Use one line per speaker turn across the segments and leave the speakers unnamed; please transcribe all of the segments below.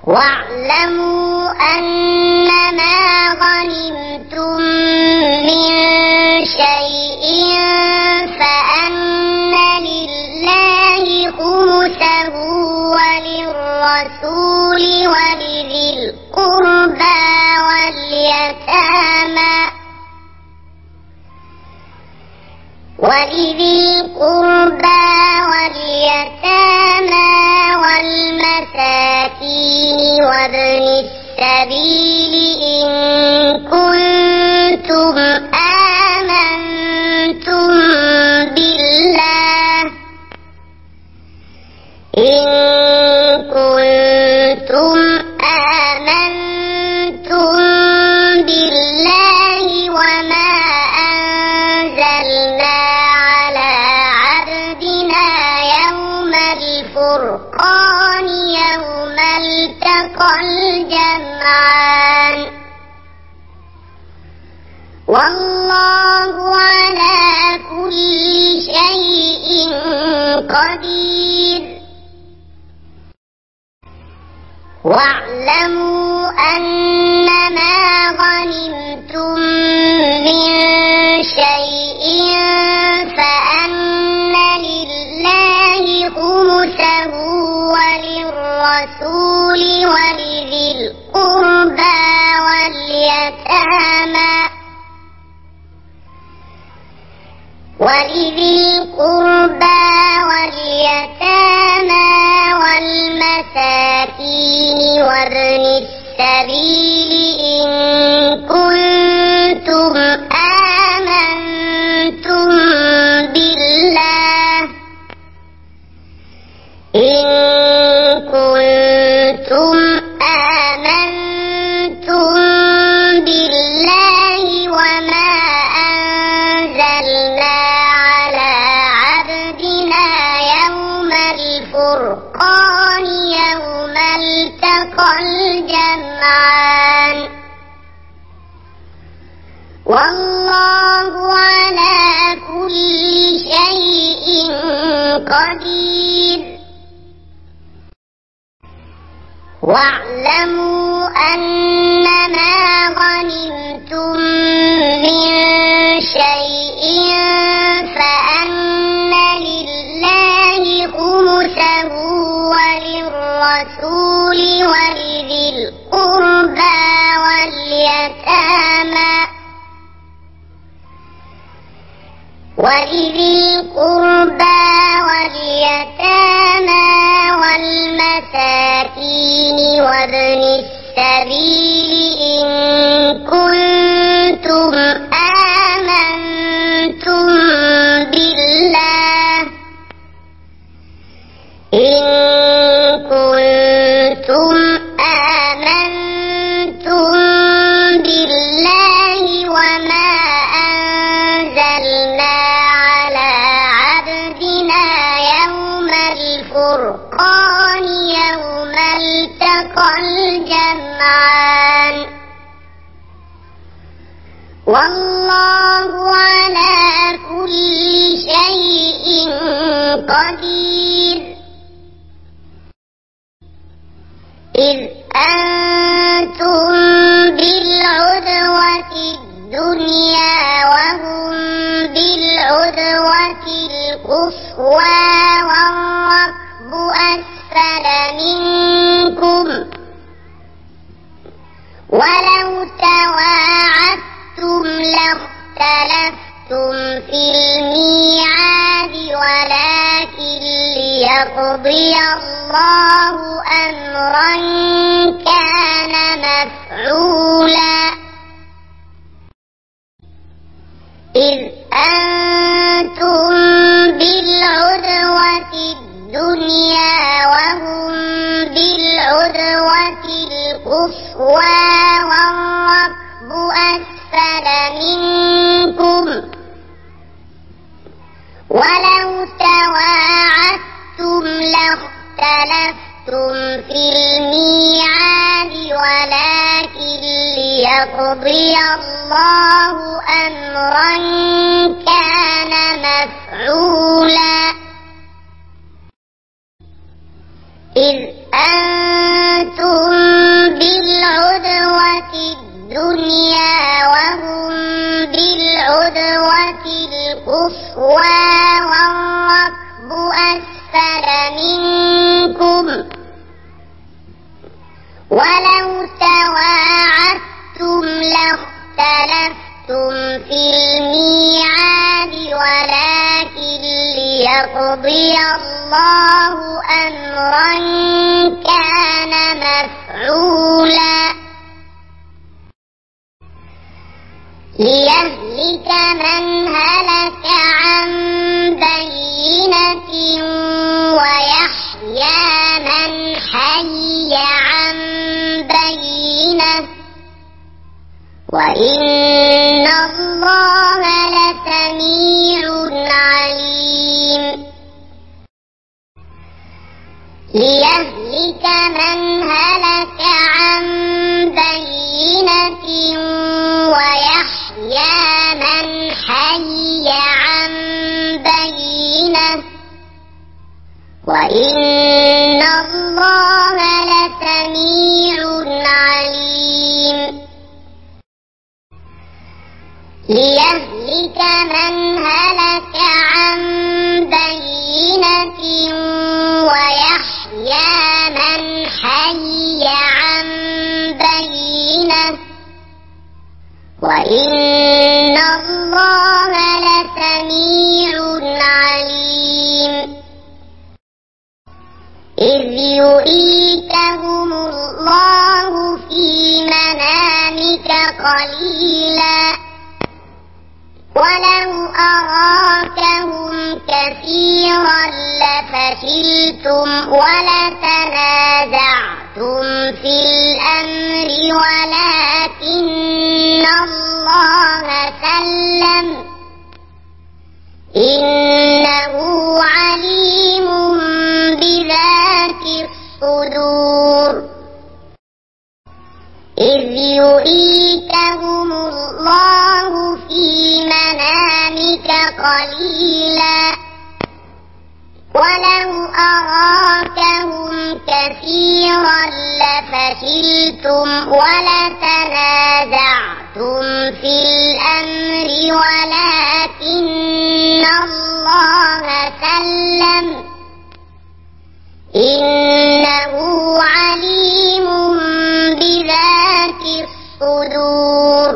واعلموا أنما غنمتم من شيء فأن لله خمسه وللرسول ولذي القربى واليتامى والمساكين وابن السبيل إن كنتم آمنتم بالله وما أنزلنا على عبدنا يوم الفرقان يوم التقى الجمعان والله على كل شيء قدير واعلموا أنما غنمتم من شيء فأن لله خمسه وللرسول ولذي القربى واليتامى والمساكين وابن السبيل إن كنتم آمنتم بالله وما أنزلنا على عبدنا يوم الفرقان يوم التقى الجمعان والله على كل شيء قدير واعلموا أنما غنمتم من شيء فأن لله خمسه وللرسول ولذي القربى واليتامى والمساكين وابن السبيل إن كنتم آمنتم بالله وما أنزلنا على عبدنا يوم الفرقان يوم التقى الجمعان والله على كل شيء قدير إذ أنتم بالعدوة الدنيا وهم بالعدوة القصوى والركب أسفل منكم ولو تواعدتم لاختلفتم في الميعاد ولكن ليقضي الله أمرا كان مفعولا إذ أنتم بالعدوة الدنيا وهم بالعدوة القصوى والركب أسفل منكم ولو تواعدتم لاختلفتم في الميعاد ولكن ليقضي الله أمرا كان مفعولا إذ أنتم والركب أسفل منكم ولو تواعدتم لاختلفتم في الميعاد ولكن ليقضي الله أمرا كان مفعولا ليهلك من هلك عن بينة ويحيى من حي عن بينة وإن الله لسميع عليم ليهلك من هلك عن بينة ويحيى من حي عن بينة وإن الله لسميع عليم ليهلك من هلك عن بينة ويحيى من حي عن بينة وإن الله لسميع عليم إذ يريكهم الله في منامك قليلا ولو أراكهم كثيرا لفشلتم ولتنازعتم في الأمر ولكن الله سلم إنه عليم بذات الصدور إذ يريكهم الله في منامك قليلا ولو أراكهم كثيرا لفشلتم ولتنازعتم في الأمر ولكن الله سلم إنه عليم بذات الصدور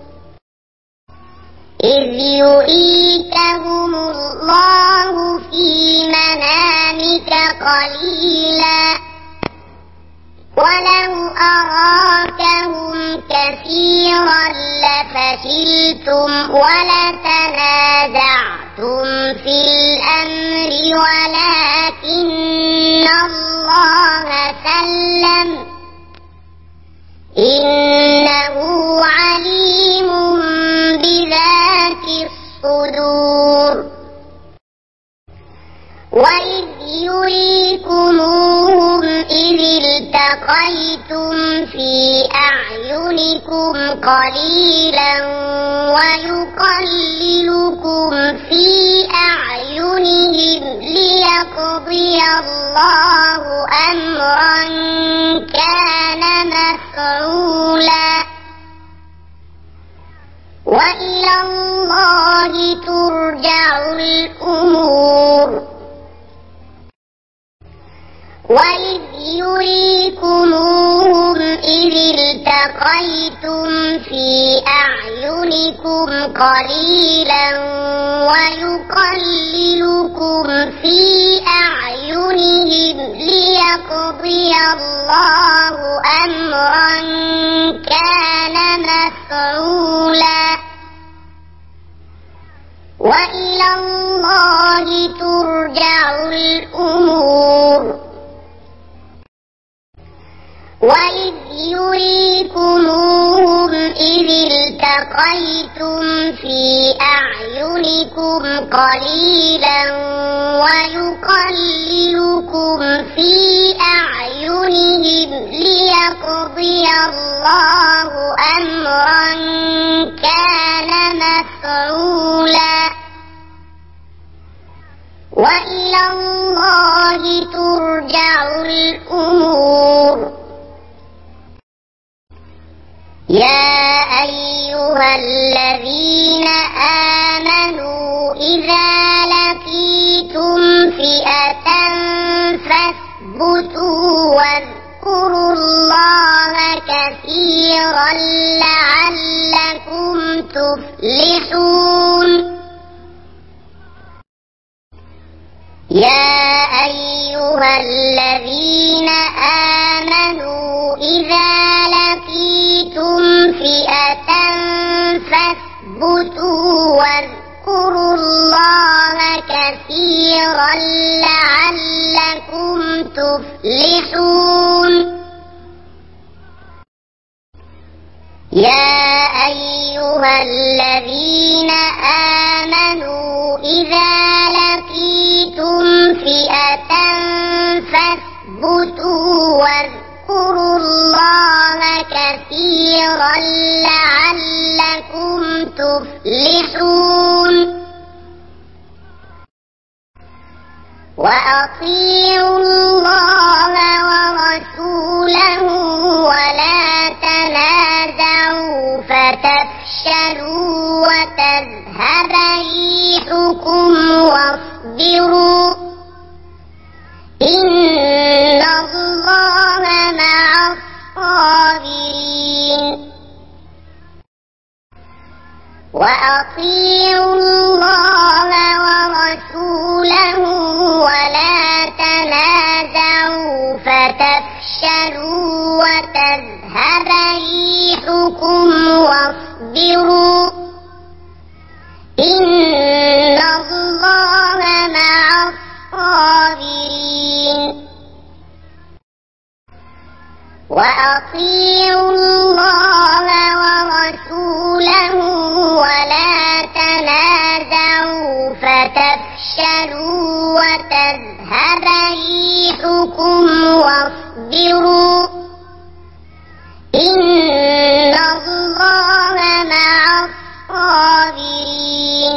إذ يريكهم الله في منامك قليلا ولو أراكهم كثيرا لفشلتم ولتنازعتم في الأمر ولكن الله سلم إنه عليم بذات الصدور وإذ يريكموهم إذ التقيتم في أعينكم قليلا ويقللكم في أعينهم ليقضي الله أمرا كان مفعولا وإلى الله ترجع الأمور وإذ يريكموهم إذ التقيتم في أعينكم قليلا ويقللكم في أعينهم ليقضي الله أمرا كان مفعولا وإلى الله ترجع الأمور وإذ يريكموهم إذ التقيتم في أعينكم قليلا ويقللكم في أعينهم ليقضي الله أمرا كان مفعولا وإلى الله ترجع الأمور يا أيها الذين آمنوا إذا كثيرا لعلكم تفلحون يا أيها الذين آمنوا إذا لقيتم فئة فاثبتوا واذكروا الله كثيرا لعلكم تفلحون يا أيها الذين آمنوا إذا لقيتم فئة فاثبتوا واذكروا الله كثيرا لعلكم تفلحون وأطيعوا الله ورسوله ولا تنازعوا فتفشلوا وتذهب ريحكم واصبروا إن الله مع الصابرين وأطيعوا الله ورسوله ولا تنازعوا فتفشلوا وتذهب ريحكم واصبروا إن الله مع الصابرين وأطيعوا الله ورسوله ولا تنازعوا فتفشلوا وتذهب ريحكم واصبروا إن الله مع الصابرين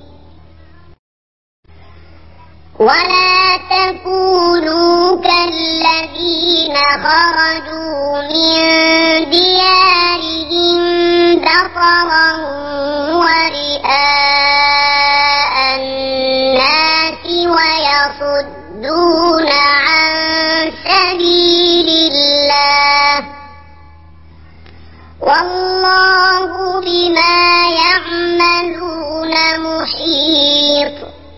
ولا تكونوا كالذين خرجوا من ديارهم بطرا ورئاء الناس ويصدون عن سبيل الله والله بما يعملون محيط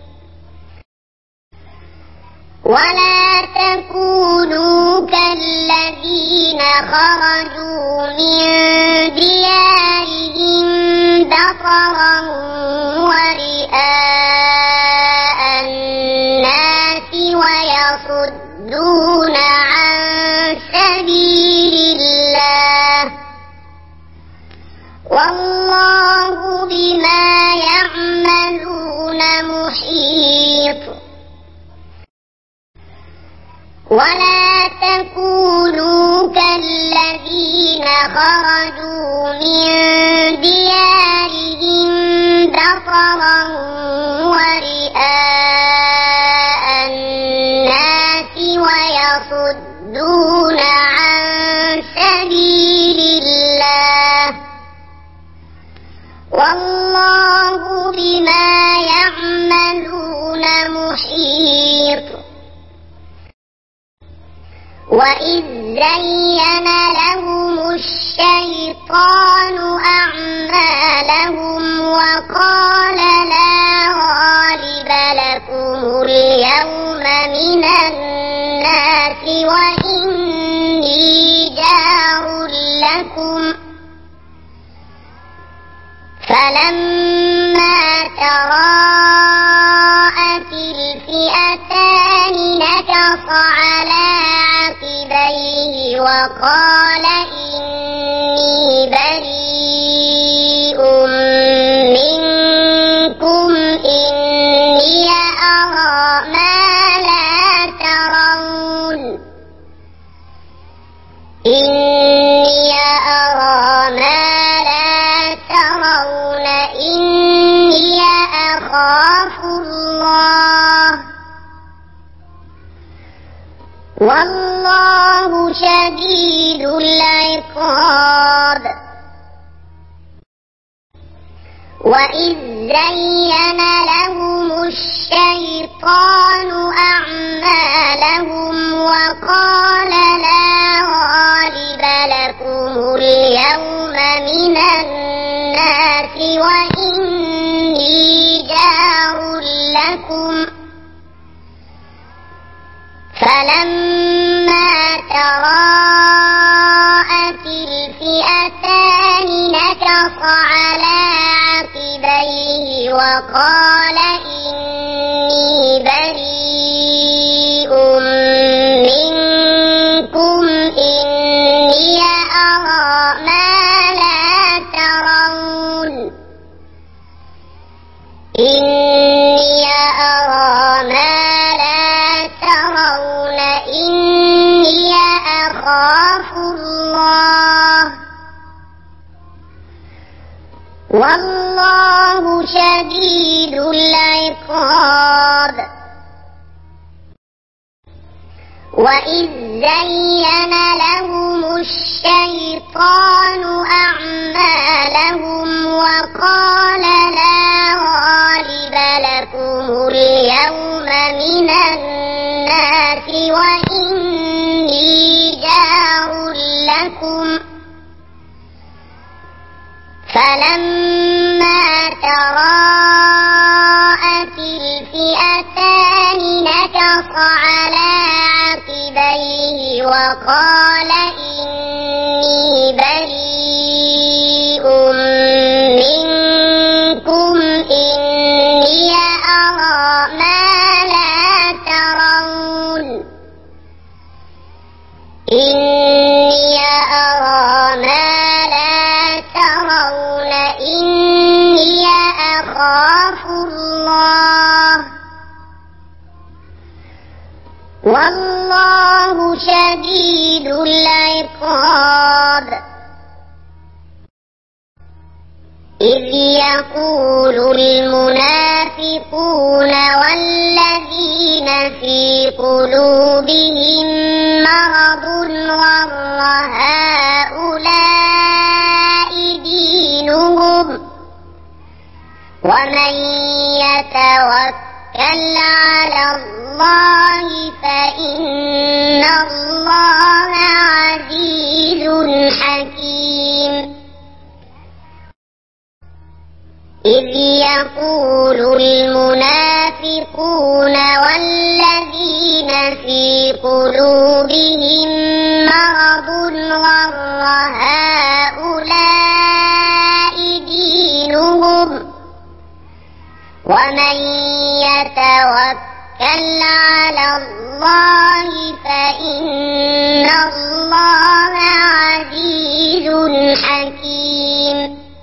ولا تكونوا كالذين خرجوا من ديارهم بطرا ورئاء الناس ويصدون عن سبيل الله والله بما يعملون محيط ولا تكونوا كالذين خرجوا من ديارهم بطرا ورئاء الناس ويصدون عن سبيل الله والله بما يعملون محيط وإذ زين لهم الشيطان أعمالهم وقال لا غالب لكم اليوم من الناس وإني جار لكم فلما تراءت الفئتان نكص على عقبيه وقال إني بريء منكم إني أرى ما لا ترون إني أرى ما لا ترون إني أخاف الله والله شديد العقاب وإذ زين لهم الشيطان أعمالهم وقال لا غالب لكم اليوم وقال إني بريء منكم إني أرى ما لا ترون إني أرى ما لا ترون إني أخاف الله والله شديد العقاب وإذ زين لهم الشيطان أعمالهم وقال لا غالب لكم اليوم من الناس وإني جار لكم فلما تراءت الفئتان نكص على عقبيه وقال إني بريء منكم إني أرى ما لا ترون إني أرى ما لا ترون إني أخاف الله والله شديد العقاب إذ يقول المنافقون والذين في قلوبهم مرض غر هؤلاء دينهم ومن يتوكل على الله فإن الله عزيز حكيم إذ يقول المنافقون والذين في قلوبهم مرض غر هؤلاء دينهم ومن يتوكل على الله فإن الله عزيز حكيم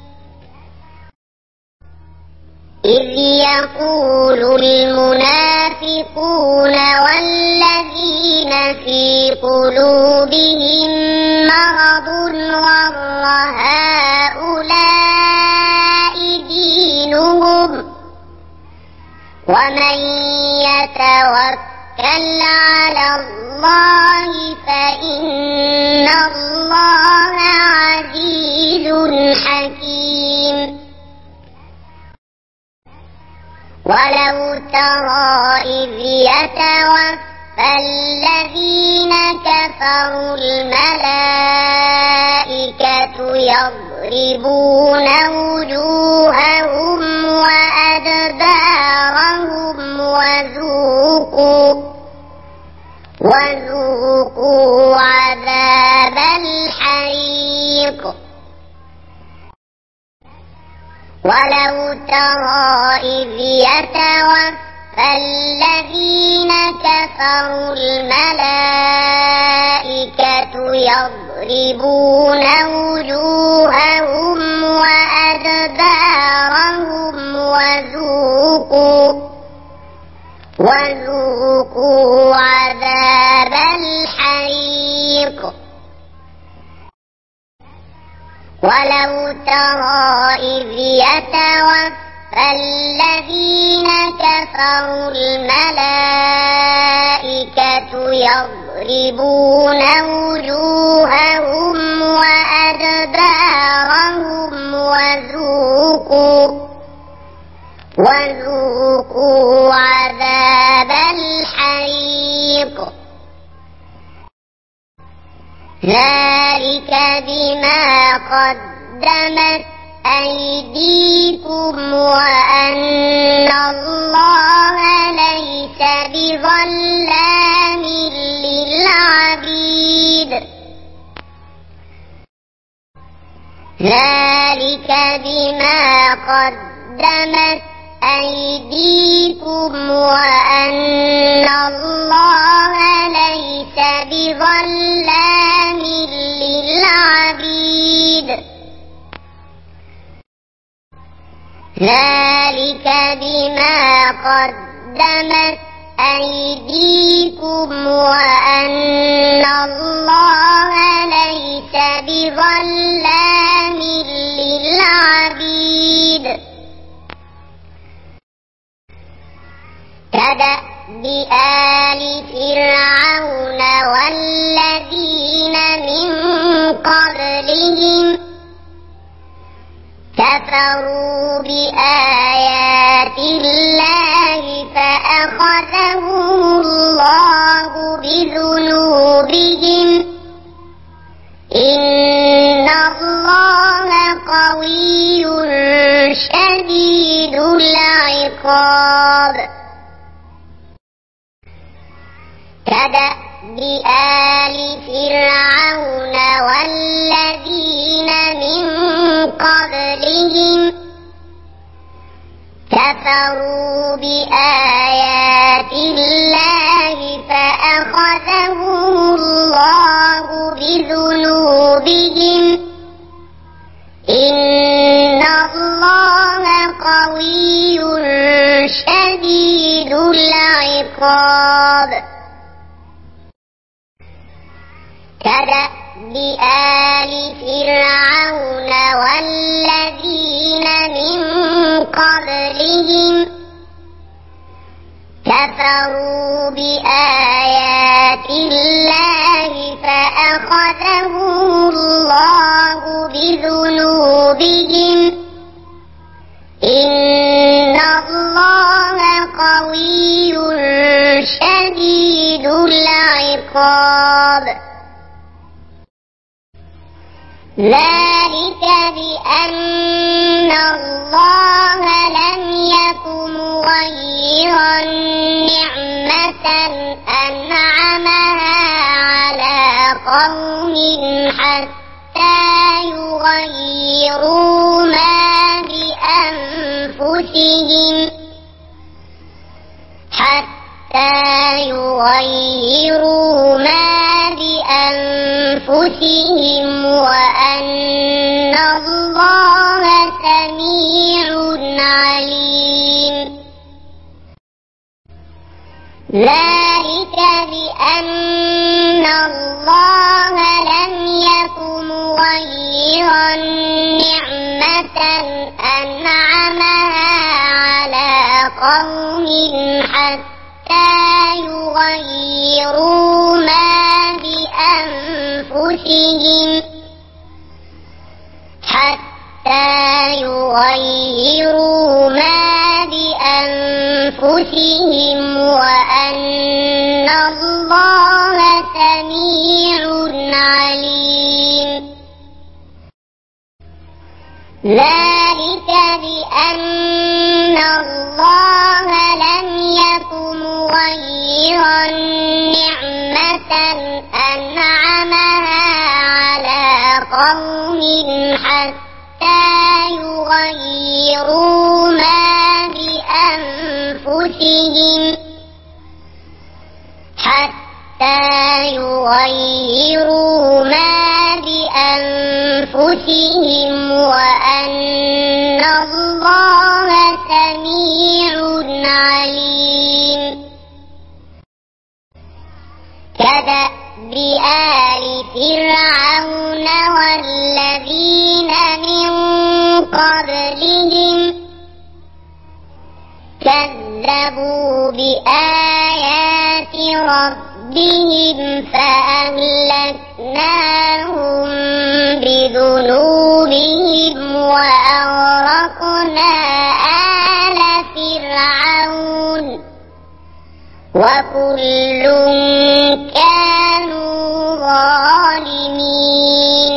إذ يقول المنافقون والذين في قلوبهم مرض غر هؤلاء دينهم ومن يتوكل على الله فإن الله عزيز حكيم ولو ترى إذ يتوفى الذين كفروا الملائكة يضربون وجوههم وأدبارهم وذوقوا عذاب الحريق ولو ترى إذ يتوفى الذين كفروا الملائكة يضربون وجوههم وأدبارهم وذوقوا عذاب الحريق ولو ترى إذ يتوفى الذين كفروا الملائكة يضربون وجوههم وأدبارهم وذوقوا عذاب الحريق ذلك بما قدمت أيديكم وأن الله ليس بظلام للعبيد ذلك بما قدمت أيديكم وأن الله ليس بظلام للعبيد ذلك بما قدمت أيديكم وأن الله ليس بظلام للعبيد كدأب آل فرعون والذين من قبلهم كفروا بآيات الله فأخذهم الله بذنوبهم إن الله قوي شديد العقاب كدأب آل فرعون والذين من قبلهم كفروا بآيات الله فأخذهم الله بذنوبهم إن الله قوي شديد العقاب كدأب آل فرعون والذين من قبلهم كفروا بآيات الله فأخذهم الله بذنوبهم إن الله قوي شديد العقاب ذلك بأن الله لم يكن مغيرا نعمة أنعمها على قوم حتى يغيروا ما بأنفسهم وأن الله سميع عليم ذلك بأن الله لم يكن مغيرا نعمة أنعمها على قوم حتى يغيروا ما بأنفسهم وأن الله سميع عليم ذلك بأن الله لم يكن مغيرا نعمة أنعمها على قوم حتى يغيروا ما بأنفسهم وأن الله سميع عليم كدأب آل فرعون والذين من قبلهم كذبوا بآيات ربهم فأهلكناهم بذنوبهم وأغرقنا آل فرعون وكل كانوا ظالمين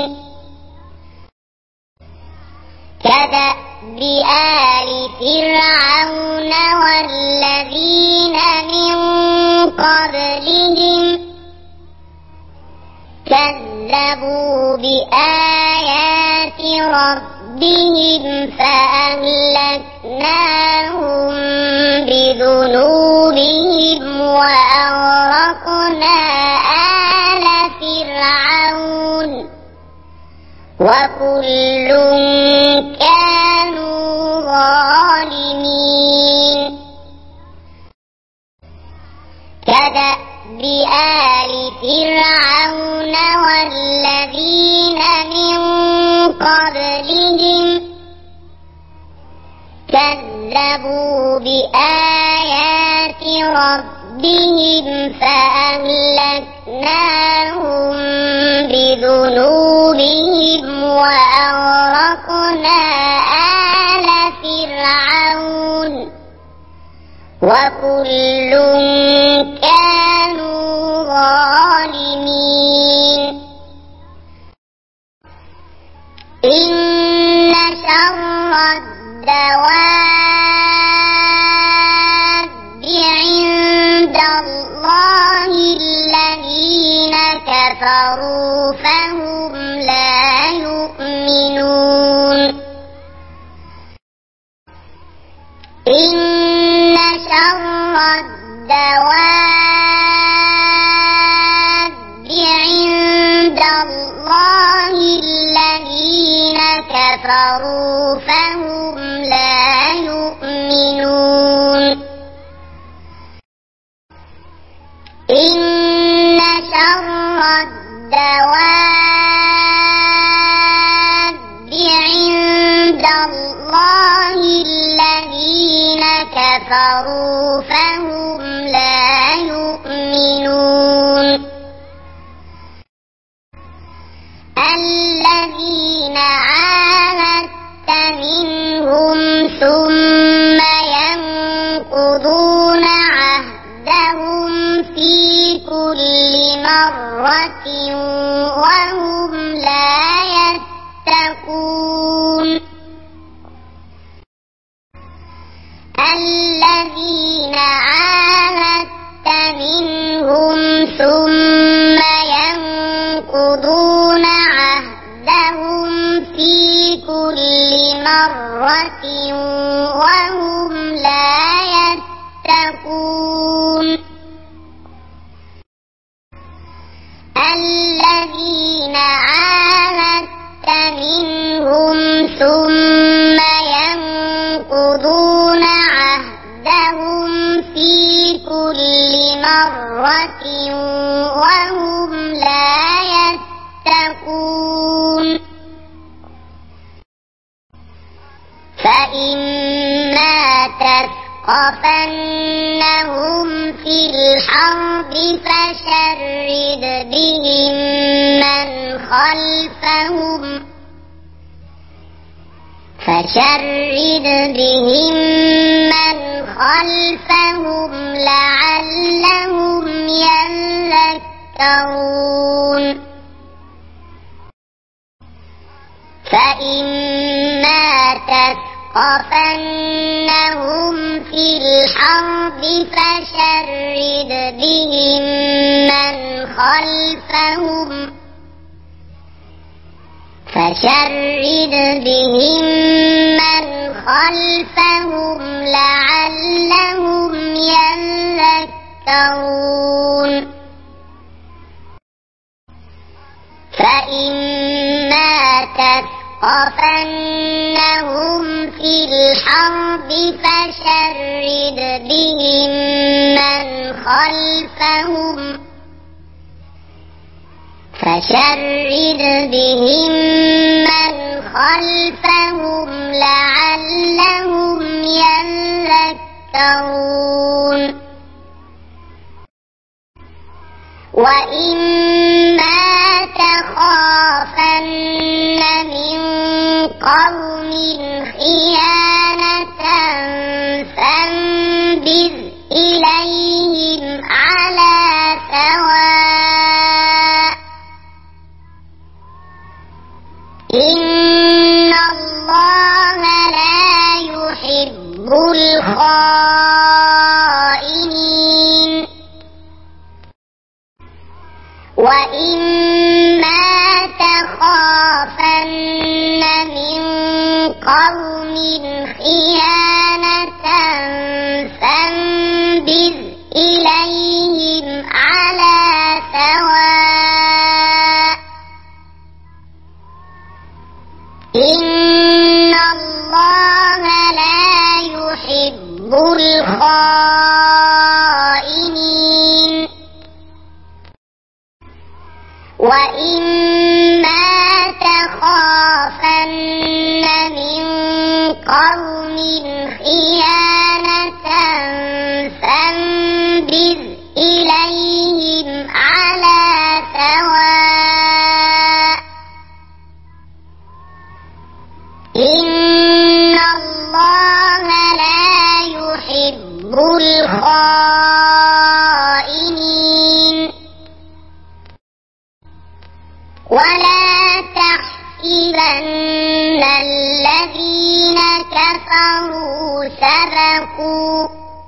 كدأب آل فرعون والذين من قبلهم كذبوا بآيات ربهم ربهم فأهلكناهم بذنوبهم وأغرقنا آل فرعون وكل كانوا ظالمين كدأب آل فرعون والذين من قبلهم كذبوا بآيات ربهم فأهلكناهم بذنوبهم وأغرقنا آل فرعون وكل كانوا ظالمين إن شر الدواب عند الله الذين كفروا فهم لا يؤمنون إن شر الدواب عند الله الذين كفروا فهم لا يؤمنون إن شر الدواب عند الله الذين كفروا فهم لا يؤمنون الذين عاهدت منهم ثم ينقضون عهدهم في كل مرة وهم لا يتقون الذين عاهدت منهم ثم ينقضون عهدهم في كل مرة وهم لا يتقون الذين عاهدت منهم ثم ينقضون عهدهم في كل مرة وهم لا يتقون فإما تثقفنهم في الحرب فشرد بهم من خلفهم لعلهم يذكرون فإما تثقفنهم في الحرب فشرد بهم من خلفهم لعلهم يذكرون فإما تثقفنهم في الحرب فشرد بهم من خلفهم لعلهم يذكرون وإما تخافن من قوم خيانة فانبذ إليهم على سواء إن الله لا يحب الخائنين وإما تخافن من خيانة فانبذ إليهم على سواء إن الله لا يحب الخائنين وإما تخافن من قوم خيانة فانبذ إليهم على سواء إن الله لا يحب الخائنين ولا تحسبن الذين كفروا سبقوا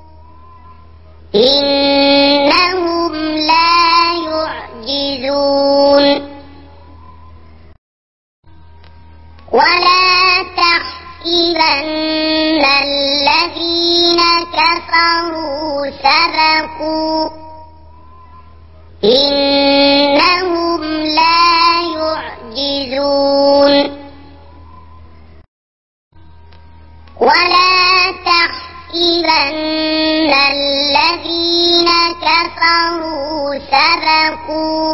إنهم لا يعجزون ولا تحسبن الذين كفروا سبقوا إنهم لا يعجزون ولا تحسبن الذين كفروا سبقوا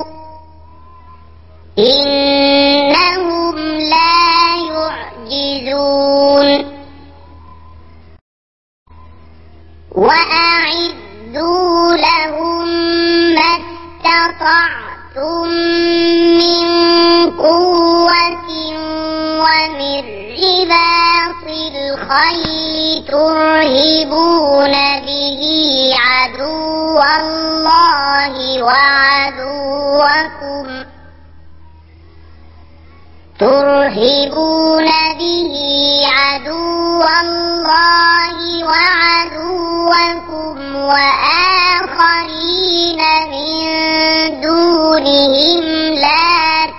إنهم لا يعجزون وأعدوا لهم ما استطعتم من قوة ومن رباط الخيل ترهبون به عدو الله وعدوكم ترهبون به عدو الله وعدوكم وآخرين من دونهم لا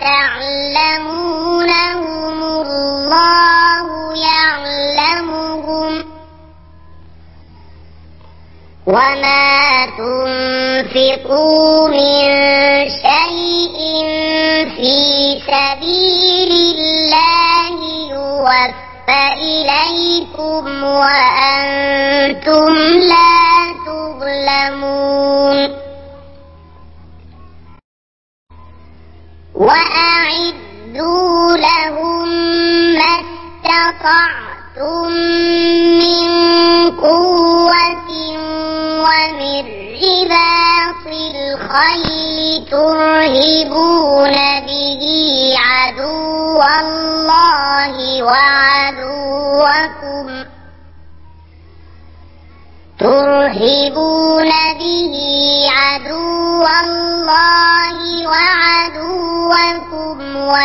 تعلمونهم الله يعلمهم وما تنفقوا من شيء في سبيل الله يوفى إليكم وأنتم لا تظلمون وأعدوا لهم ما استطعتم من قوة ومن رباط الخيل ترهبون به عدو الله وعدوكم ترهبون به عدو الله وعدوكم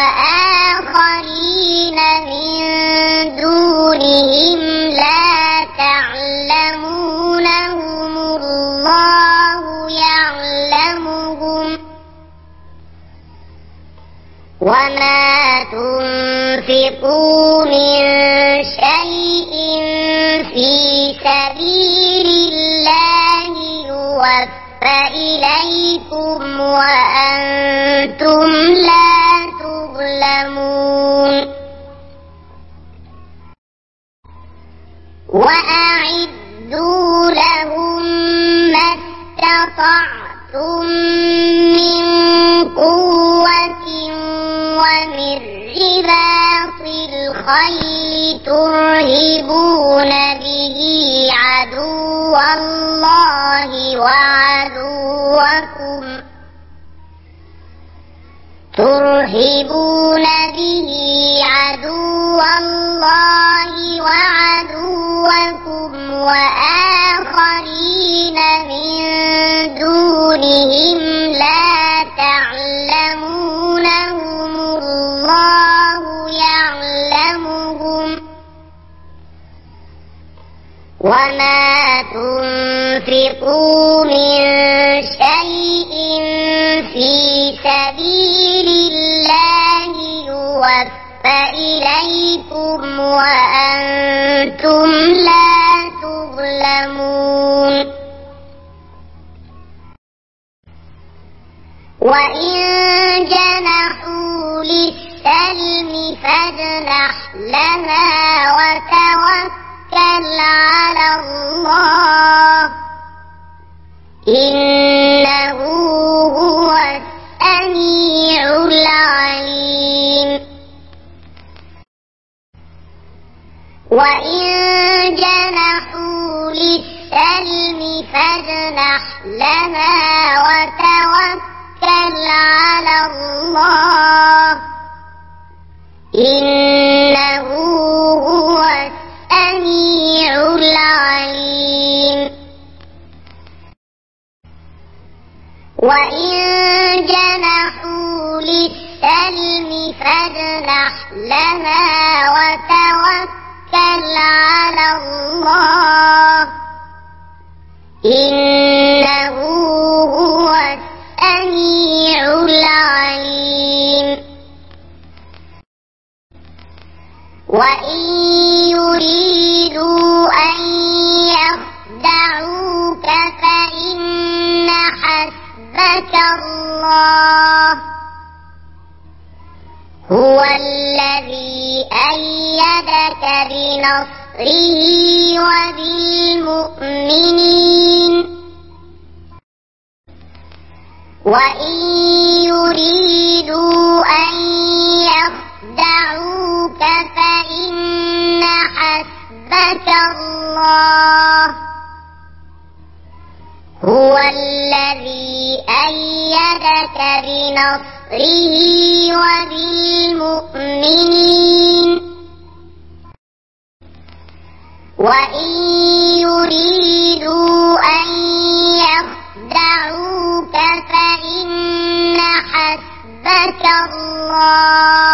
وآخرين من دونهم لا تعلمونهم الله يعلمهم وما تنفقوا من شيء في سبيل الله يوفى إليكم وأنتم لا تظلمون وأعدوا لهم ما استطعتم من قوة ومن رباط الخيل ترهبون به عدو الله وعدوكم ترهبون به عدو الله وعدوكم وآخرين من دونهم لا تعلمونهم الله يعلمهم وما تنفقوا من شيء في سبيل الله يوفى إليكم وأنتم وأنتم لا تظلمون وإن جنحوا للسلم فاجنح لها وتوكل على الله إنه هو السميع العليم وإن جنحوا للسلم فاجنح لها وتوكل على الله إنه هو السميع العليم وإن جنحوا للسلم فاجنح لها وتوكل على الله إنه هو السميع العليم وإن يريدوا أن يخدعوك فإن حسبك الله هو الذي أيدك بنصره وبالمؤمنين وإن يريدوا أن يخدعوك فإن حسبك الله هو الذي أيدك بنصره وبالمؤمنين وإن يريدوا أن يخدعوك فإن حسبك الله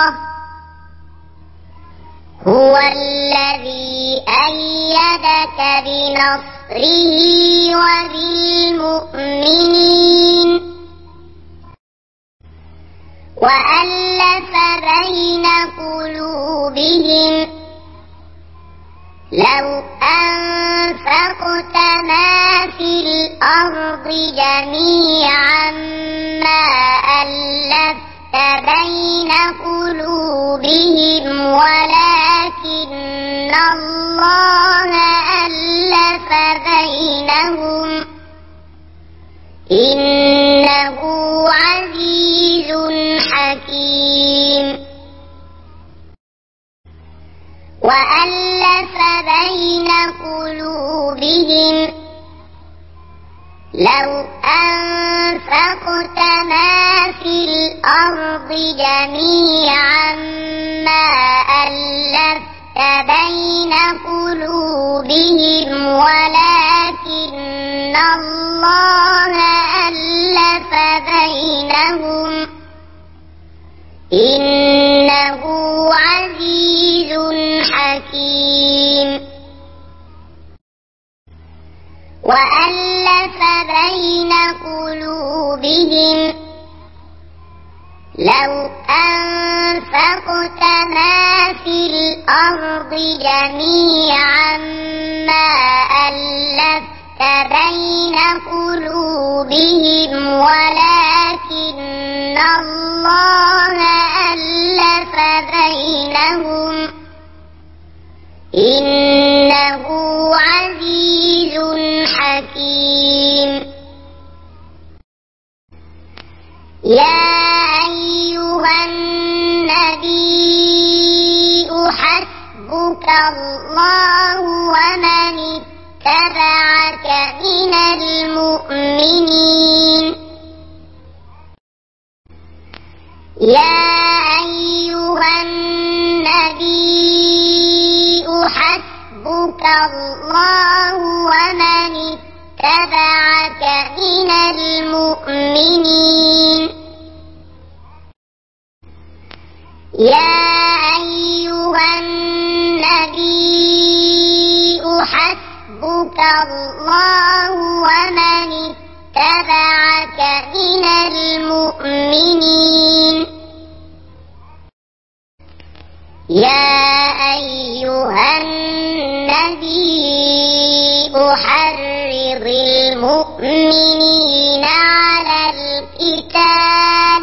هو الذي أيدك بنصره وبالمؤمنين وألف بين قلوبهم لو أنفقت ما في الأرض جميعا ما ألفت بين قلوبهم ولكن الله ألف بينهم إنه عزيز حكيم وألف بين قلوبهم لو أنفقت ما في الأرض جميعا ما ألفت بين قلوبهم ولكن الله ألف بينهم إنه عزيز حكيم وألف بين قلوبهم لو أنفقت ما في الأرض جميعا ما ألفت بين قلوبهم ولكن الله ألف بينهم إنه عزيز حكيم يا أيها النبي حسبك الله ومن اتبعك من المؤمنين يا أيها النبي حسبك الله ومن اتبعك من المؤمنين يا أيها النبي حسبك الله ومن اتبعك من المؤمنين يا أيها النبي أحرض المؤمنين على القتال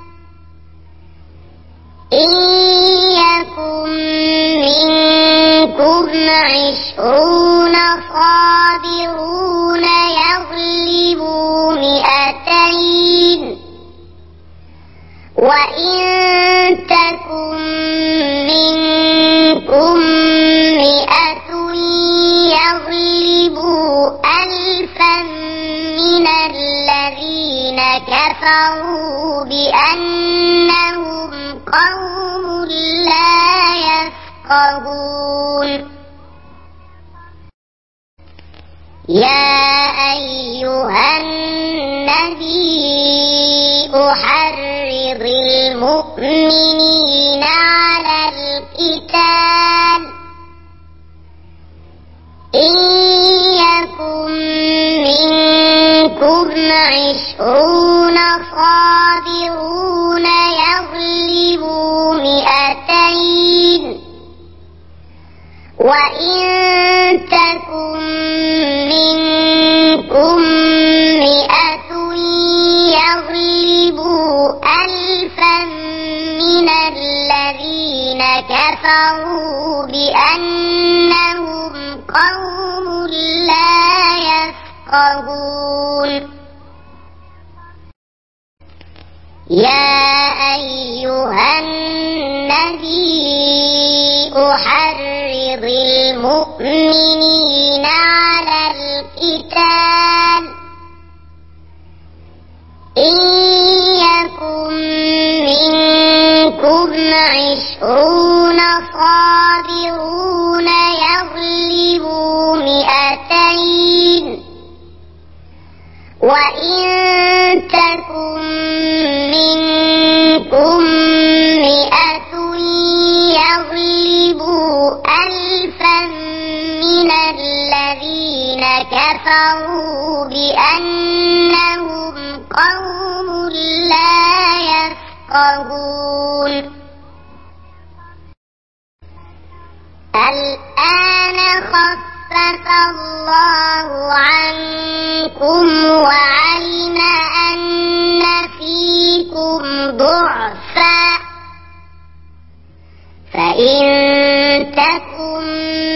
إن يكن منكم 20 صابرون يغلبوا 200 وإن تكن منكم 100 يغلبوا 1000 من الذين كفروا بأنهم قوم لا يفقهون يا أيها النبي أحرض المؤمنين على القتال إن يكن منكم 20 صابرون يغلبوا 200 وإن تكن منكم 100 يغلبوا 1000 من الذين كفروا بأنهم قوم لا يفقهون يا أيها النبي أحرض المؤمنين على القتال إن يكن منكم 20 صابرون يغلبوا 200 وإن تكن منكم 100 يغلبوا 1000 من الذين كفروا بأنهم قوم لا يفقهون الآن خفف الله عنكم وعلم أن فيكم ضعفا فإن تكن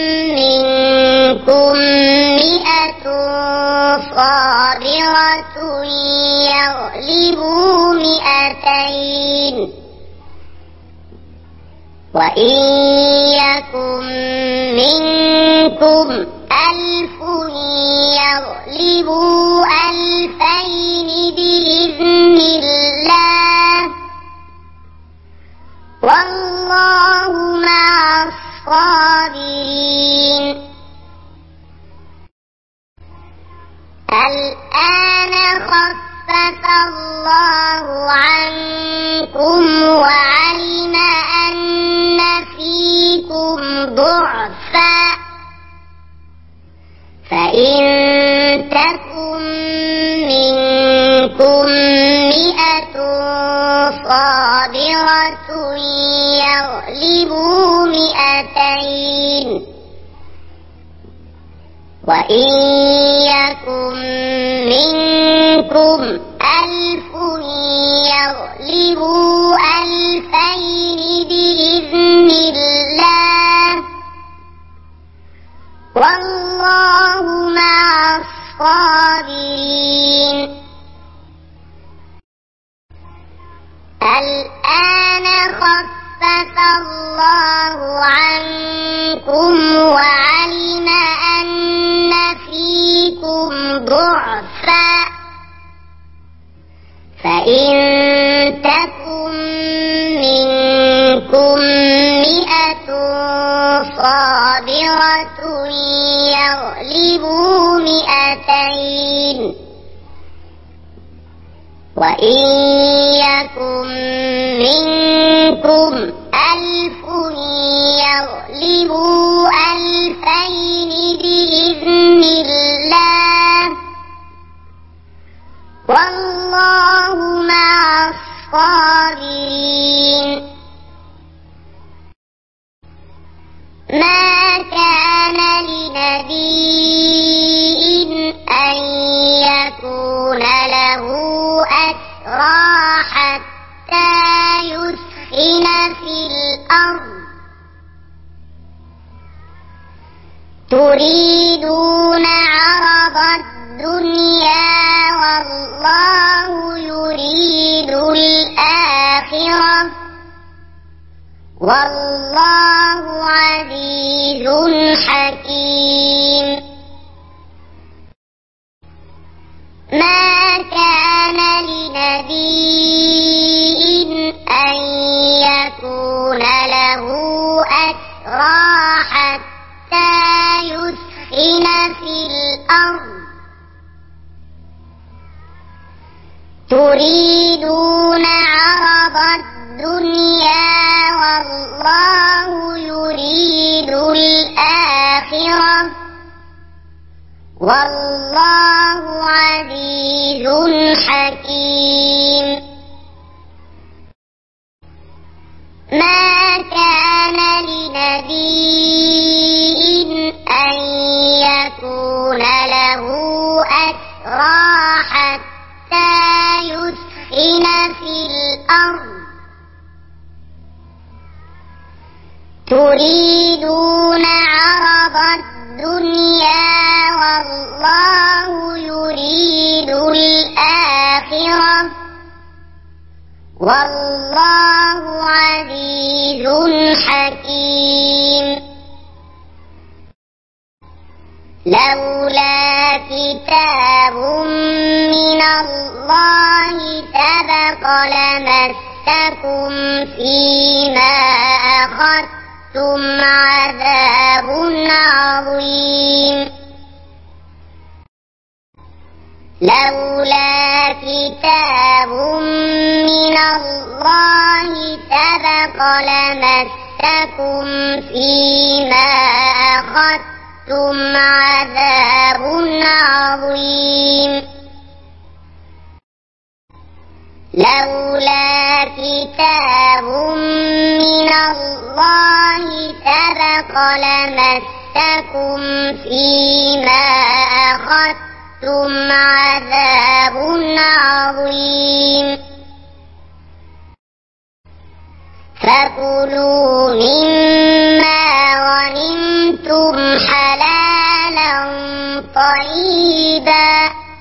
منكم 100 صابرة يغلبوا 200 وإن يكن منكم 1000 يغلبوا 2000 بإذن الله والله مع الصابرين الآن خفف الله عنكم وعلم أن فيكم ضعفا فإن تكن منكم 100 صابرة يغلبوا 200 وإن يكن منكم 1000 يغلبوا 2000 بإذن الله والله مع الصابرين الآن خفف الله عنكم وعلم أن فيكم ضعفا فإن تكن منكم 100 صابرة يغلبوا 200 وإن يكن منكم 1000 يغلبوا 2000 بإذن الله والله مع الصابرين ما كان لي في الأرض تريدون عرض الدنيا والله يريد الآخرة والله عزيز حكيم. ما كان لنبي أن يكون له أسرى حتى يثخن في الأرض تريدون عرض الدنيا والله يريد الآخرة والله عزيز حكيم. ما كان لنبي أن يكون له أسرى حتى يثخن في الأرض تريدون عرض الدنيا والله يريد الآخرة والله عزيز حكيم. لولا كتاب من الله سبق لمسكم فيما أخذتم عذاب عظيم. لولا كتاب من الله سبق لمسكم فيما أخذتم عذاب عظيم. لولا كتاب من الله سبق لمسكم فيما أخذتم عذاب عظيم. فكلوا مما غنمتم حلالا طيبا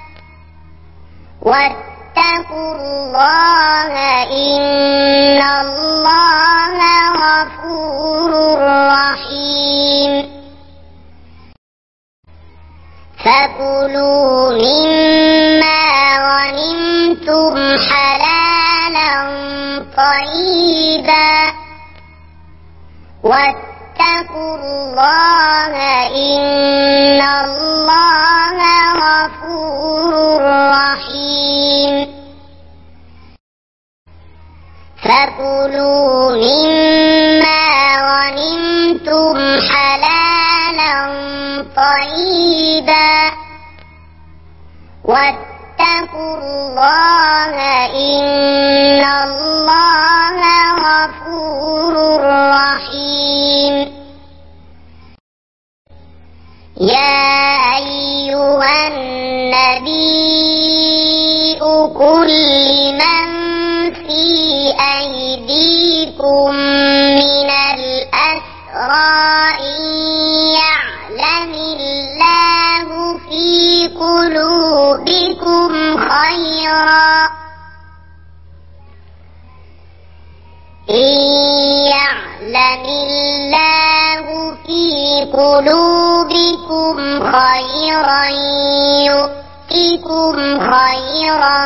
واتقوا الله إن الله غفور رحيم. فكلوا مما غنمتم حلالا طيبا واتقوا الله إن الله غفور رحيم. فكلوا مما غنمتم حلالا طيبا واتقوا الله إن الله غفور رحيم. يا أيها النبي قل لمن في أيديكم من الأسرى إن يعلم الله في قلوبكم خيرا إن يعلم الله في قلوبكم خيرا يؤتكم خيرا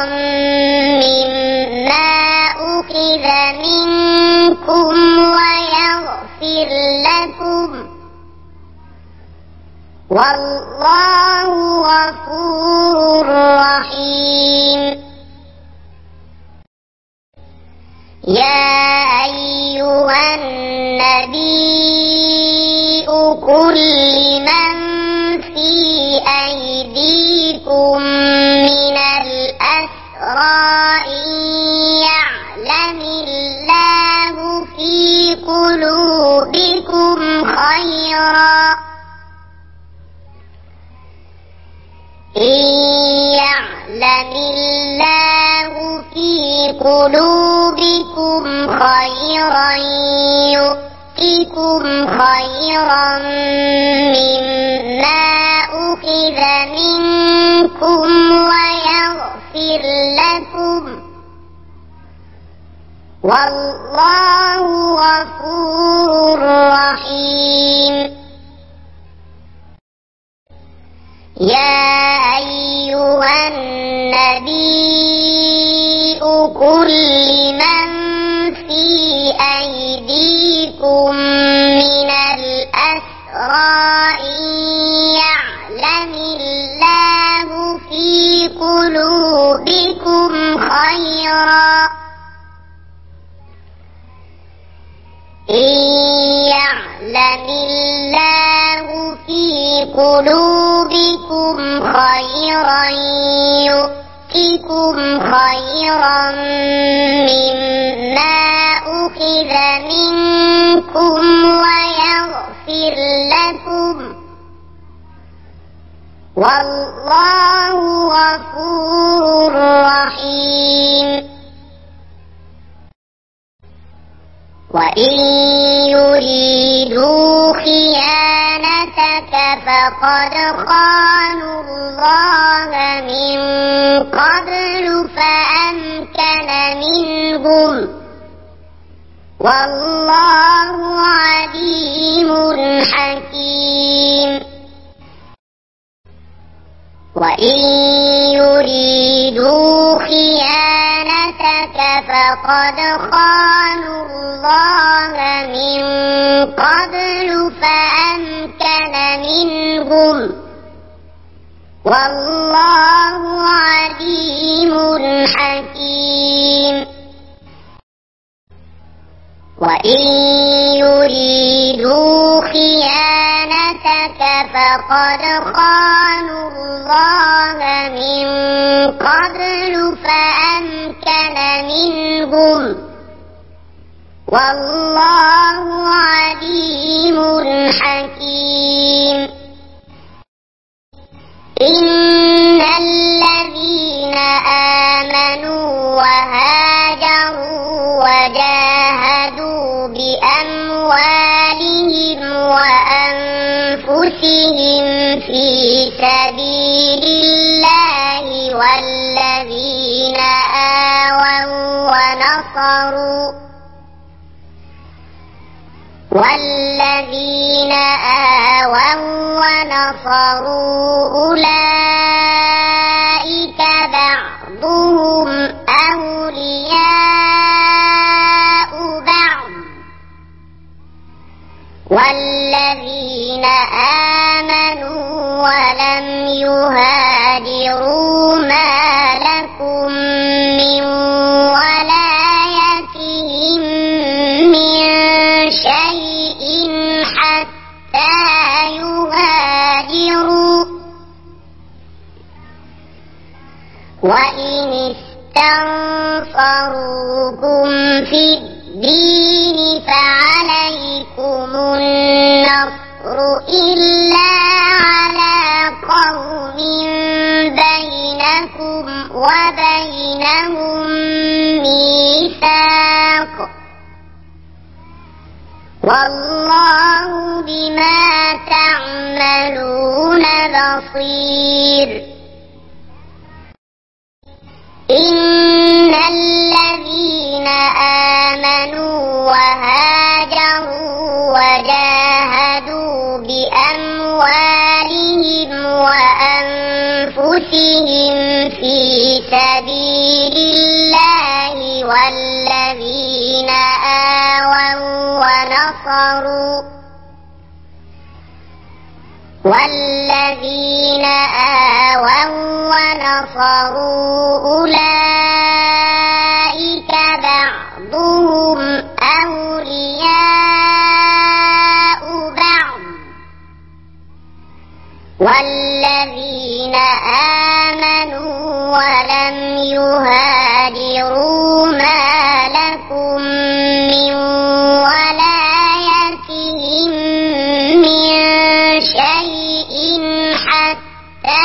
مما أخذ منكم ويغفر لكم والله غفور رحيم. يا أيها النبي قل لمن في أيديكم من الأسرى إن يعلم الله في قلوبكم خيرا إن يعلم الله في قلوبكم خيرا بكم خيرا مما أخذ منكم ويغفر لكم والله غفور رحيم. يا أيها النبي قل لمن في أيديكم من الأسرى إن يعلم الله في قلوبكم خيرا يؤتكم خيرا مما أخذ منكم ويغفر لكم والله غفور رحيم. وإن يريدوا خيانتك فقد خانوا الله من قبل فأمكن منهم والله عليم حكيم. وإن يريدوا خيانتك فقد خانوا الله من قبل فأمكن منهم والله عليم حكيم. وإن يريدوا خيانتك فقد خانوا الله من قبل فأمكن منهم والله عليم حكيم. إن الذين آمنوا وهاجروا وجاهدوا بأموالهم وأنفسهم في سبيل الله والذين آووا ونصروا أولئك بعضهم أولياء بعض والذين آمنوا ولم يهاجروا ما لكم من ولايتهم من شيء حتى يهاجروا وإن استنصروكم في الدين فعليكم النصر إلا على قوم بينكم وبينهم ميثاق والله بما تعملون بصير. إن الذين آمنوا وهاجروا وجاهدوا بأموالهم وأنفسهم في سبيل الله والذين آووا ونصروا أولئك بعضهم أولياء بعض والذين آمنوا ولم يهاجروا ما لكم من ولايتهم من شيء حتى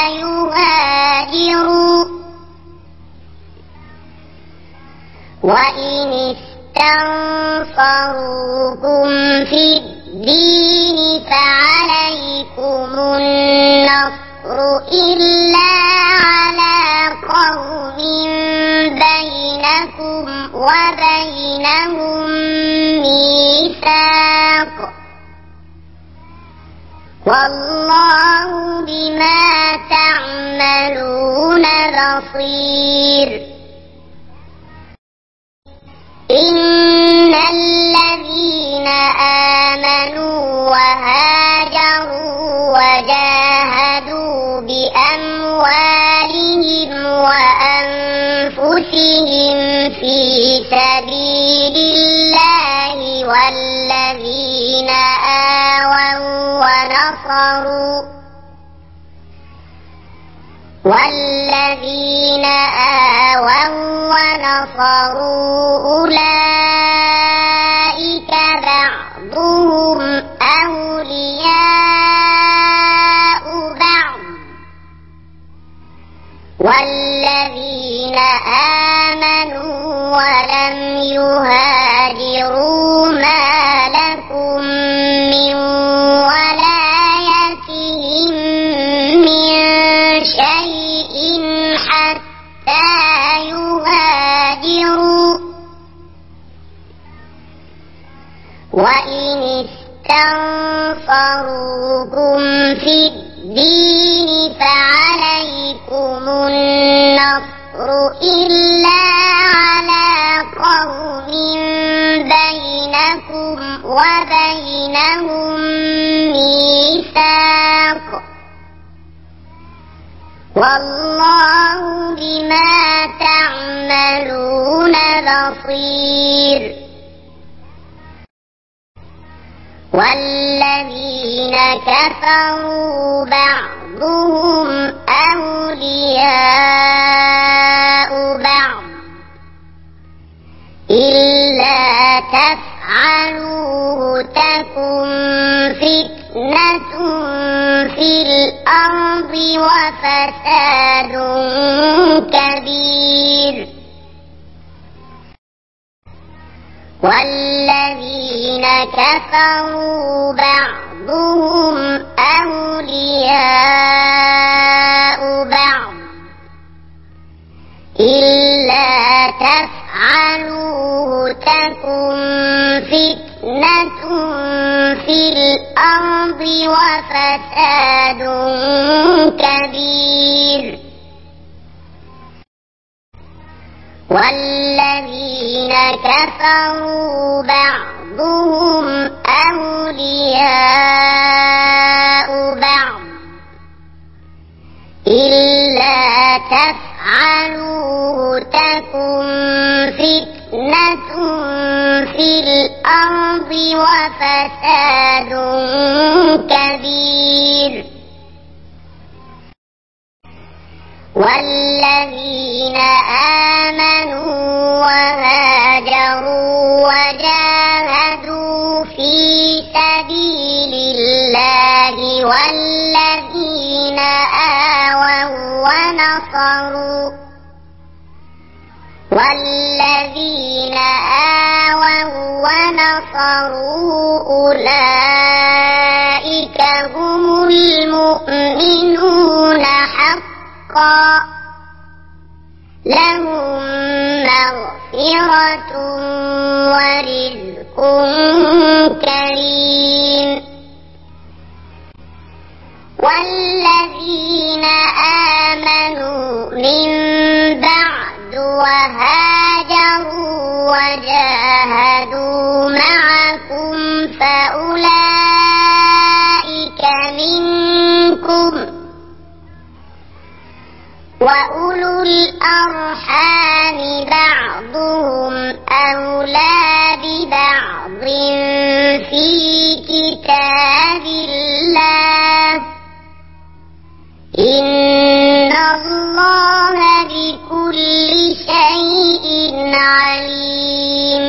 يهاجروا وإن استنصروا استنصروكم في الدين فعليكم النصر إلا على قوم بينكم وبينهم ميثاق والله بما تعملون بصير. إن الذين آمنوا وهاجروا وجاهدوا بأموالهم وأنفسهم في سبيل الله والذين آووا ونصروا أولئك بعضهم أولياء بعض والذين آمنوا ولم يهاجروا ما لكم من ولايتهم من شيء حتى يهاجروا وإن استنصروكم في الدين فعليكم النصر إلا على قوم بينكم وبينهم ميثاق والله بما تعملون بصير. والذين كفروا بعضهم أولياء بعض إلا تفعلوه تكن فتنة في الأرض وفساد كبير. والذين كفروا بعضهم أولياء بعض إلا تفعلوه تكن فتنة في الأرض وفساد كبير. والذين كفروا بعضهم أولياء بعض إلا تفعلوه تكن فتنة في الأرض وفساد كبير. والذين آمنوا وهاجروا وجاهدوا في سبيل الله والذين آووا ونصروا أولئك هم المؤمنون حقا لهم مغفرة ورزق كريم. والذين آمنوا من بعد وهاجروا وجاهدوا معكم فأولئك منكم وأولو الأرحام بعضهم أولى ببعض في كتاب الله إن الله بكل شيء عليم.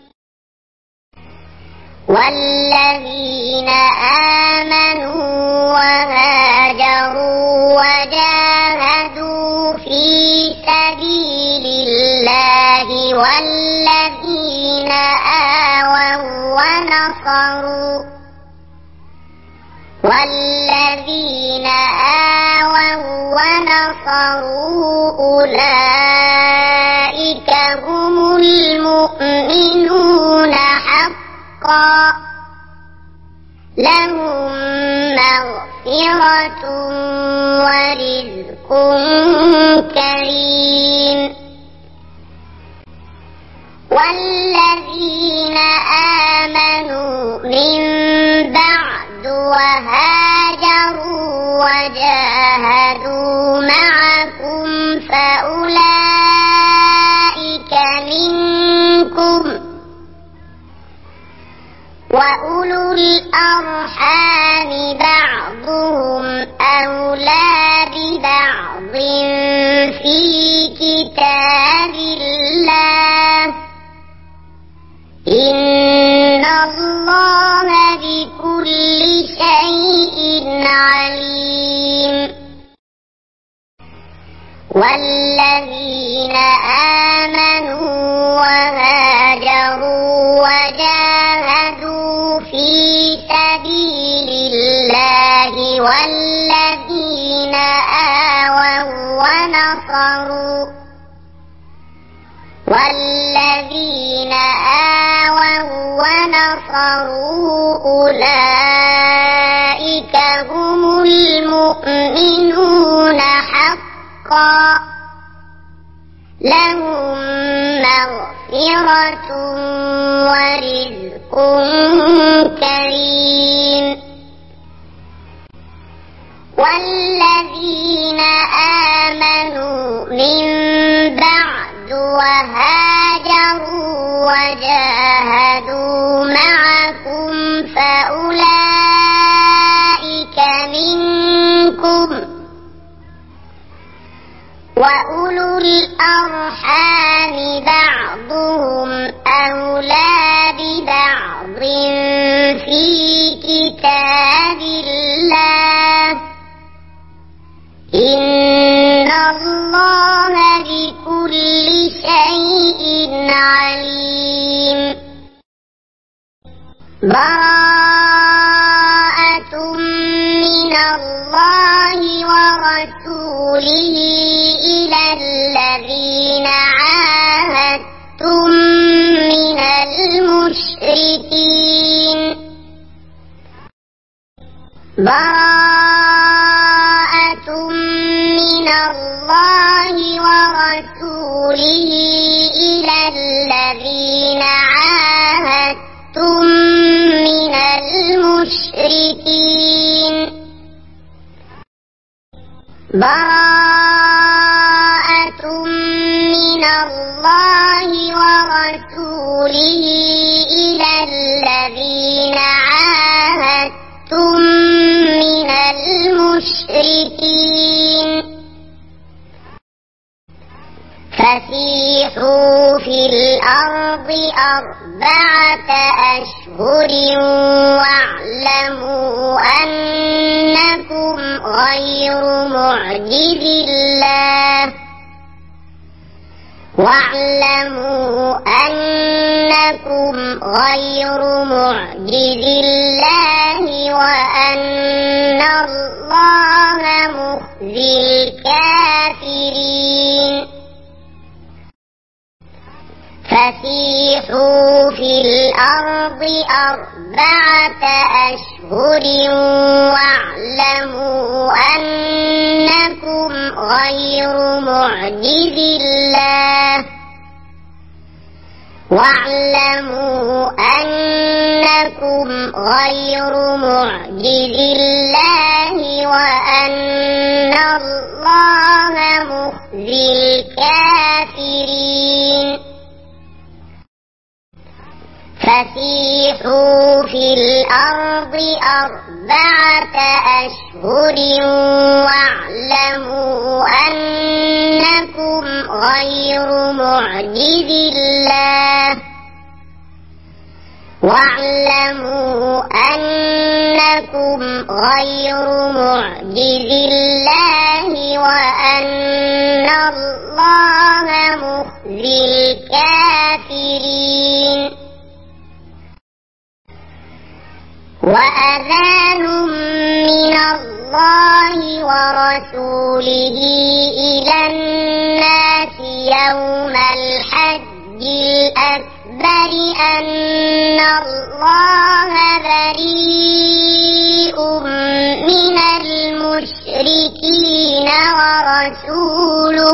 والذين آمنوا وهاجروا وجاهدوا في سبيل الله والذين آووا نصروا والذين آووا ونصروا أولئك هم المؤمنون حقا لهم مغفرة ورزق كريم والذين آمنوا من بعد وهاجروا وجاهدوا معكم فأولئك منكم وأولو الأرحام بعضهم أولى ببعض في كتاب الله إن الله بكل شيء عليم والذين آمنوا وهاجروا وجاهدوا في سبيل الله والذين آووا ونصروا أولئك هم المؤمنون حقا لهم مغفرة ورزق كريم والذين آمنوا من بعد وهاجروا وجاهدوا معكم فأولئك منكم وأولو الأرحام بعضهم أولى ببعض في كتاب الله إن الله بكل شيء عليم براءة من الله ورسوله إلى الذين عاهدتم من المشركين براءة من الله ورسوله إلى الذين عاهدتم من المشركين براءة من الله ورسوله إلى الذين عاهدتم من المشركين فسيحوا في الأرض 4 أشهر واعلموا أنكم غير معجز الله وأن الله مخزي الكافرين فسيحوا في الأرض 4 أشهر واعلموا أنكم غير معجز الله وأن الله مخزي الكافرين فسيحوا في الأرض 4 أشهر واعلموا أنكم غير معجز الله وأن الله مخزي الكافرين وأذان من الله ورسوله إلى الناس يوم الحج الأكبر أن الله بريء من المشركين ورسوله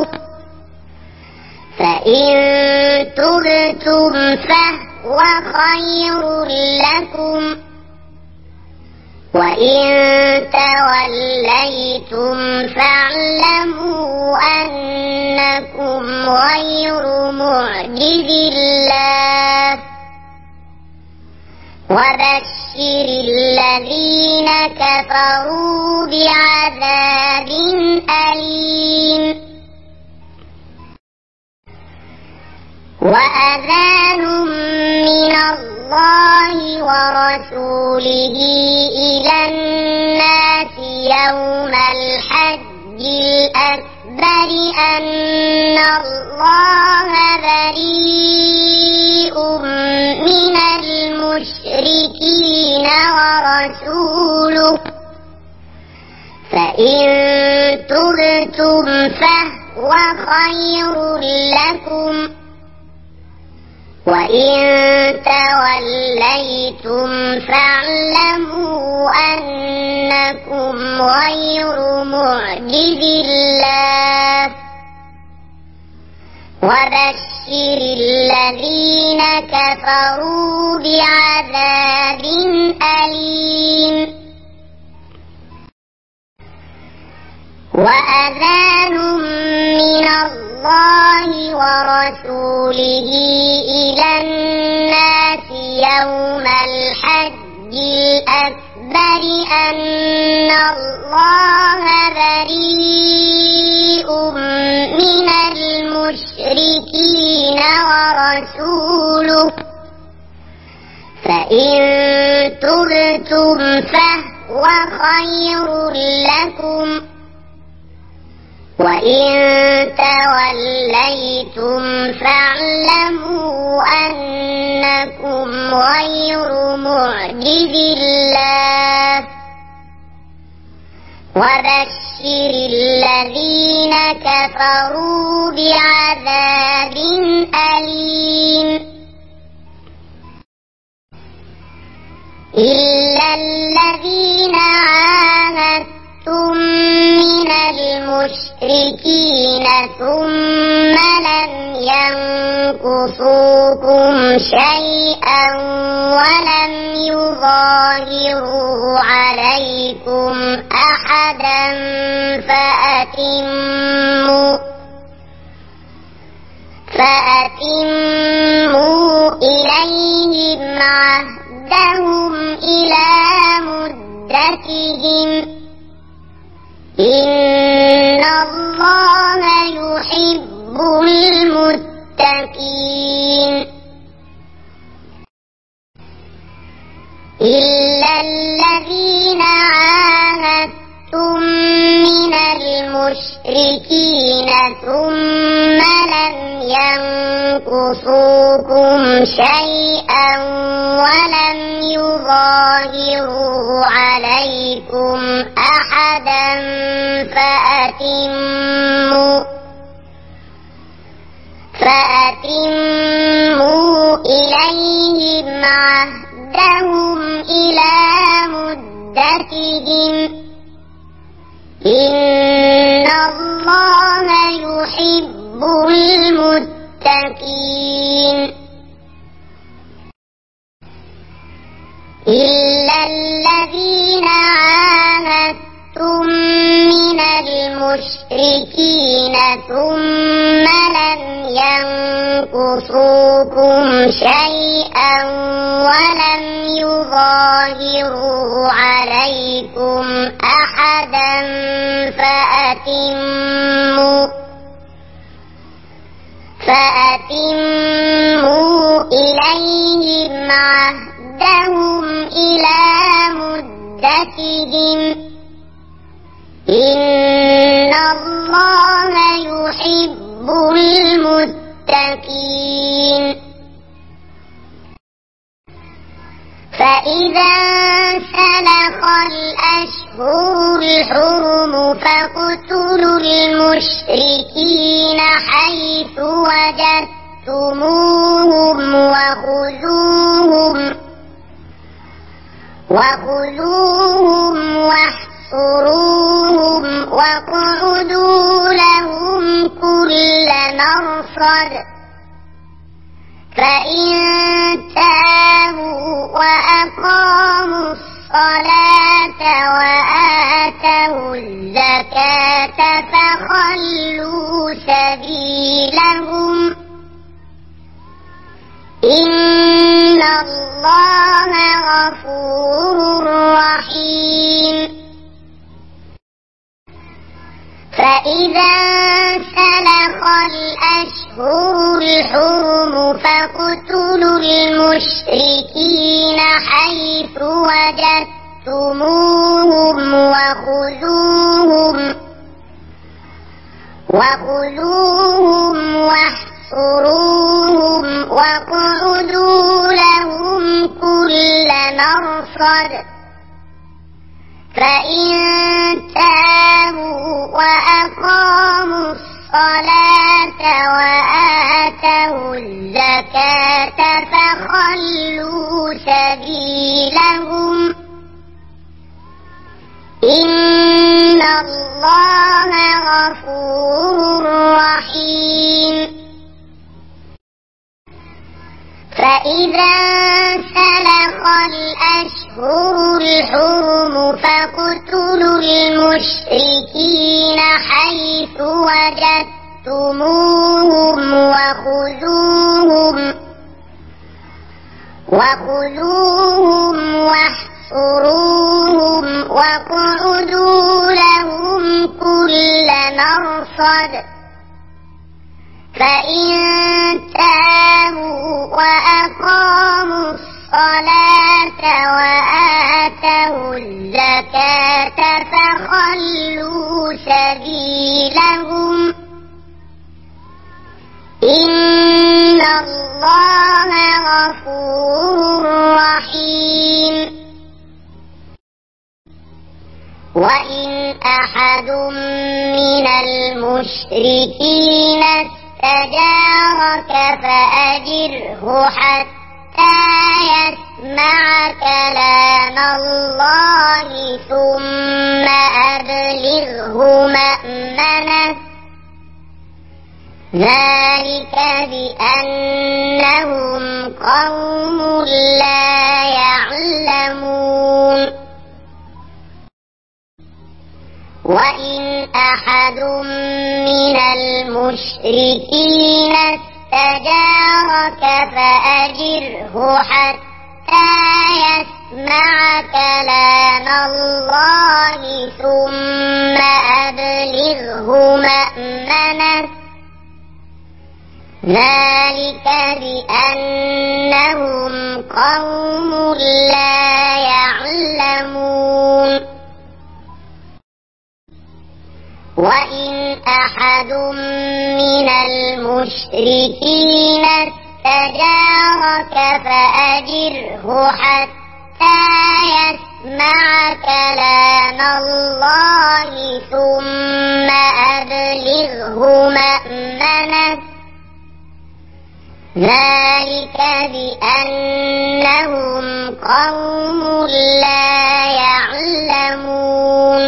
فإن تبتم فهو خير لكم وإن توليتم فاعلموا أنكم غير معجز الله وبشر الذين كفروا بعذاب أليم وأذان من الله ورسوله إلى الناس يوم الحج الأكبر أن الله بريء من المشركين ورسوله فإن تبتم فهو خير لكم وإن توليتم فاعلموا أنكم غير معجز الله وبشر الذين كفروا بعذاب أليم وأذان من الله ورسوله إلى الناس يوم الحج الأكبر أن الله بريء من المشركين ورسوله فإن تبتم فهو خير لكم وإن توليتم فاعلموا أنكم غير معجز الله وبشر الذين كفروا بعذاب أليم إلا الذين عاهدتم من المشركين ثم لم ينقصوكم شيئا ولم يظاهروا عليكم أحدا فأتموا إليهم عهدهم إلى مدتهم إن الله يحب المتقين إلا الذين عاهدتم من المشركين ثم لم ينقصوكم شيئا ولم يظاهروا عليكم أحدا فأتموا إليهم عهدهم إلى مدتهم إن الله يحب المتقين إلا الذين عاهدتم من المشركين ثم لم ينقصوكم شيئا ولم يظاهروا عليكم أحدا فأتموا إليهم عهدهم إلى مدتهم إن الله يحب المتقين فإذا سلخ الأشهر الحرم فاقتلوا المشركين حيث وجدتموهم وخذوهم واحصروهم واقعدوا لهم كل مرصد فإن تابوا وأقاموا الصلاة وآتوا الزكاة فخلوا سبيلهم إن الله غفور رحيم فإذا سلخ الأشهر الحرم فاقتلوا المشركين حيث وجدتموهم وخذوهم واحصروهم واقعدوا لهم كل مرصد فإن تابوا وأقاموا الصلاة وآتوا الزكاة فخلوا سبيلهم إن الله غفور رحيم فإذا سلخ الأشهر الحرم فاقتلوا المشركين حيث وجدتموهم وخذوهم واحصروهم واقعدوا لهم كل مرصد فإن تابوا وأقاموا الصلاة وآتوا الزكاة فخلوا سبيلهم إن الله غفور رحيم وإن أحد من المشركين استجارك فأجره حتى يسمع كلام الله ثم أبلغه مأمنه ذلك بأنهم قوم لا يعلمون وإن أحد من المشركين استجارك فأجره حتى يسمع كلام الله ثم أبلغه مأمنه ذلك بأنهم قوم لا يعلمون وإن أحد من المشركين استجارك فأجره حتى يسمع كلام الله ثم أبلغه مأمنه ذلك بأنهم قوم لا يعلمون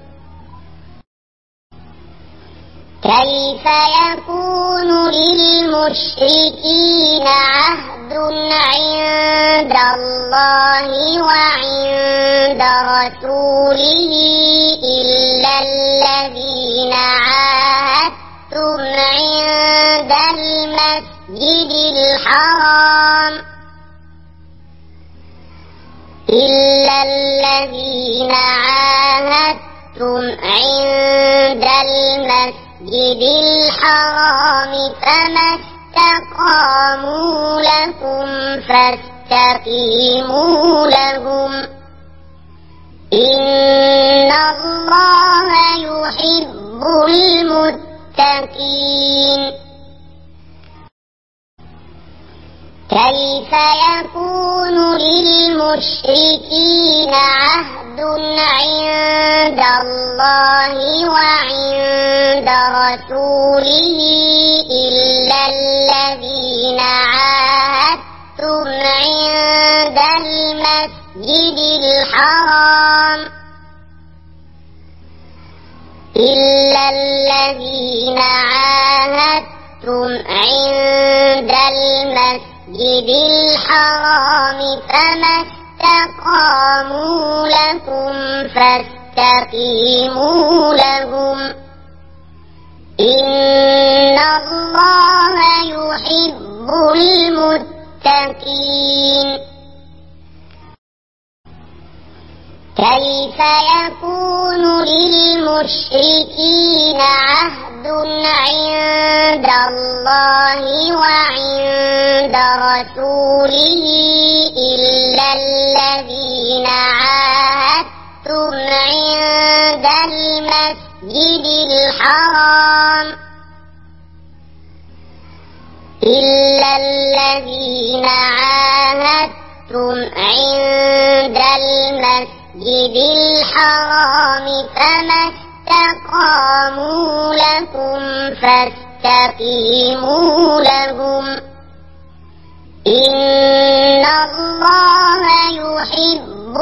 كيف يكون للمشركين عهد عند الله وعند رسوله إلا الذين عاهدتم عند المسجد الحرام إلا الذين عاهدتم عند المسجد الحرام فما استقاموا لكم فاستقيموا لهم إن الله يحب المتقين كيف يكون للمشركين عهد عند الله وعند رسوله إلا الذين عاهدتم عند المسجد الحرام إلا الذين عاهدتم عند المسجد الحرام فما استقاموا لكم فاستقيموا لهم إن الله يحب المتقين كيف يكون للمشركين عهد عند الله وعند رسوله إلا الذين عاهدتم عند المسجد الحرام إلا الذين عاهدتم عند المسجد الحرام فما استقاموا لكم فاستقيموا لهم إن الله يحب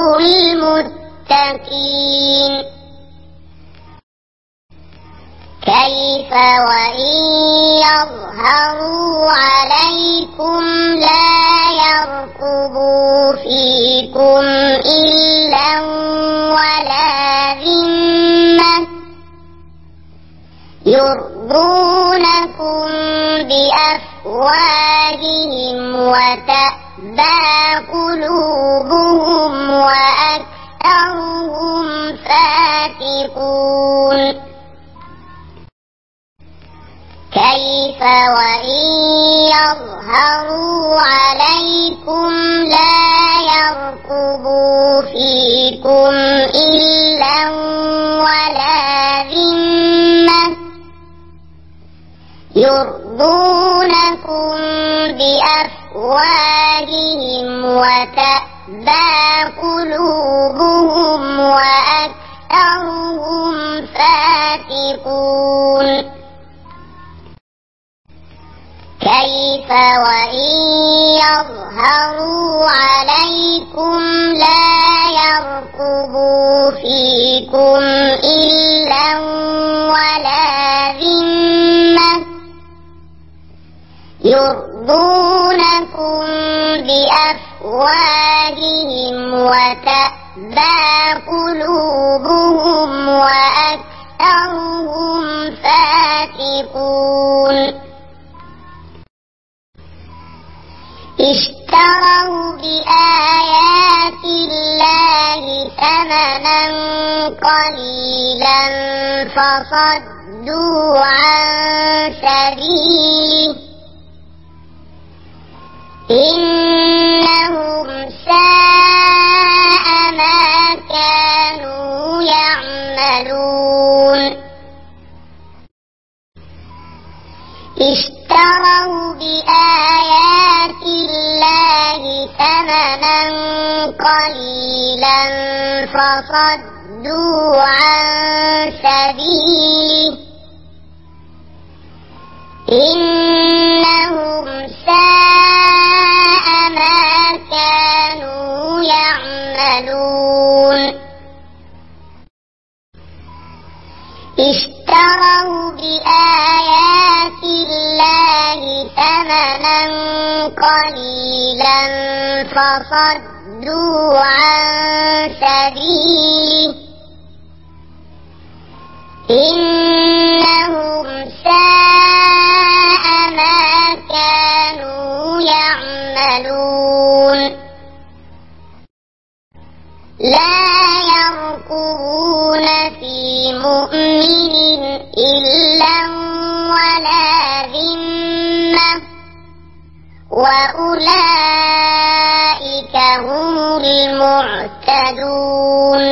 المتقين كيف وإن يظهروا عليكم لا يرقبوا فيكم إلا ولا ذمة يرضونكم بأفواههم وتأبى قلوبهم وأكثرهم فاسقون كيف وإن يظهروا عليكم لا يرقبوا فيكم إلا ولا ذمة يرضونكم بأفواههم وتأبى قلوبهم وأكثرهم فاسقون كيف وإن يظهروا عليكم لا يرقبوا فيكم إلا ولا ذمة يرضونكم بأفواههم وتأبى قلوبهم وأكثرهم فاسقون اشتروا بآيات الله ثمنا قليلا فصدوا عن سبيله إنهم ساء ما كانوا يعملون اشتروا بآيات الله ثمنا قليلا فصدوا عن سبيله إنهم ساء ما كانوا يعملون اشتروا بآيات الله ثمنا قليلا فصدوا عن سبيله إنهم ساء ما كانوا يعملون لا يرقبون في مؤمن إلا ولا ذمة وأولئك هم المعتدون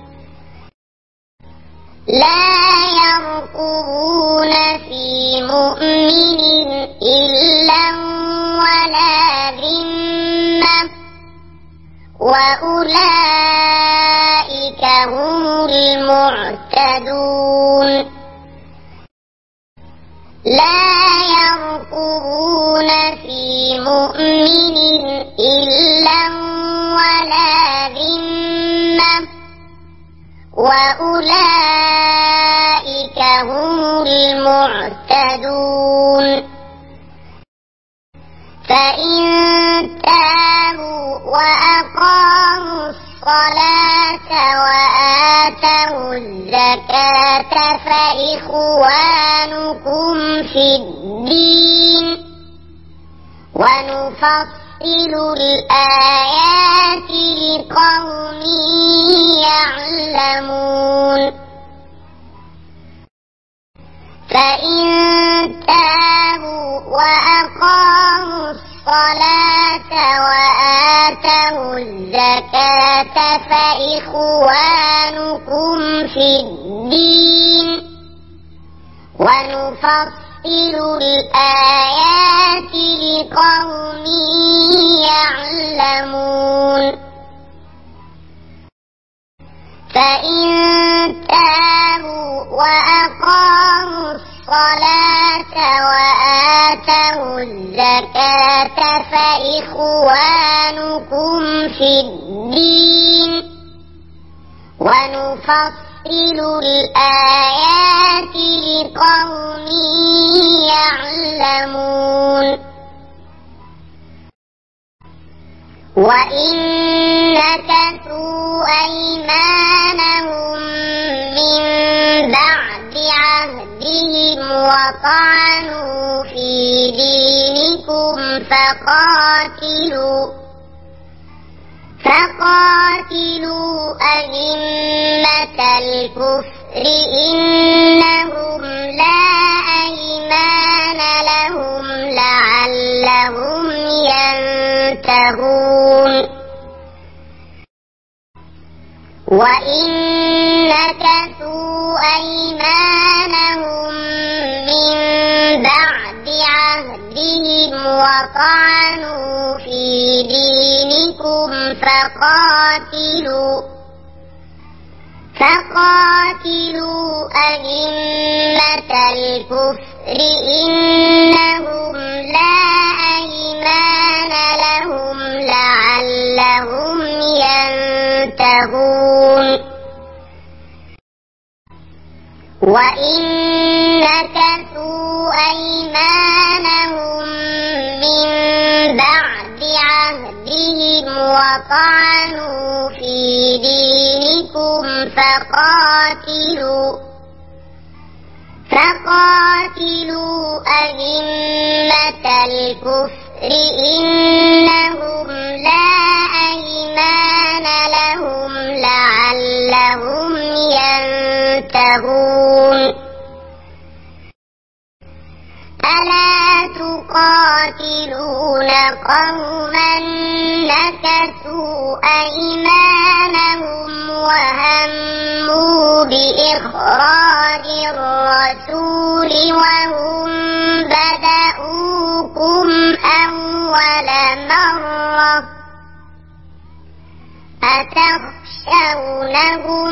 لا يرقبون في مؤمن إلا ولا ذمة وأولئك هم المعتدون لا يرقبون في مؤمن إلا ولا ذمة وأولئك هم المعتدون فإن تابوا وأقاموا الصلاة وآتوا الزكاة فإخوانكم في الدين ونفصل الآيات لقوم يعلمون فإن تابوا وأقاموا الصلاة وآتوا الزكاة فإخوانكم في الدين ونفصل الآيات لقوم يعلمون فإن تابوا وأقاموا الصلاة وآتوا الزكاة فإخوانكم في الدين ونفصل الآيات لقوم يعلمون وإن نكثوا أيمانهم من بعد عهدهم وطعنوا في دينكم فقاتلوا أئمة الكفر إنهم لا أيمان لهم لعلهم ينتهون وإن نكثوا أيمانهم من بعد عهدهم وطعنوا في دينكم فقاتلوا أئمة الكفر إنهم لا أيمان لهم لعلهم ينتهون وإن نكثوا أيمانهم من بعد عهدهم وطعنوا في دينكم فقاتلوا أئمة الكفر إنهم لا أيمان لهم لعلهم ينتهون ألا تقاتلون قوما نكثوا أيمانهم وهموا بإخراج الرسول وهم بدأوكم أول مرة أتخشونهم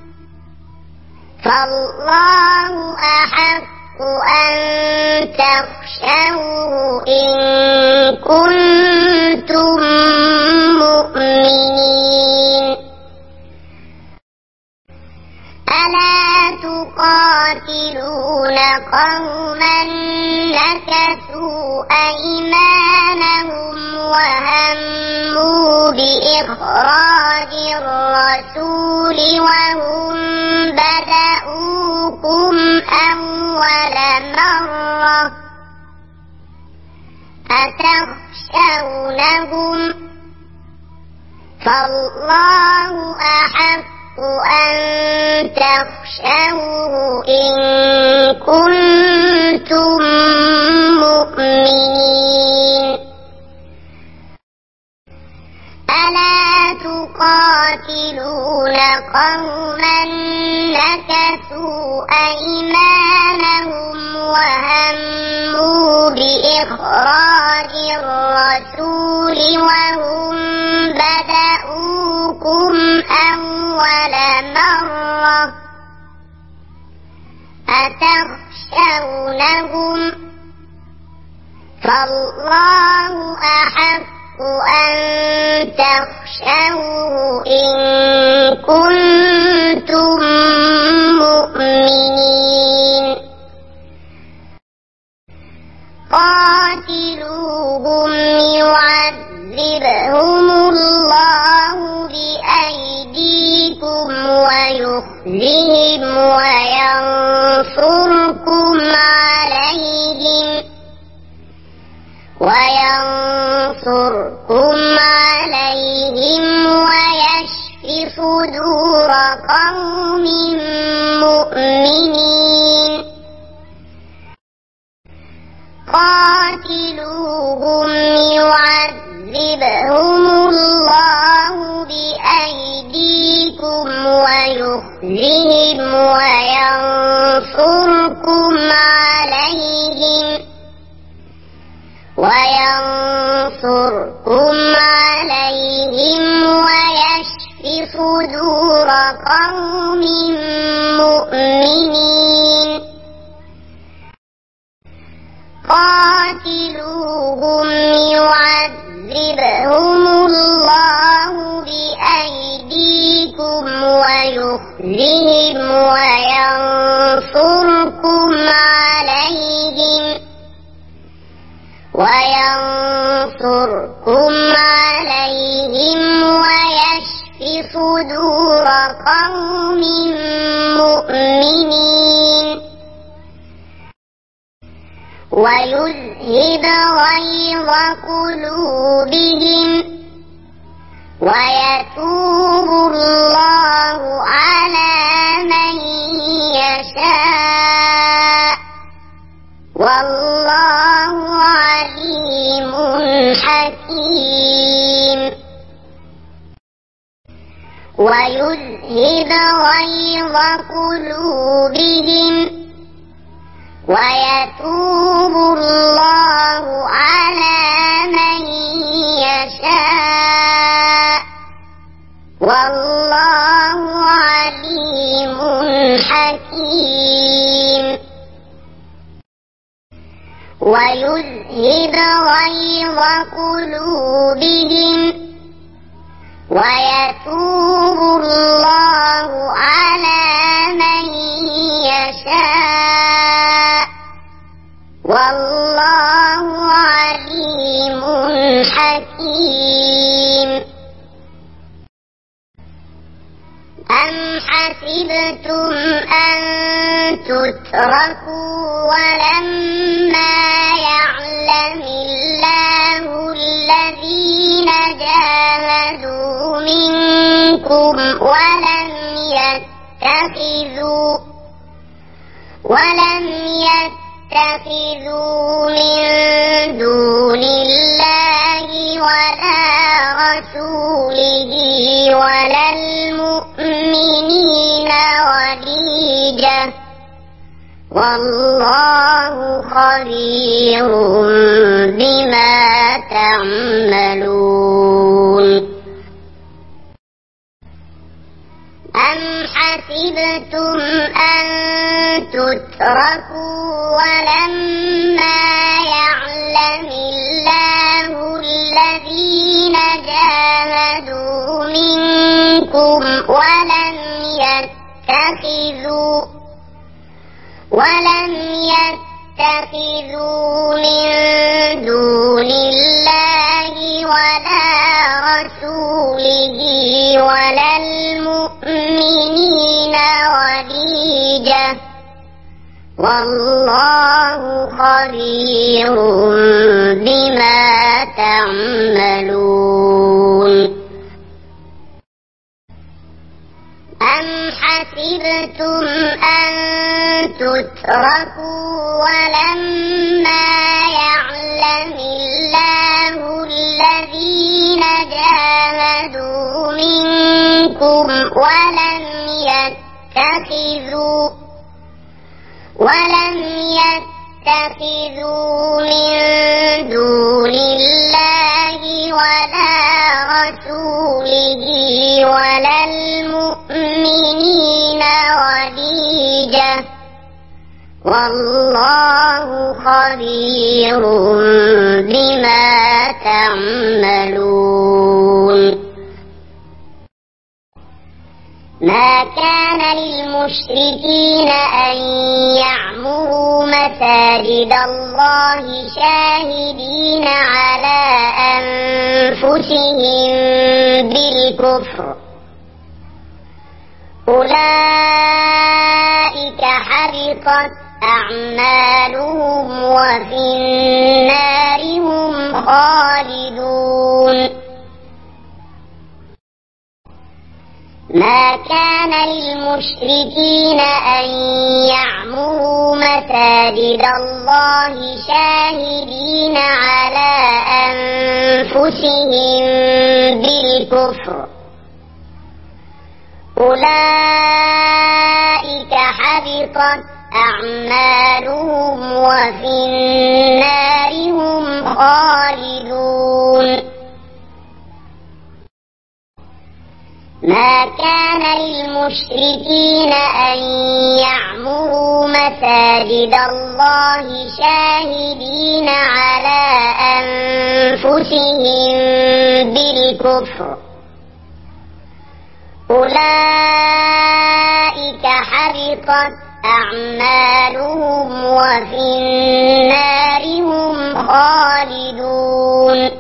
فالله أحق أن تخشوه إن كنتم مؤمنين ألا تقاتلون قوما نكثوا أيمانهم وهموا بإخراج الرسول وهم بدأوكم أول مرة أتخشونهم فالله أحق أن تخشوه إن كنتم مؤمنين ألا تقاتلون قوما نكثوا أيمانهم وهموا بإخراج الرسول وهم بدأوكم أول مرة أتخشونهم فالله أحق أن تخشوه إن كنتم مؤمنين قاتلوهم يعذبهم الله بأيديكم ويخزهم وينصركم عليهم ويشف صدور قوم مؤمنين قاتلوهم يعذبهم الله بأيديكم ويخزهم وينصركم عليهم ويشف صدور قوم مؤمنين قاتلوهم يعذبهم الله بأيديكم ويخزهم وينصركم عليهم ويشف صدور قوم مؤمنين ويذهب غيظ قلوبهم ويتوب الله على من يشاء والله عليم حكيم ويذهب غيظ قلوبهم ويتوب الله على من يشاء والله عليم حكيم ويذهب غيظ قلوبهم ويتوب الله على من يشاء والله عليم حكيم أم حسبتم أن تتركوا ولما يعلم الله الذين جاهدوا منكم ولم يتخذوا من دون الله ولا رسوله ولا المؤمنين وليجة والله خبير بما تعملون أم حسبتم أن تتركوا ولما يعلم الله الذين جاهدوا منكم ولم يتخذوا من دون الله ولا رسوله ولا المؤمنين وليجة والله خبير بما تعملون أم حسبتم أن تتركوا ولما يعلم الله الذين جاهدوا منكم ولم تتخذوا من دون الله ولا رسوله ولا المؤمنين وليجة والله خبير بما تعملون. ما كان للمشركين أن يعمروا مساجد الله شاهدين على أنفسهم بالكفر أولئك حبطت أعمالهم وفي النار هم خالدون. ما كان للمشركين أن يعمروا مساجد الله شاهدين على أنفسهم بالكفر أولئك حبطت أعمالهم وفي النار هم خالدون. ما كان للمشركين أن يعمروا مساجد الله شاهدين على أنفسهم بالكفر أولئك حبطت أعمالهم وفي النار هم خالدون.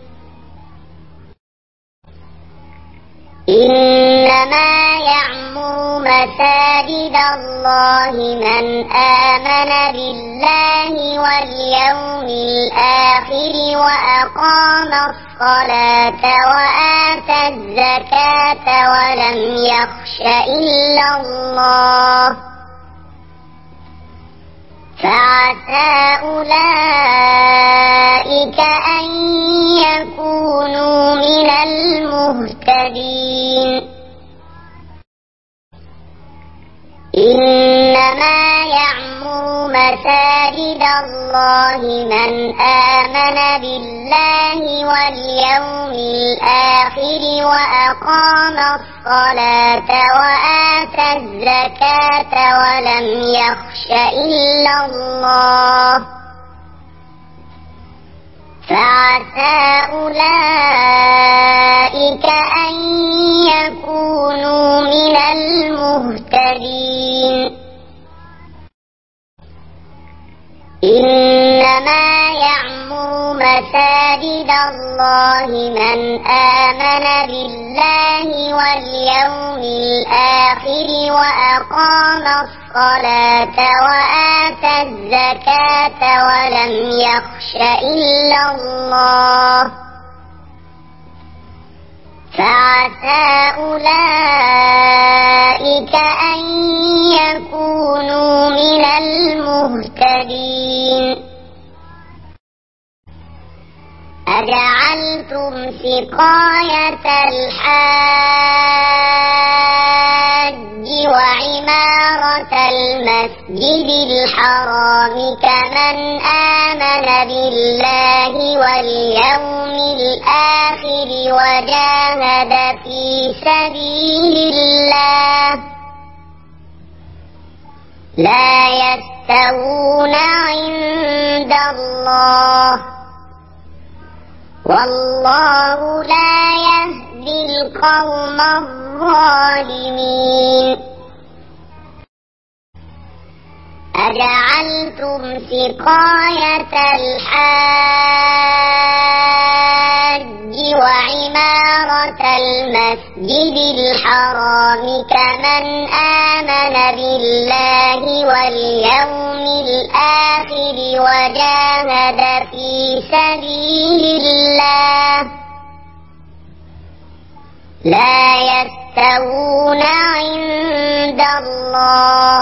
إنما يعمر مساجد الله من آمن بالله واليوم الآخر وأقام الصلاة وآتى الزكاة ولم يخش إلا الله فعسى أولئك أن يكونوا من المهتدين. إنما يعمر مساجد الله من آمن بالله واليوم الآخر وأقام الصلاة وآتى الزكاة ولم يخش إلا الله فعسى أولئك أن يكونوا من المهتدين. إنما يعمر مساجد الله من آمن بالله واليوم الآخر وأقام الصلاة وآتى الزكاة ولم يخش إلا الله فعسى أولئك أن يكونوا من المهتدين. أجعلتم سقاية الحاج وعمارة المسجد الحرام كمن آمن بالله واليوم الآخر وجاهد في سبيل الله لا يستوون عند الله والله لا يهدي القوم الظالمين. أجعلتم سقاية الحاج وعمارة المسجد الحرام كمن آمن بالله واليوم الآخر وجاهد في سبيل الله لا يستوون عند الله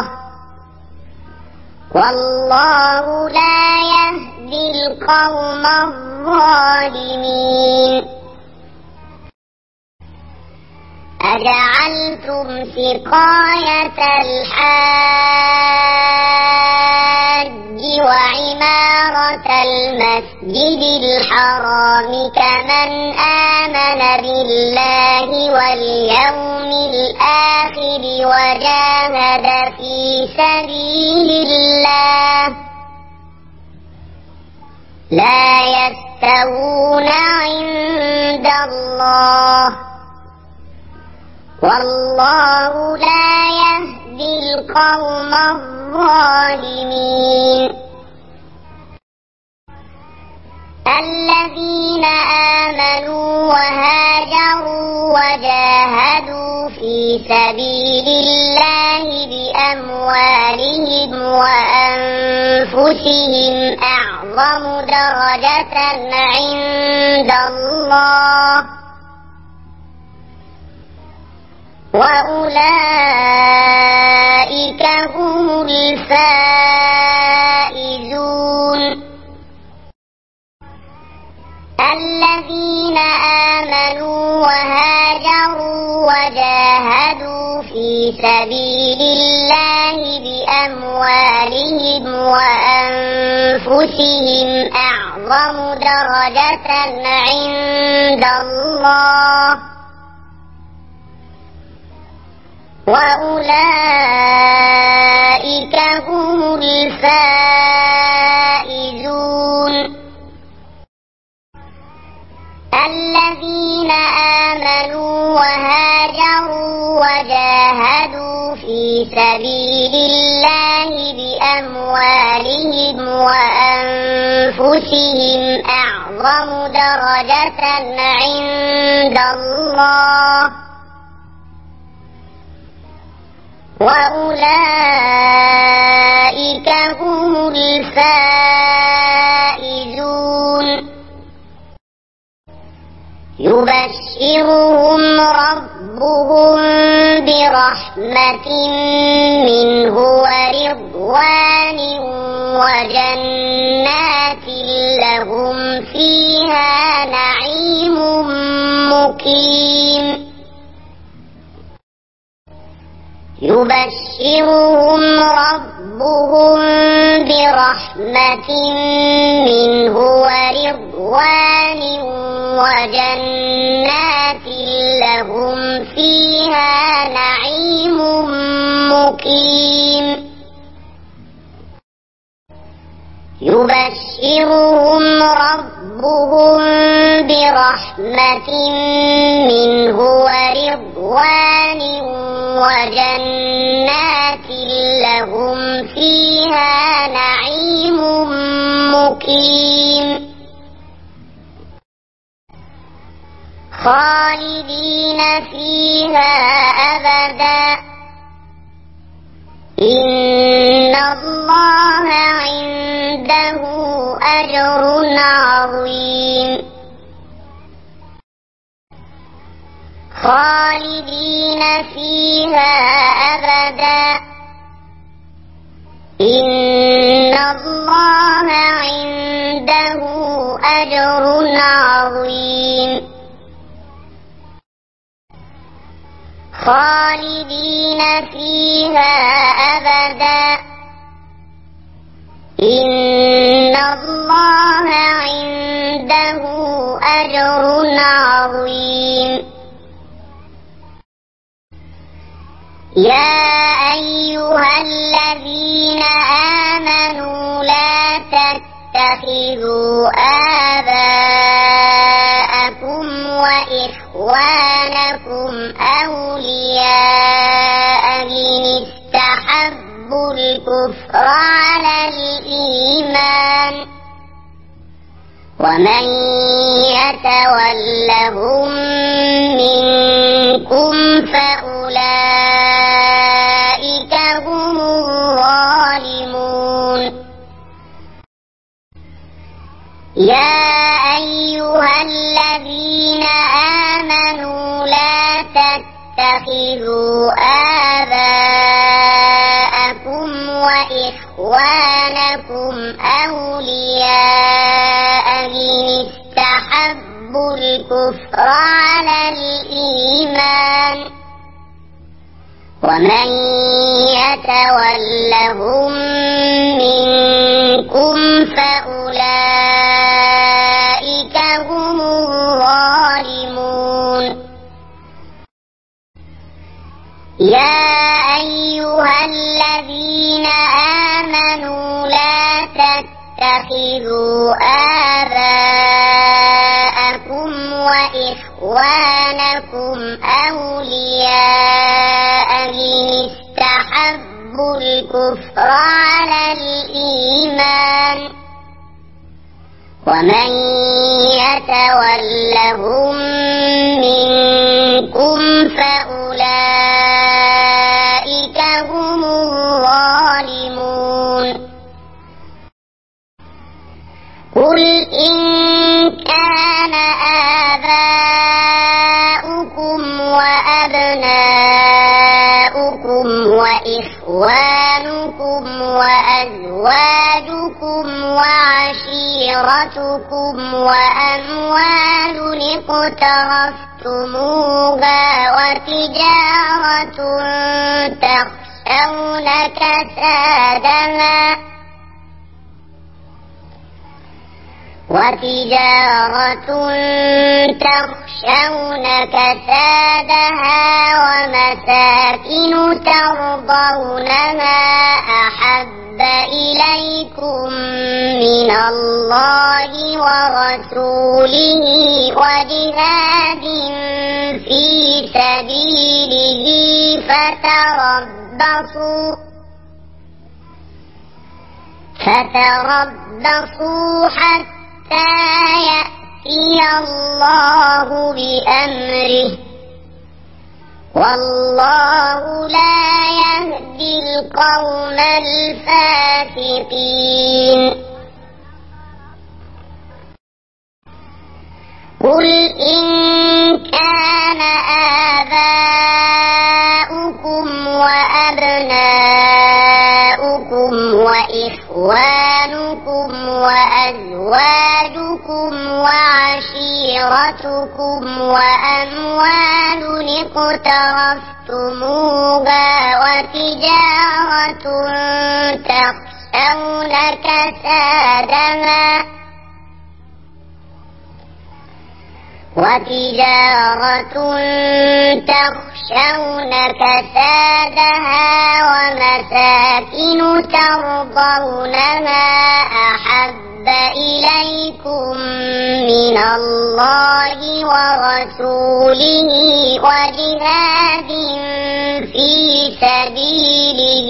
والله لا يهدي القوم الظالمين. أجعلتم سقاية الحاج وعمارة المسجد الحرام كمن آمن بالله واليوم الآخر وجاهد في سبيل الله لا يستوون عند الله والله لا يهدي القوم الظالمين الذين آمنوا وهاجروا وجاهدوا في سبيل الله بأموالهم وأنفسهم أعظم درجة عند الله وأولئك هم الفائزون الذين آمنوا وهاجروا وجاهدوا في سبيل الله بأموالهم وأنفسهم أعظم درجة عند الله وأولئك هم الفائزون الذين آمنوا وهاجروا وجاهدوا في سبيل الله بأموالهم وأنفسهم أعظم درجة عند الله وأولئك هم الفائزون يبشرهم ربهم برحمة منه ورضوان وجنات لهم فيها نعيم مقيم يبشرهم ربهم برحمة منه ورضوان وجنات لهم فيها نعيم مقيم يبشرهم ربهم برحمة منه ورضوان وجنات لهم فيها نعيم مقيم خالدين فيها أبدا إن الله عنده أجر عظيم خالدين فيها أبدا إن الله عنده أجر عظيم خالدين فيها أبدا إن الله عنده أجر عظيم يا أيها الذين آمنوا لا تتخذوا آباءكم وإخوانكم أولياء إن استحبوا الكفر على الإيمان ومن يتولهم منكم فأولئك هم الظالمون يا أيها الذين آمنوا لا تتخذوا آباءكم وإخوانكم أولياء إن استحبوا الكفر على الإيمان ومن يتولهم منكم يا أيها الذين آمنوا لا تتخذوا آباءكم وإخوانكم أولياء إن استحبوا الكفر على الإيمان ومن يتولهم منكم فأولئك هم الظالمون قل إن كان آباؤكم وأبناؤكم وإخوانكم وأزواجكم وعشيرتكم وأموال اقترفتموها وتجارة تخشون كسادها ومساكن ترضونها أحب إليكم من الله ورسوله وجهاد في سبيله فتربصوا حتى يأتي الله بأمره والله لا يهدي القوم الفاسقين قل إن كان آباؤكم وأبناؤكم وإخوانكم وأزواجكم وعشيرتكم وأموال اقترفتموها وتجارة تخشون كسادها ومساكن ترضونها أحب إليكم من الله ورسوله وجهاد في سبيله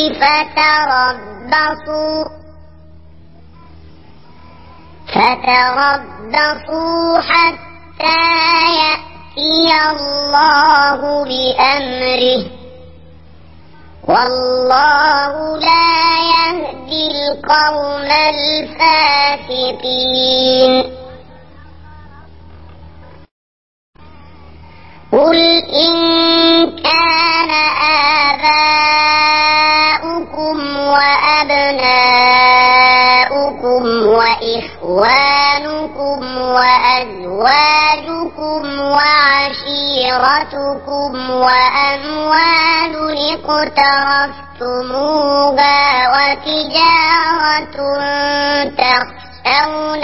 فتربصوا حتى يأتي الله بأمره والله لا يهدي القوم الفاسقين قل إن كان آباؤكم وأبناؤكم وإخوانكم وأزواجكم وعشيرتكم وأموال اقترفتموها وتجارة تخشون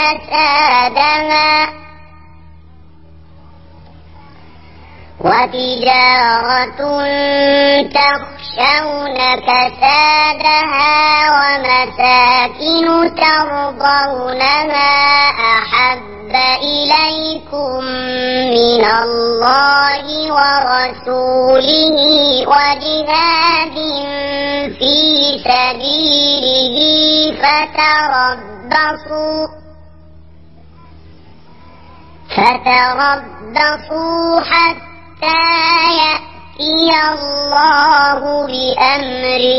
كسادها ومساكن ترضونها أحب إليكم من الله ورسوله وجهاد في سبيله فتربصوا حتى يأتي الله بأمره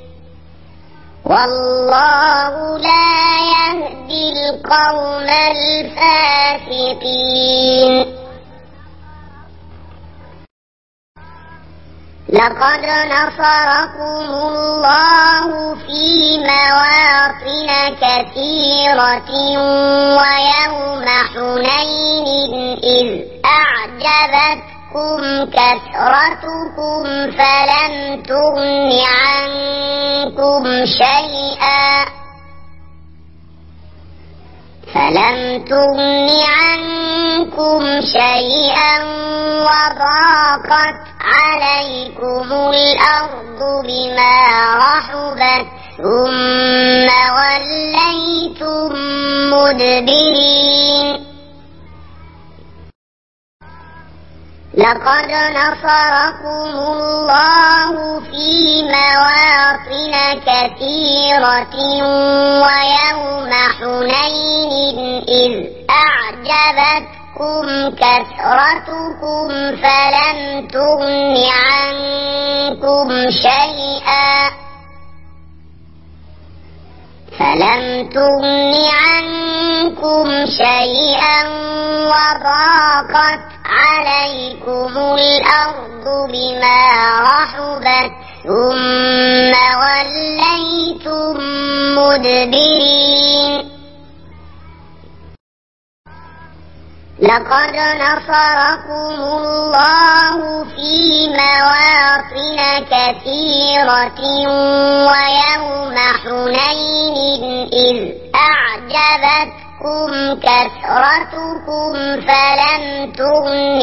والله لا يهدي القوم الفاسقين لقد نصركم الله في مواطن كثيرة ويوم حنين إذ أعجبتكم كثرتكم فلم تغن عنكم شيئا فلم تغن عنكم شيئا وضاقت عليكم الأرض بما رحبت ثم وليتم مدبرين لقد نصركم الله في مواطن كثيرة ويوم حنين إذ أعجبتكم كثرتكم فلم تغن عنكم شيئا وضاقت عليكم الأرض بما رحبت ثم وليتم مدبرين لقد نصركم الله في مواطن كثيرة ويوم حنين إذ أعجبتكم كثرتكم فلم تغن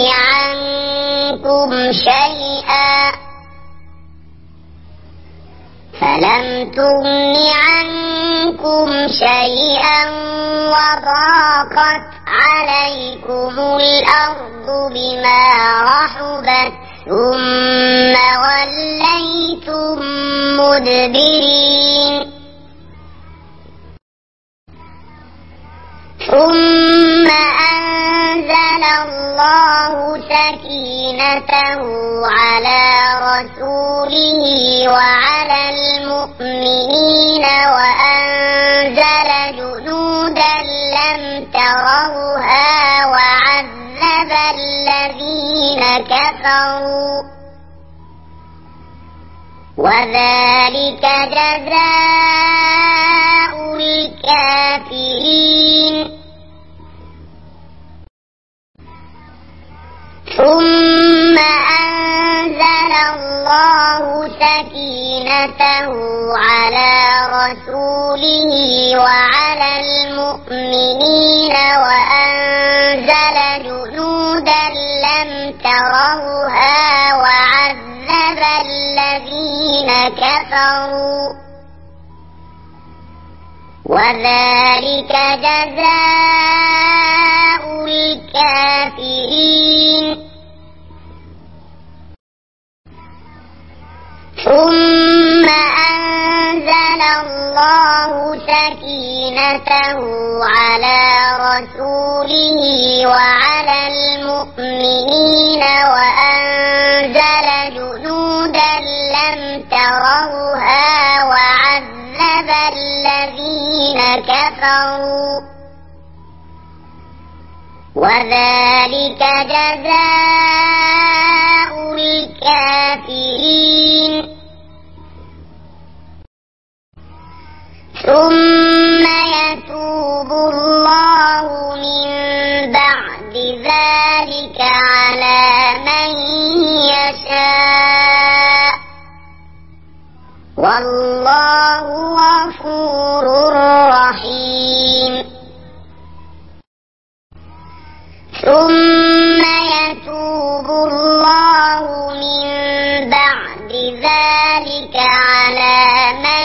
عنكم شيئا وضاقت عليكم الأرض بما رحبت ثم وليتم مدبرين ثم أنزل الله سكينته على رسوله وعلى المؤمنين وأنزل جنودا لم تروها وعذب الذين كفروا وذلك جزاء الكافرين ثم أنزل الله سكينته على رسوله وعلى المؤمنين وأنزل جنودا لم تروها وعذب الذين كفروا وذلك جزاء الكافرين ثم أنزل الله سكينته على رسوله وعلى المؤمنين وأنزل جنودا لم تروها وعذب الذين كفروا وذلك جزاء الكافرين ثم يتوب الله من بعد ذلك على من يشاء والله غفور رحيم ثم يتوب الله من بعد ذلك على من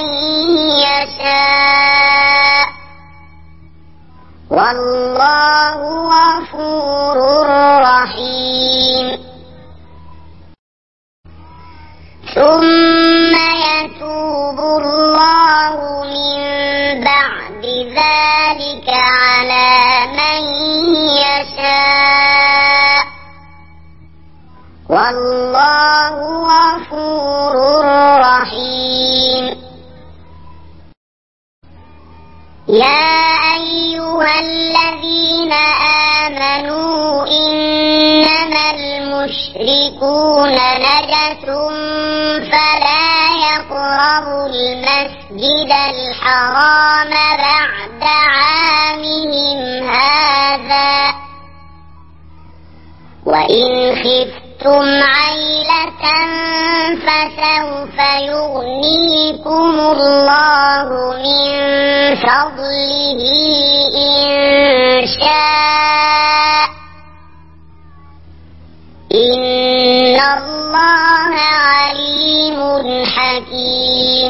يشاء والله غفور رحيم ثم يتوب الله من بعد ذلك على من يشاء والله غفور رحيم يا أيها الذين آمنوا إنما المشركون نجس فلا يقربوا المسجد الحرام بعد عامهم هذا وإن خفتم عيلة فسوف يغنيكم الله من فضله إن شاء إن الله عليم حكيم.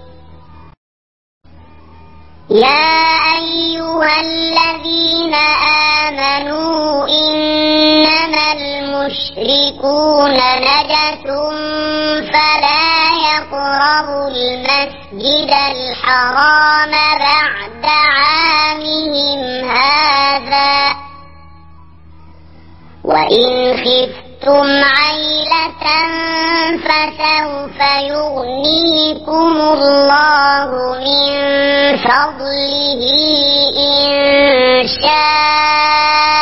يا أيها الذين آمنوا إنما المشركون نجس فلا يقربوا المسجد الحرام بعد عامهم هذا وإن خفتم عيلة فسوف يغنيكم الله من فضله إن شاء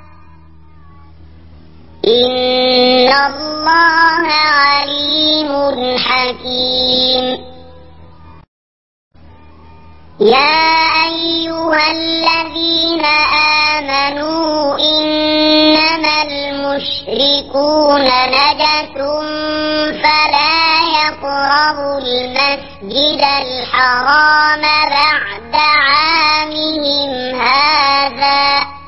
إن الله عليم حكيم. يا أيها الذين آمنوا إنما المشركون نجس فلا يقربوا المسجد الحرام بعد عامهم هذا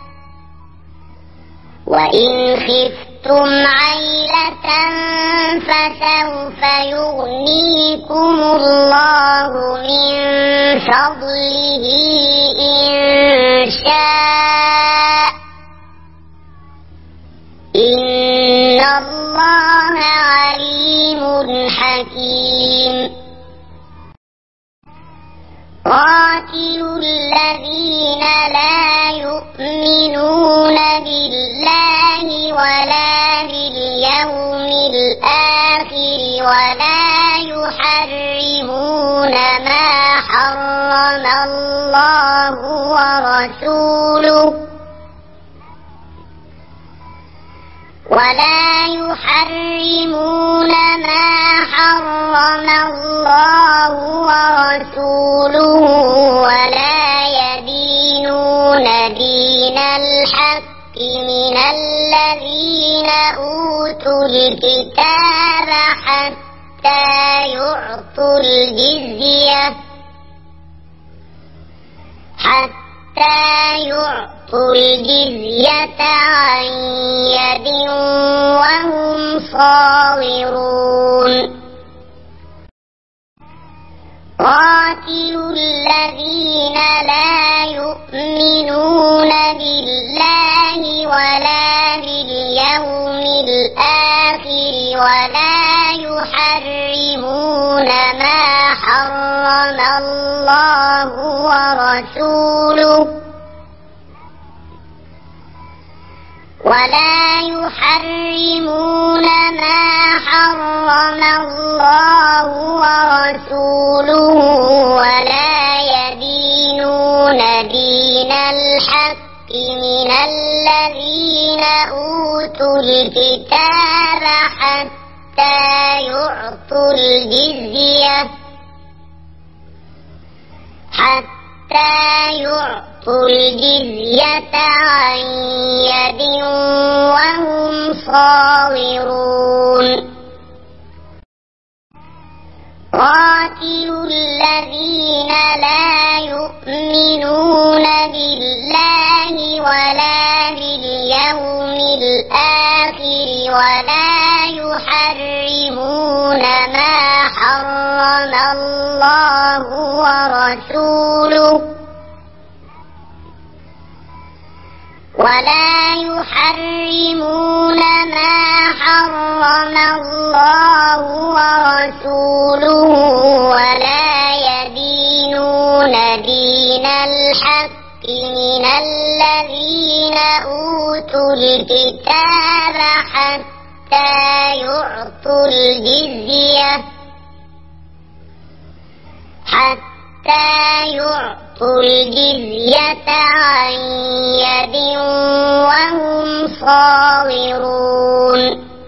وإن خفتم عيلة فسوف يغنيكم الله من فضله إن شاء إن الله عليم حكيم. قاتلوا الذين لا يؤمنون بالله ولا باليوم الآخر ولا يحرمون ما حرم الله ورسوله ولا يدينون دين الحق من الذين أوتوا الكتاب حتى يعطوا الجزية عن يد وهم صاغرون. قاتلوا الذين لا يؤمنون بالله ولا باليوم الآخر ولا يحرمون ما حرم الله ورسوله ولا يدينون دين الحق من الذين أوتوا الكتاب حتى يعطوا الجزية عن يد وهم صاغرون. قاتلوا الذين لا يؤمنون بالله ولا باليوم الآخر ولا يحرمون ما حرم الله ورسوله ولا يدينون دين الحق من الذين أوتوا الكتاب حتى يعطوا الجزية عن يد وهم صاغرون.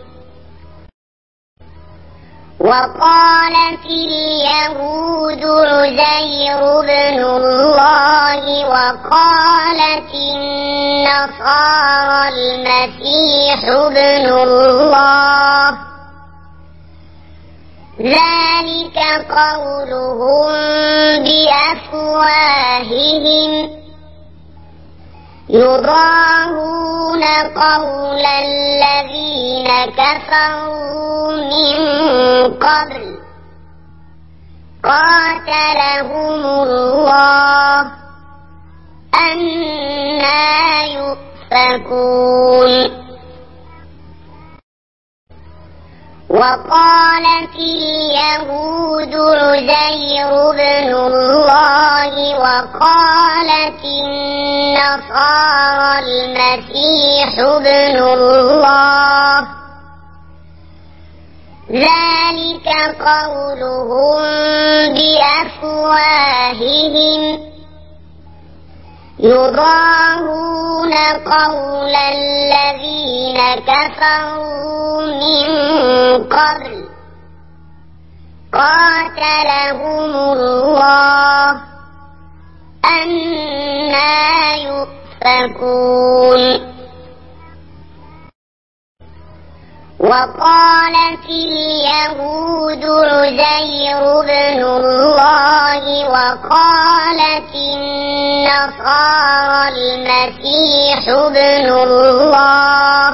وقالت اليهود عزير بن الله وقالت النصارى المسيح ابن الله ذلك قولهم بأفواههم يضاهون قول الذين كفروا من قبل قاتلهم الله أنى يؤفكون وقالت اليهود عزير بن الله وقالت النصارى المسيح ابن الله ذلك قولهم بأفواههم يضاهون قول الذين كفروا من قبل قاتلهم الله أنى يؤفكون وقالت اليهود عزير بن الله وقالت النصارى المسيح ابن الله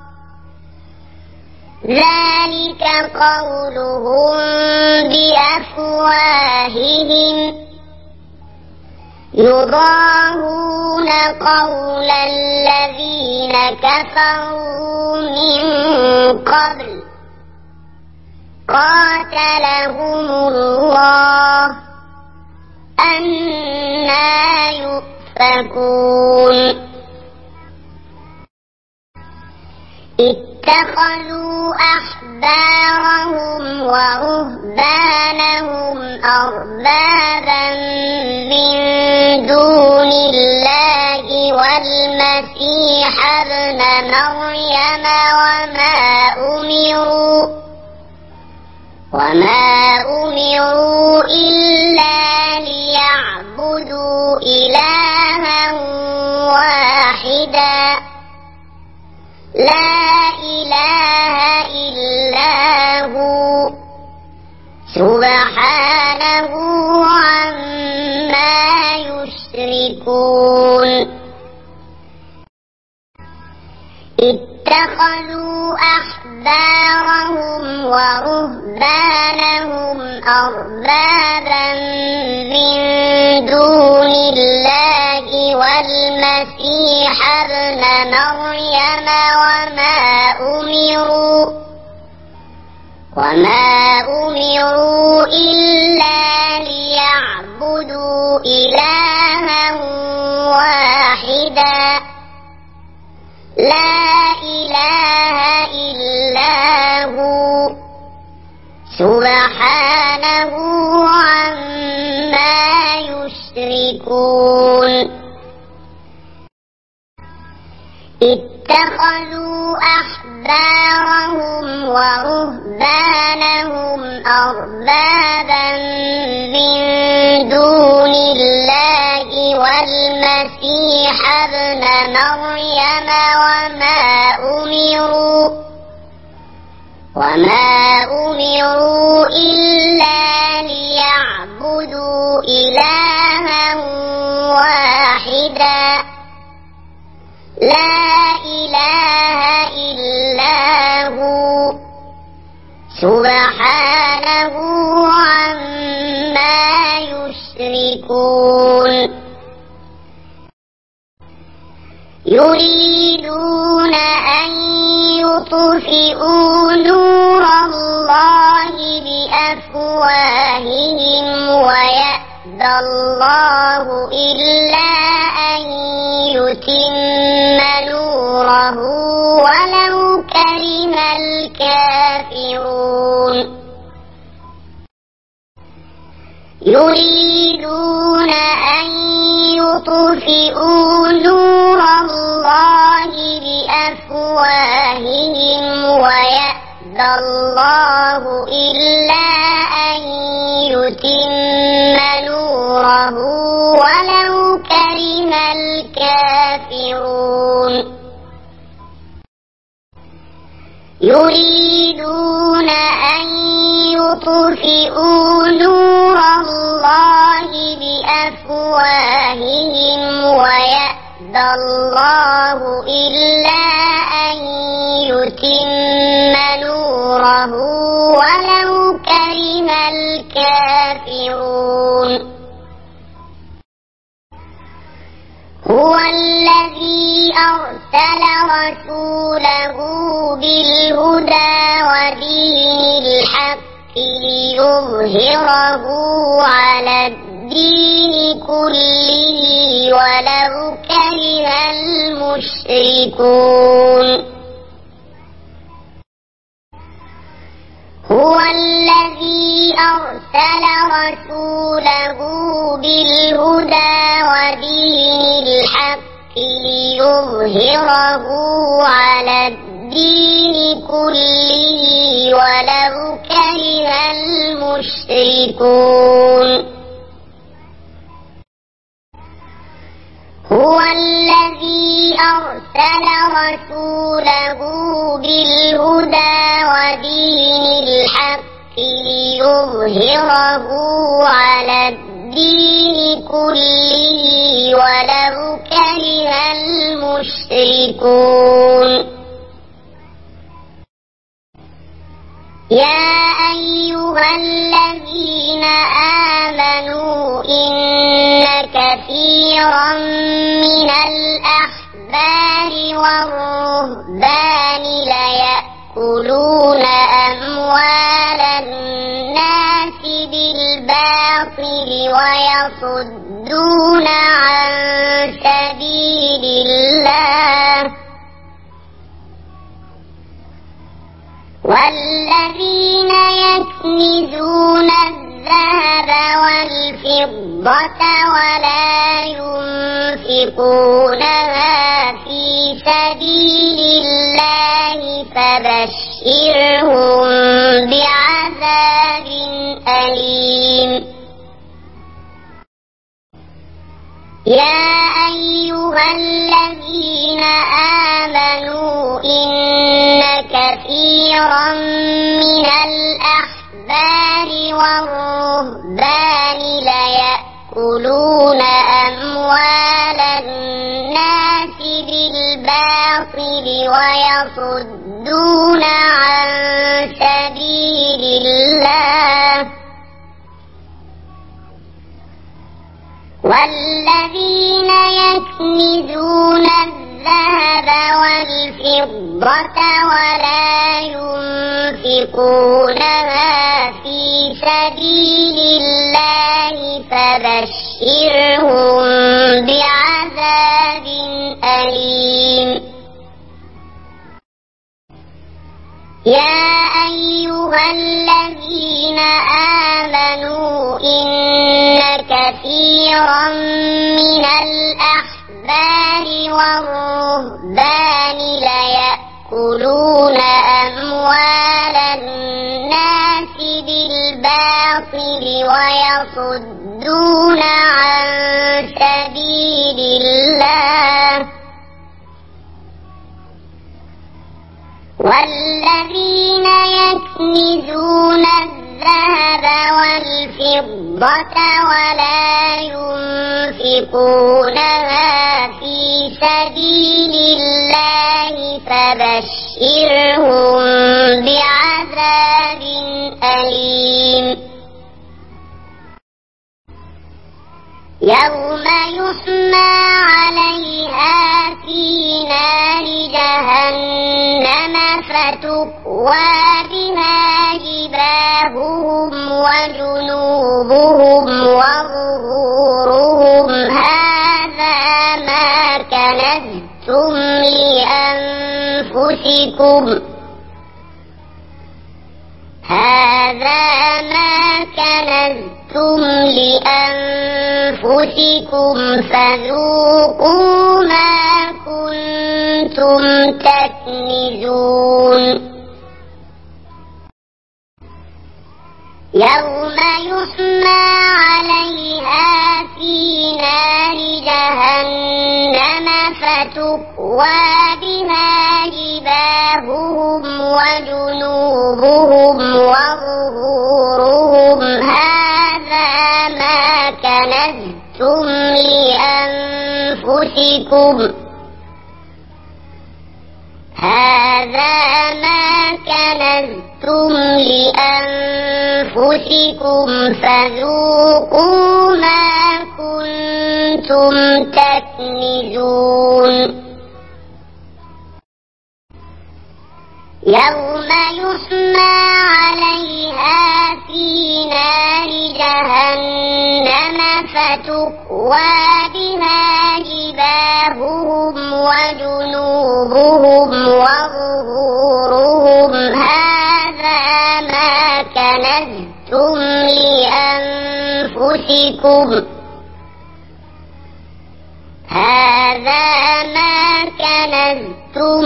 ذلك قولهم بأفواههم يضاهون قول الذين كفروا من قبل قاتلهم الله أنى يؤفكون اتخذوا أحبارهم ورهبانهم أربابا من دون الله والمسيح ابن مريم وما أمروا إلا ليعبدوا إلها واحدا لا إله إلا هو سبحانه عما يشركون اتخذوا أحبارهم ورهبانهم أربابا من دون الله والمسيح ابن مريم وما أمروا إلا ليعبدوا إلها واحدا لا إله إلا هو سبحانه عما يشركون اتخذوا أحبارهم ورهبانهم أربابا من دون الله والمسيح ابن مريم وما أمروا إلا ليعبدوا إلها واحدا لا إله إلا هو سبحانه عما يشركون يريدون أن يطفئوا نور الله بأفواههم ويأبى الله إلا أن يتم نوره ولو كره الكافرون يريدون أن يطفئوا نور الله بأفواههم ويأبى الله إلا أن يتم نوره ولو كره الكافرون يريدون أن ليطفئوا نور الله بأفواههم ويأبى الله إلا أن يتم نوره ولو كره الكافرون هو الذي أرسل رسوله بالهدى ودين الحق ليظهره على الدين كله ولو كره المشركون هو الذي أرسل رسوله بالهدى ودين الحق ليظهره على الدين كله ولو كره المشركون هو الذي أرسل رسوله بالهدى ودين الحق ليظهره على الدين كله ولو كره المشركون يا أيها الذين آمنوا إن كثيرا من الأحبار والرهبان ليأكلون أموال الناس بالباطل ويصدون عن سبيل الله والذين يكنزون الذهب والفضة ولا ينفقونها في سبيل الله فبشرهم بعذاب أليم يا أيها الذين آمنوا إن كثيرا من الأحبار والرهبان ليأكلون أموال الناس بالباطل ويصدون عن سبيل الله والذين يكنزون الذهب والفضة ولا ينفقونها في سبيل الله فبشرهم بعذاب أليم يا أيها الذين آمنوا إن كثيرا من الأحبار والرهبان ليأكلون أموال الناس بالباطل ويصدون عن سبيل الله والذين يكنزون الذهب والفضة ولا ينفقونها في سبيل الله فبشرهم بعذاب أليم يوم يحمى عليها في نار جهنم فتكوى بها جباههم وجنوبهم وظهورهم هذا ما كنزتم لأنفسكم هذا ما كنزتم لأنفسكم فذوقوا ما كنتم تكنزون يوم يحمى عليها في نار جهنم فتكوى بها جباههم جباههم وجنوبهم وظهورهم هذا ما كنزتم لأنفسكم هذا ما كنزتم لأنفسكم فذوقوا ما كنتم تكنزون يوم يحمى عليها في نار جهنم فتكوى بها جباههم وجنوبهم وظهورهم هذا ما كنزتم لأنفسكم هذا ما كنزتم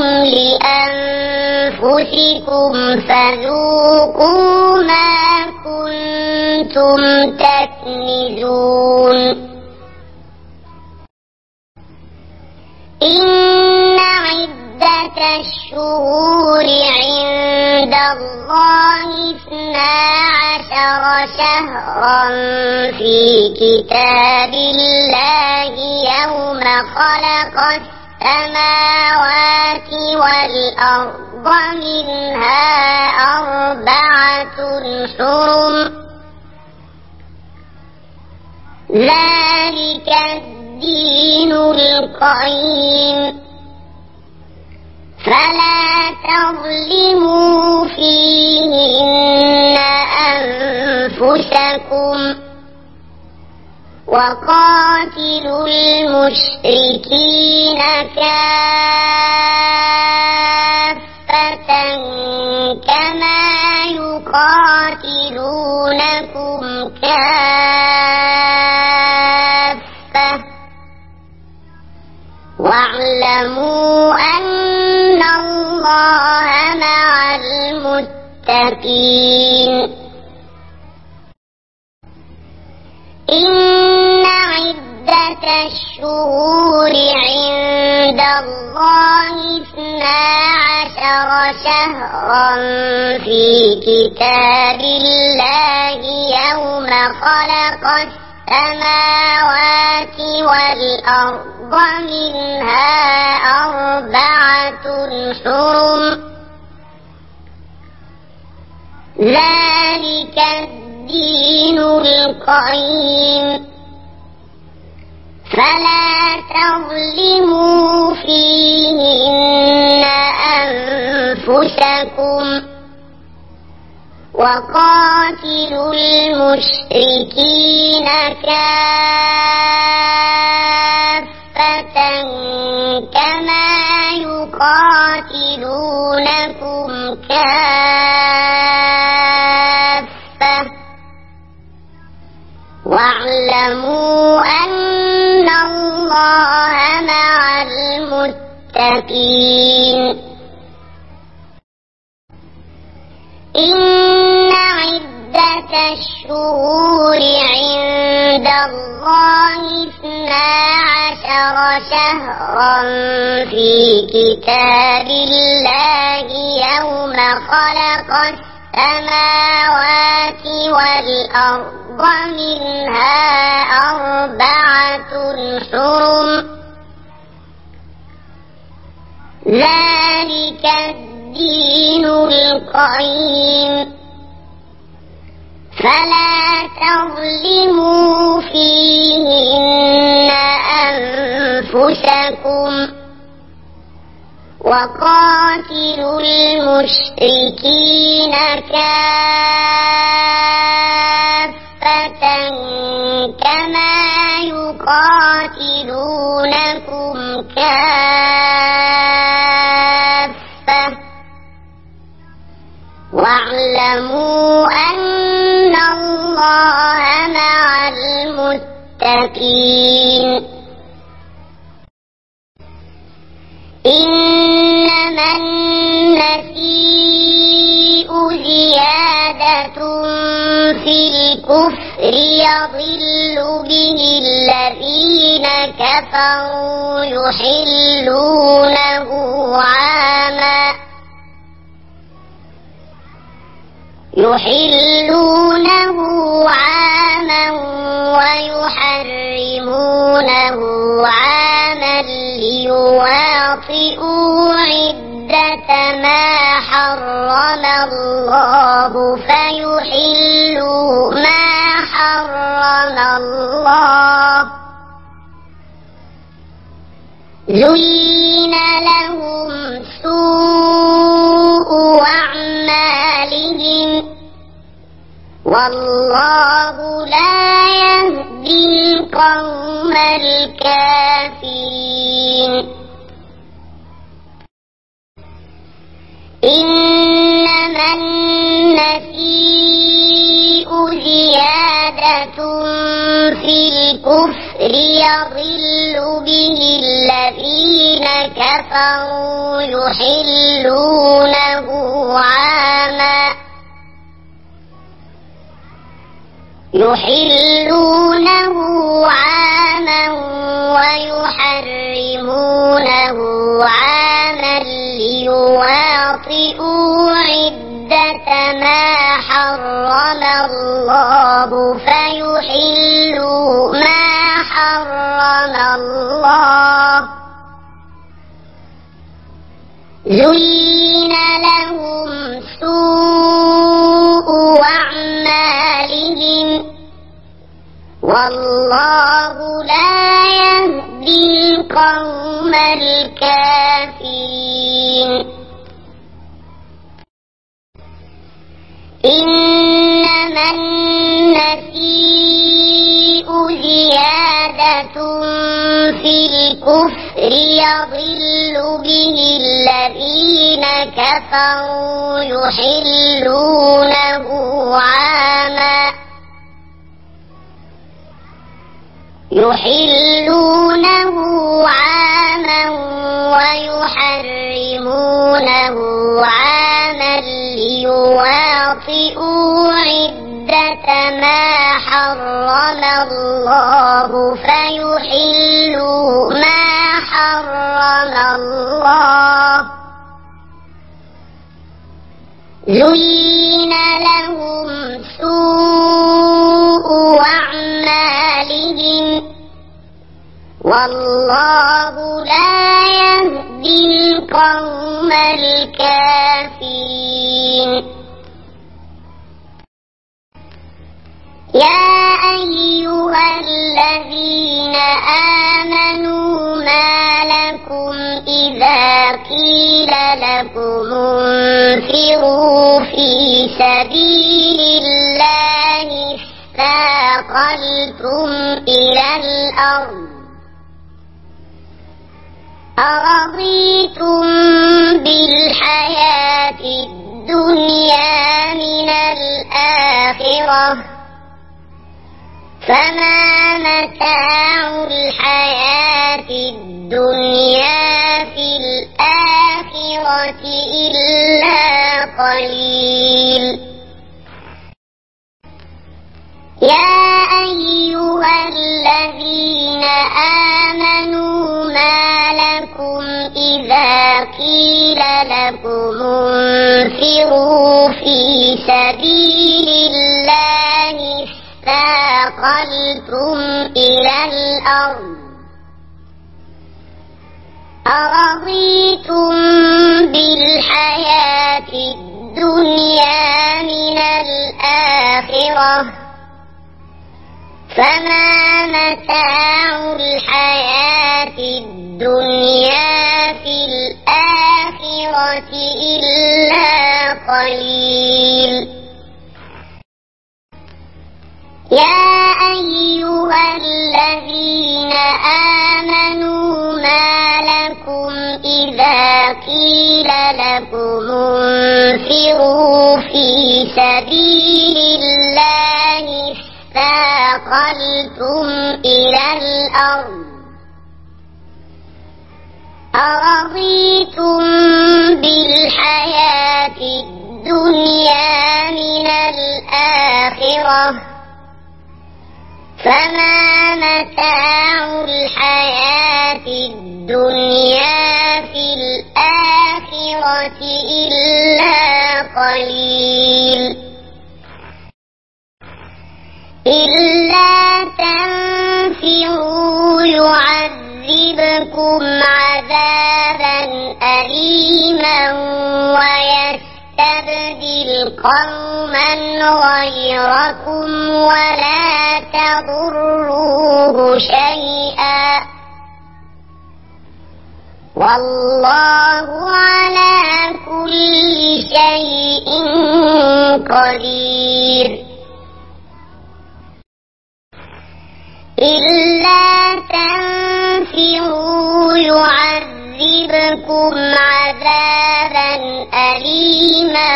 لأنفسكم فذوقوا ما كنتم تكنزون إن عدة الشهور عند الله 12 شهرا في كتاب الله يوم خلق السماوات والأرض منها 4 حرم ذلك الدين القيم فلا تظلموا فيهن أنفسكم وقاتلوا المشركين كافة كما يقاتلونكم كافة واعلموا أن الله مع المتقين إن عدة الشهور عند الله 12 شهرا في كتاب الله يوم خلق السماوات والأرض منها 4 حرم ذلك الدين القيم فلا تظلموا فيهن أنفسكم وقاتلوا المشركين كافة كما يقاتلونكم كافة واعلموا أن الله مع المتقين إن عدة الشهور عند الله 12 شهرا في كتاب الله يوم خلق السماوات والأرض منها 4 حرم ذلك الدين القيم فلا تظلموا فيهن أنفسكم وقاتلوا المشركين كافة كما يقاتلونكم كافة واعلموا أن الله مع المتقين إنما النسيء زيادة في الكفر يضل به الذين كفروا يحلونه عاما ويحرمونه عاما ليواطئوا عدة ما حرم الله فيحلوا ما حرم الله. زين لهم سوء أعمالهم والله لا يهدي القوم الكافرين. إنما النسيء زيادة في الكفر يضل به الذين كفروا يحلونه عاما ويحرمونه عاما ليواطئوا عدة ما حرم الله فيحلوا ما حرم الله. زين لهم سوء أعمالهم والله لا يهدي القوم الكافرين. إنما النسيء زيادة في الكفر يضل به الذين كفروا يحلونه عاما ويحرمونه عاما ليواطئوا عدة ما حرم الله فيحلوا ما حرم الله. زين لهم سوء أعمالهم والله لا يهدي القوم الكافرين. يا أيها الذين آمنوا ما لكم إذا قيل لكم انفروا في سبيل الله اثاقلتم إلى الأرض أرضيتم بالحياة الدنيا من الآخرة فما متاع الحياة الدنيا في الآخرة إلا قليل. يا أيها الذين آمنوا ما لكم إذا قيل لكم انفروا في سبيل الله اثاقلتم إلى الأرض أرضيتم بالحياة الدنيا من الآخرة فما متاع الحياة الدنيا في الآخرة إلا قليل. يا أيها الذين آمنوا ما لكم إذا قيل لكم انفروا في سبيل الله اثاقلتم إلى الأرض أرضيتم بالحياة الدنيا من الآخرة فما متاع الحياة الدنيا في الآخرة إلا قليل. إلا تنفروا يعذبكم عذابا أليما ويستبدل قوما غيركم ولا تضروه شيئا والله على كل شيء قدير. إلا تنفروا يعذبكم عذابا أليما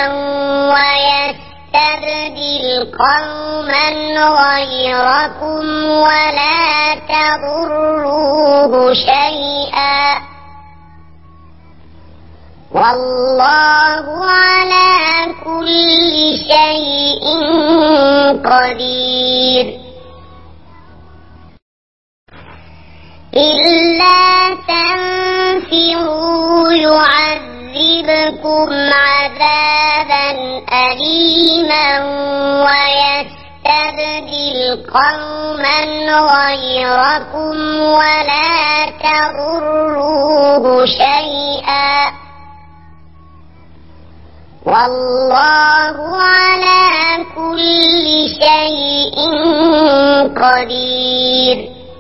ويستبدل قوما غيركم ولا تضروه شيئا والله على كل شيء قدير. إلا تنفروا يعذبكم عذابا أليما ويستبدل قوما غيركم ولا تضروه شيئا والله على كل شيء قدير.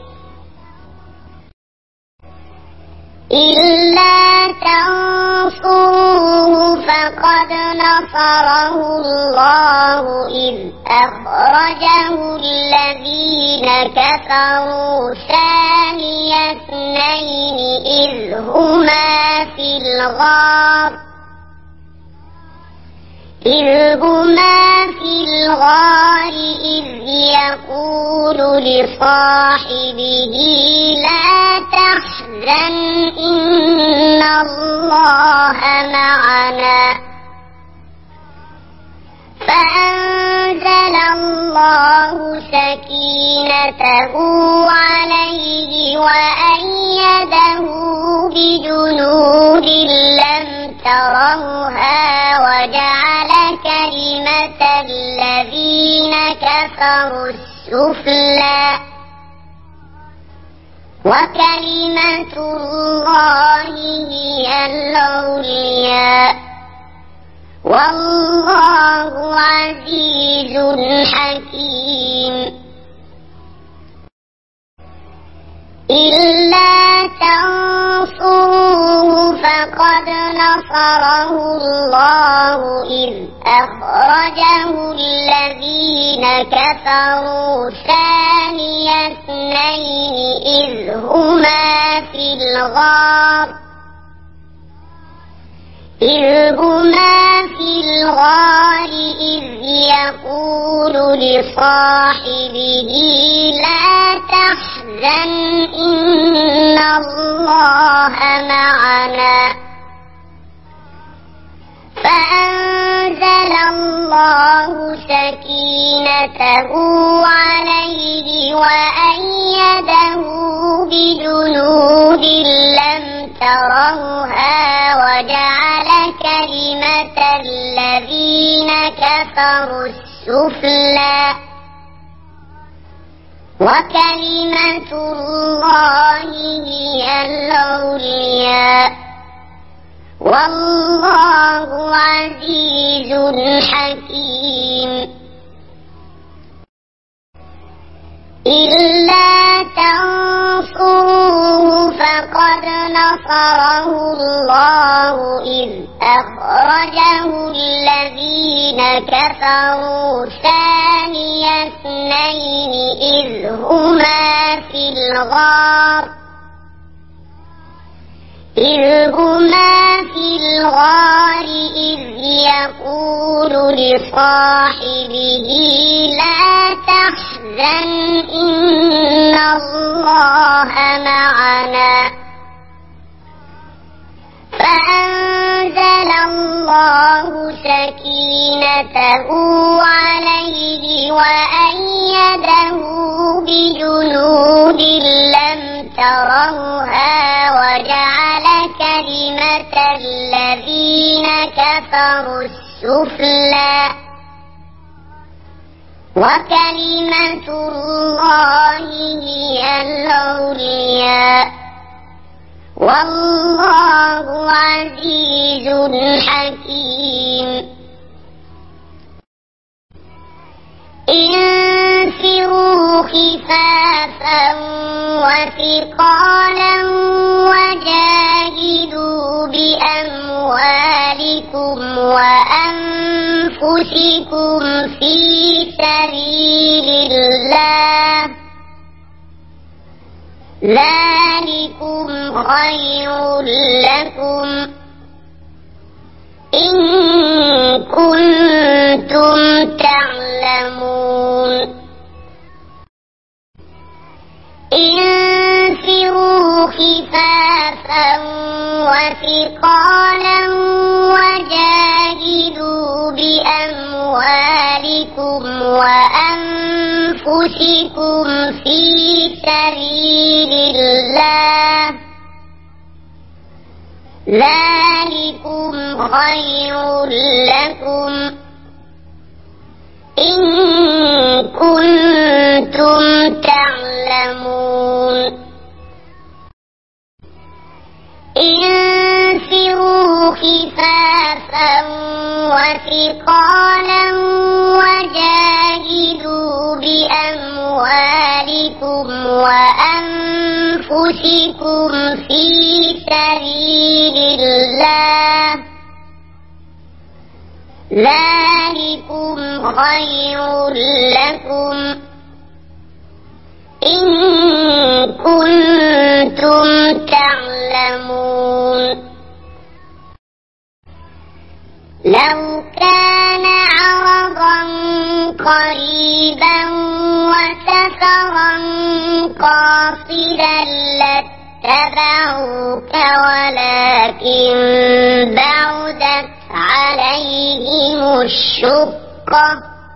إلا تنصروه فقد نصره الله إذ أخرجه الذين كفروا ثاني اثنين إذ هما في الغار إذ يقول لصاحبه لا تحزن إن الله معنا فأنزل الله سكينته عليه وأيده بجنود لم تروها وجعل كلمة الذين كفروا السفلى وكلمة الله هي العليا والله عزيز حكيم. إلا تنصروه فقد نصره الله إذ أخرجه الذين كفروا ثاني اثنين إذ هما في الغار إذ يقول لصاحبه لا تحزن إن الله معنا فأنزل الله سكينته عليه وأيده بجنود لم تروها وجعل كلمة الذين كفروا السفلى وكلمة الله هي العليا والله عزيز حكيم. إلا تنصروه فقد نصره الله إذ أخرجه الذين كفروا ثاني اثنين إذ هما في الغار إذ يقول لصاحبه لا تحزن إن الله معنا فأنزل الله سكينته عليه وأيده بجنود لم تروها وجعل كلمة الذين كفروا السفلى وكلمة الله هي العليا والله عزيز حكيم. انفروا خفافا وثقالا وجاهدوا بأموالكم وأنفسكم في سبيل الله ذلكم خير لكم إن كنتم تعلمون. انفروا خفافا وثقالا وجاهدوا بأموالكم وأنفسكم في سبيل الله ذلكم خير لكم إن كنتم تعلمون. انفروا خفافا وثقالا وجاهدوا بأموالكم وأنفسكم في سبيل الله ذلكم خير لكم إن كنتم تعلمون. لو كان عرضا قريبا وسفرا قاصدا لاتبعوك ولكن بعدت عليهم الشقة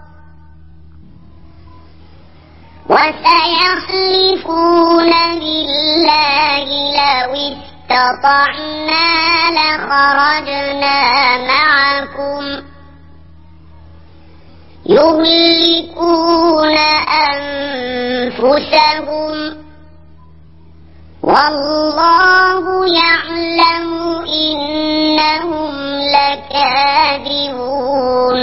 وسيحلفون بالله لو استطعنا لخرجنا معكم يهلكون أنفسهم والله يعلم إنهم لكاذبون.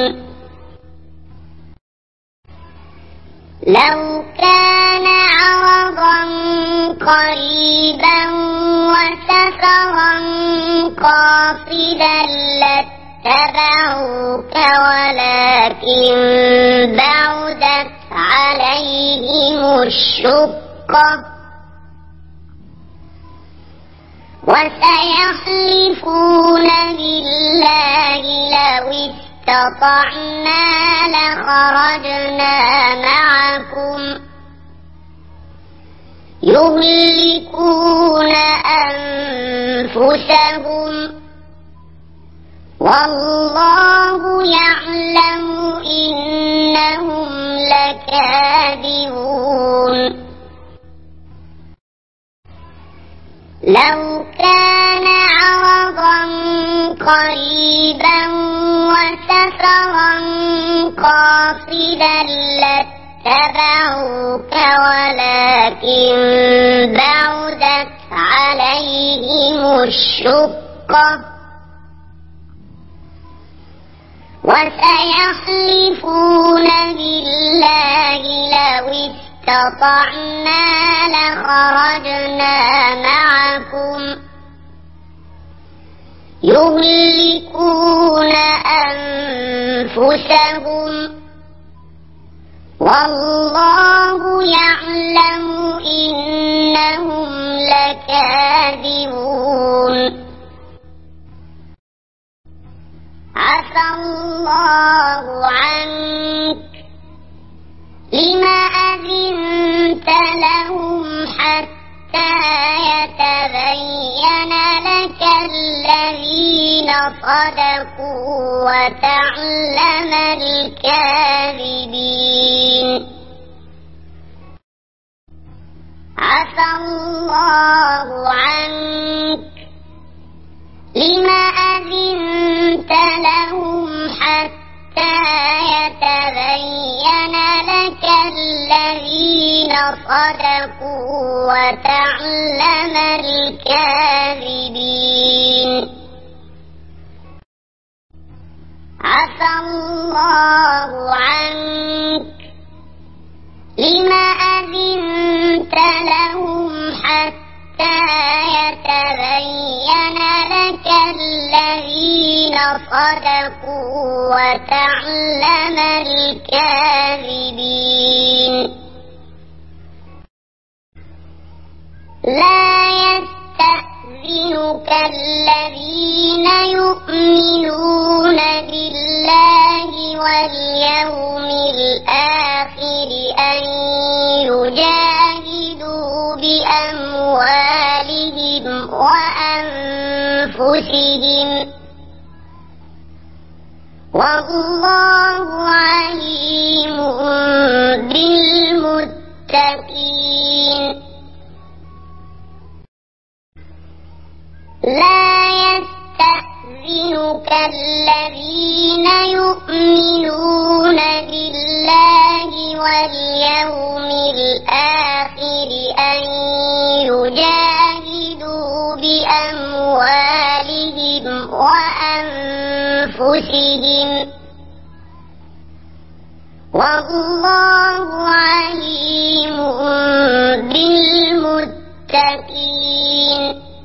لو كان عرضا قريبا وسفرا قاصدا لاتبعوك ولكن بعدت عليهم الشقة وسيحلفون بالله لو استطعنا لخرجنا معكم يهلكون أنفسهم والله يعلم إنهم لكاذبون. لو كان عرضا قريبا وسفرا قاصدا لاتبعوك ولكن بعدت عليهم الشقة وسيحلفون بالله لو استطعنا لخرجنا معكم يهلكون أنفسهم والله يعلم إنهم لكاذبون. عفى الله عنك لما أذنت لهم حتى يتبين لك الذين صدقوا وتعلم الكاذبين. عفى الله عنك لما أذنت لهم حتى يتبين لك الذين صدقوا وتعلم الكاذبين. عفى الله عنك لما أذنت لهم حتى يتبين لك الذين صدقوا وتعلم الكاذبين. لا يستأذنك الذين يؤمنون بالله واليوم الآخر أن يجاهدوا بأموالهم وأنفسهم والله عليم بالمتقين. لا يستأذنك الذين يؤمنون بالله واليوم الآخر أن يجاهدوا بأموالهم وأنفسهم والله عليم بالمتقين.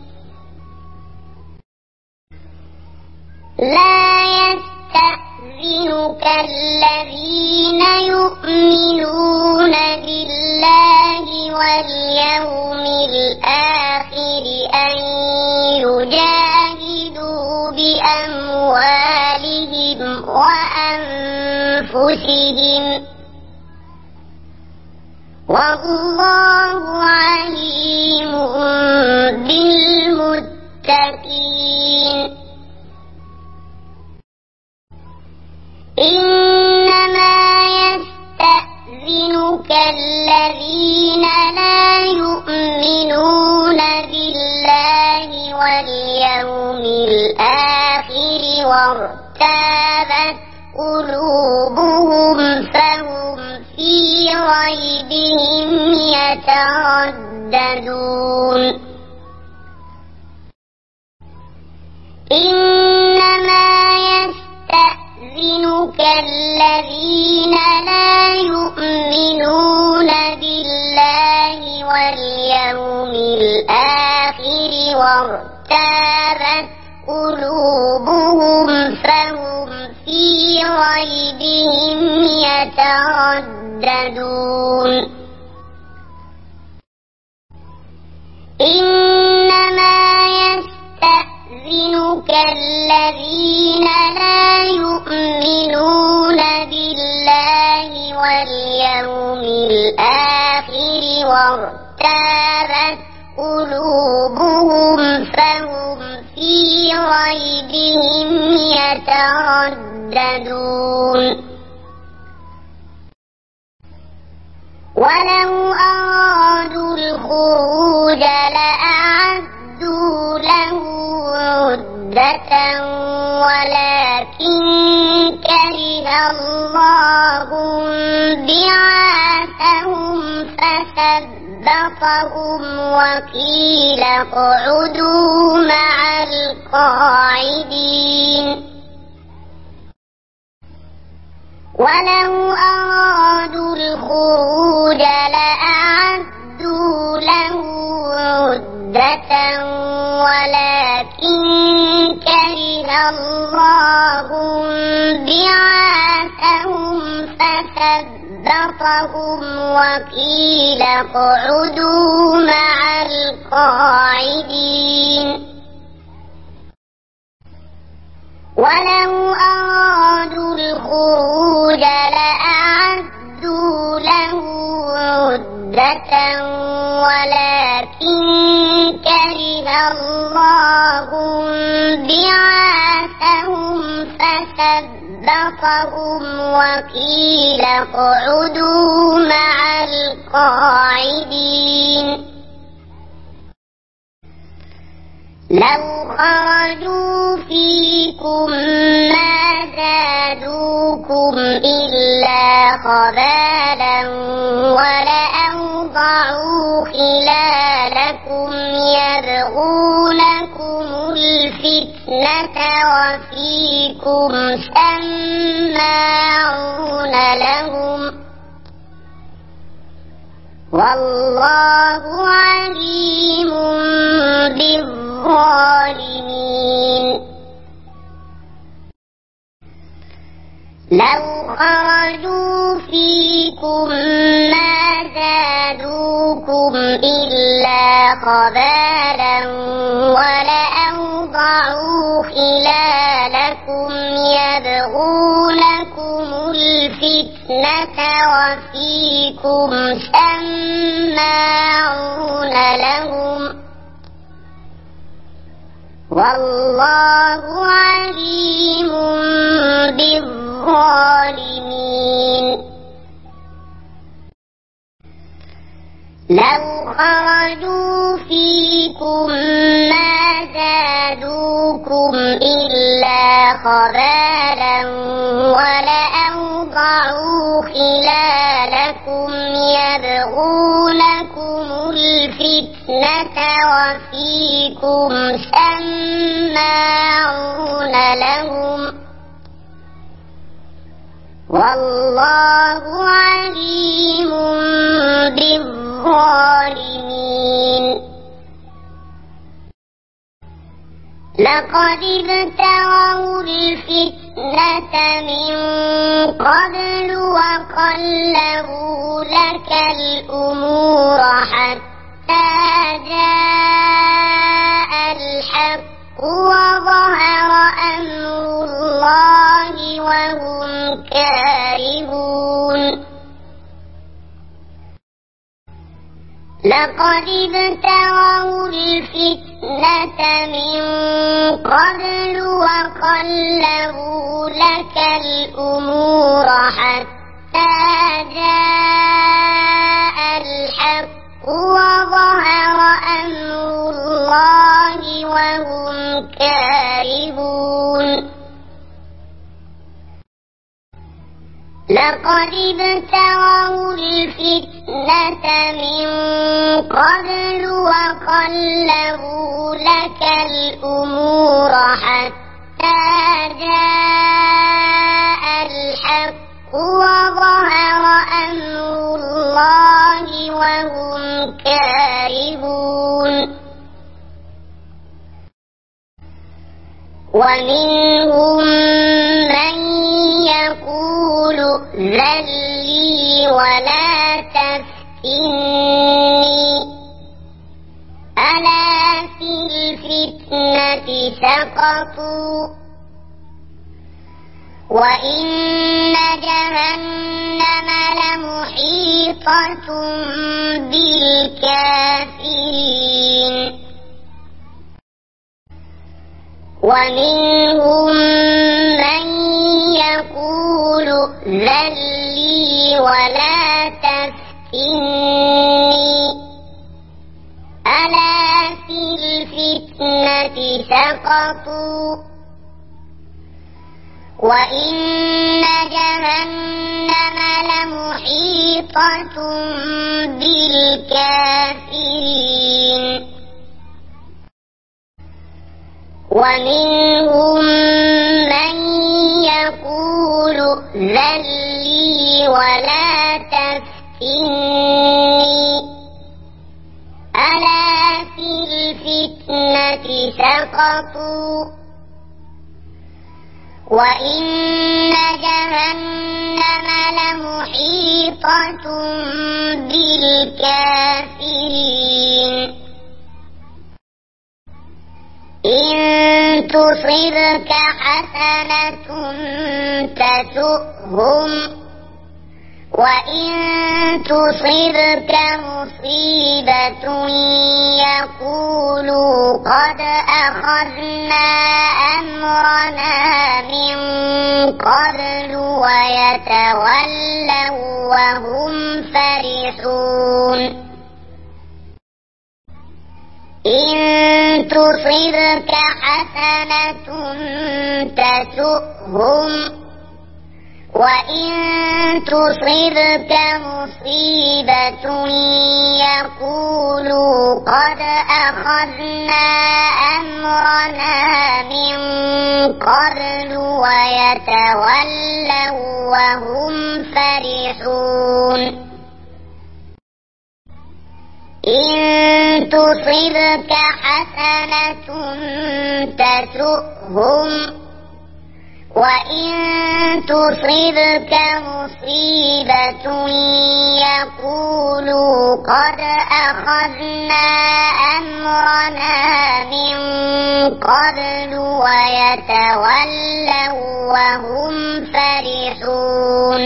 لا يستأذنك الذين يؤمنون بالله واليوم الآخر أن يجاهدوا بأموالهم وأنفسهم والله عليم بالمتقين. إنما يستأذنك الذين لا يؤمنون بالله واليوم الآخر وارتابت قلوبهم فهم في ريبهم يترددون. إنما يستأذنك الذين لا يؤمنون بالله واليوم الآخر وارتابت قلوبهم فهم في ريبهم يترددون. إنما يستأذنك الذين لا يؤمنون بالله واليوم الآخر وارتابت قلوبهم فهم في ريبهم يترددون. ولو أرادوا الخروج لأعدوا له عدة ولكن كره الله بعاثهم فثبطهم وقيل اقعدوا مع القاعدين. ولو أرادوا الخروج لأعدوا له عدة ولكن كره الله بعاثهم فثبطهم وقيل اقعدوا مع القاعدين. ولو أرادوا الخروج لأعدوا له عدة ولكن كره الله بعاثهم فثبطهم وقيل اقعدوا مع القاعدين. لو خرجوا فيكم ما زادوكم إلا خبالا ولأوضعوا أوضعوا خلالكم يبغونكم الفتنة وفيكم سماعون لهم والله عليم بالظالمين لو خرجوا فيكم ما زادوكم إلا خبالا ولأوضعوا خلالكم يبغونكم الفتنة وفيكم سماعون لهم والله عليم بالظالمين لو خرجوا فيكم ما زادوكم إلا خبالا ولأوضعوا خلالكم يبغونكم الفتنة وفيكم سماعون لهم والله عليم بالظالمين لقد ابتغوا الفتنة من قبل وقلبوا لك الأمور حتى جاء الحق وظهر أمر الله وهم كارهون لقد ابتغوا الفتنة من قبل وقلبوا لك الأمور حتى جاء الحق وظهر أمر الله وهم كارهون لقد ابتغوا الفتنة من قبل وقلبوا لك الأمور حتى جاء الحق وظهر أمر الله وهم كارهون ومنهم من يقول ائذن لي ولا تفتني ألا في الفتنة سقطوا وإن جهنم لمحيطة بالكافرين ومنهم من يقول ائذن لي ولا تفتني ألا في الفتنة سقطوا وإن جهنم لمحيطة بالكافرين ومنهم من يقول ائذن لي ولا تفتني ألا في الفتنة سقطوا وإن جهنم لمحيطة بالكافرين إن تصبك حسنة تسؤهم وإن تصبك مصيبة يقولوا قد أخذنا أمرنا من قبل ويتولوا وهم فرحون إن تصبك حسنة تسؤهم وإن تصبك مصيبة يقولوا قد أخذنا أمرنا من قبل ويتولوا وهم فرحون إن تصبك حسنة تسؤهم وإن تصبك مصيبة يقولوا قد أخذنا أمرنا من قبل ويتولوا وهم فرحون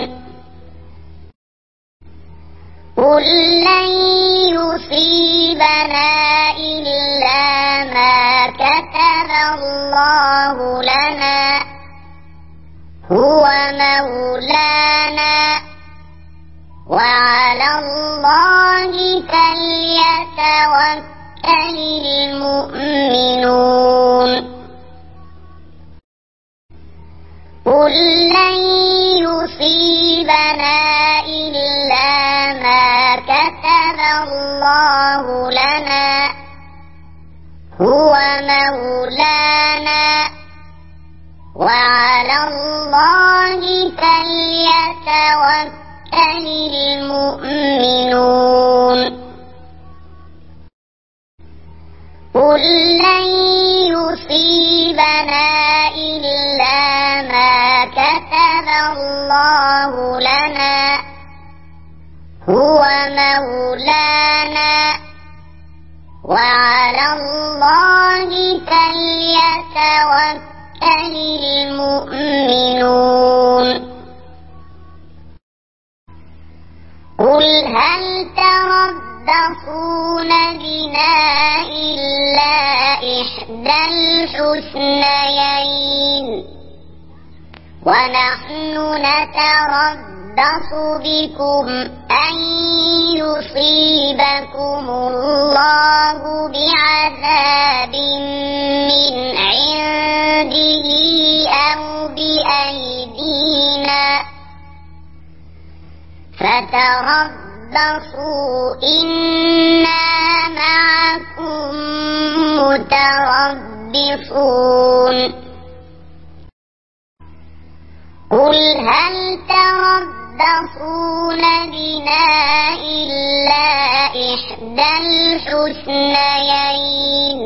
قل لن يصيبنا إلا ما كتب الله لنا هو مولانا وعلى الله فليتوكل المؤمنون قل لن يصيبنا إلا ما كتب الله لنا هو مولانا وعلى الله فليتوكل المؤمنون قل لن يصيبنا إلا ما كتب الله لنا هو مولانا وعلى الله فليتوكل المؤمنون قل هل تربصون بنا إلا إحدى الحسنيين ونحن نتربص بكم أن يصيبكم الله بعذاب من عنده أو بأيدينا فتربصوا إنا معكم متربصون قل هل تربصون بنا إلا إحدى الحسنيين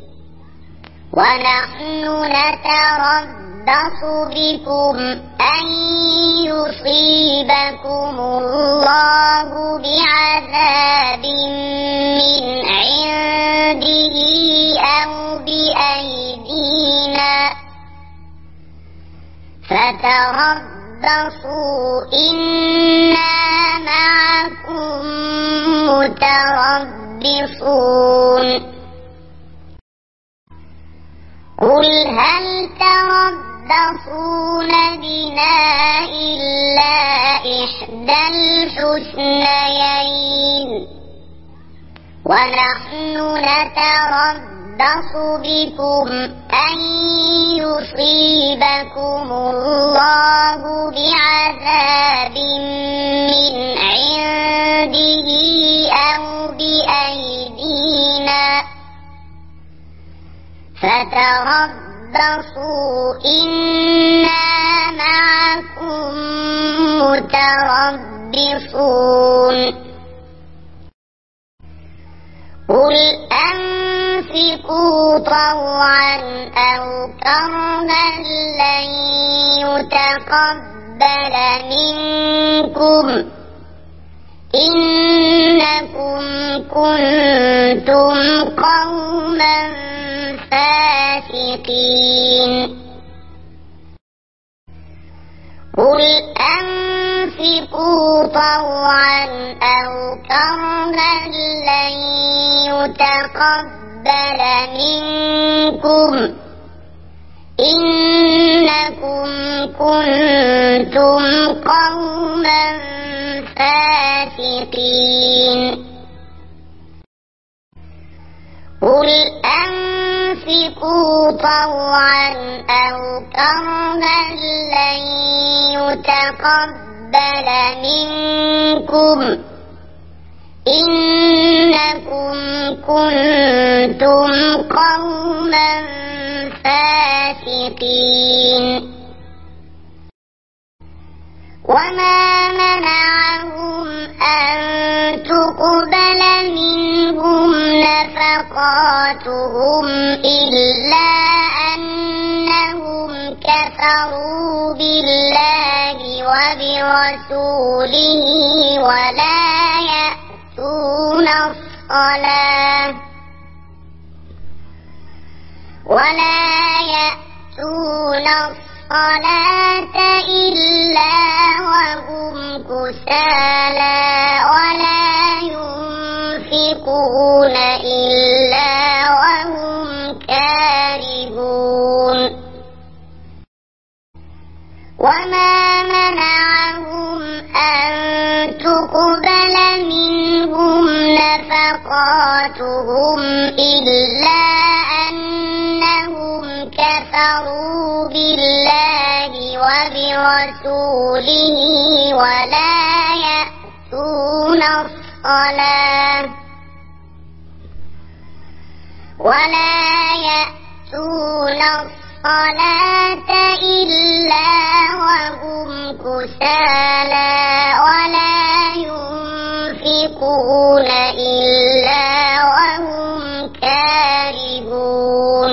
ونحن نتربص بكم أن يصيبكم الله بعذاب من عنده أو بأيدينا فتربصوا إنا معكم متربصون قل هل تربصون بنا إلا إحدى الحسنيين ونحن نتربص بكم أن يصيبكم الله بعذاب من عنده أو بأيدينا فتربصوا إنا معكم متربصون قل أنفقوا طوعا أو كرها لن يتقبل منكم إنكم كنتم قوما فاسقين قل أنفقوا طوعا أو كرها لن يتقبل منكم إنكم كنتم قوما فاسقين قل أنفقوا أنفقوا طوعا أو كرها لن يتقبل منكم إنكم كنتم قوما فاسقين وما منعهم أن تقبل منهم نفقاتهم إلا أنهم كفروا بالله وبرسوله ولا يأتون الصلاة إلا وهم كسالى ولا ينفقون إلا وهم كارهون وما منعهم أن تقبل منهم نفقاتهم إلا أنهم كفروا بالله وبرسوله ولا يأتون الصلاة إلا وهم كسالى ولا ينفقون إلا وهم كارهون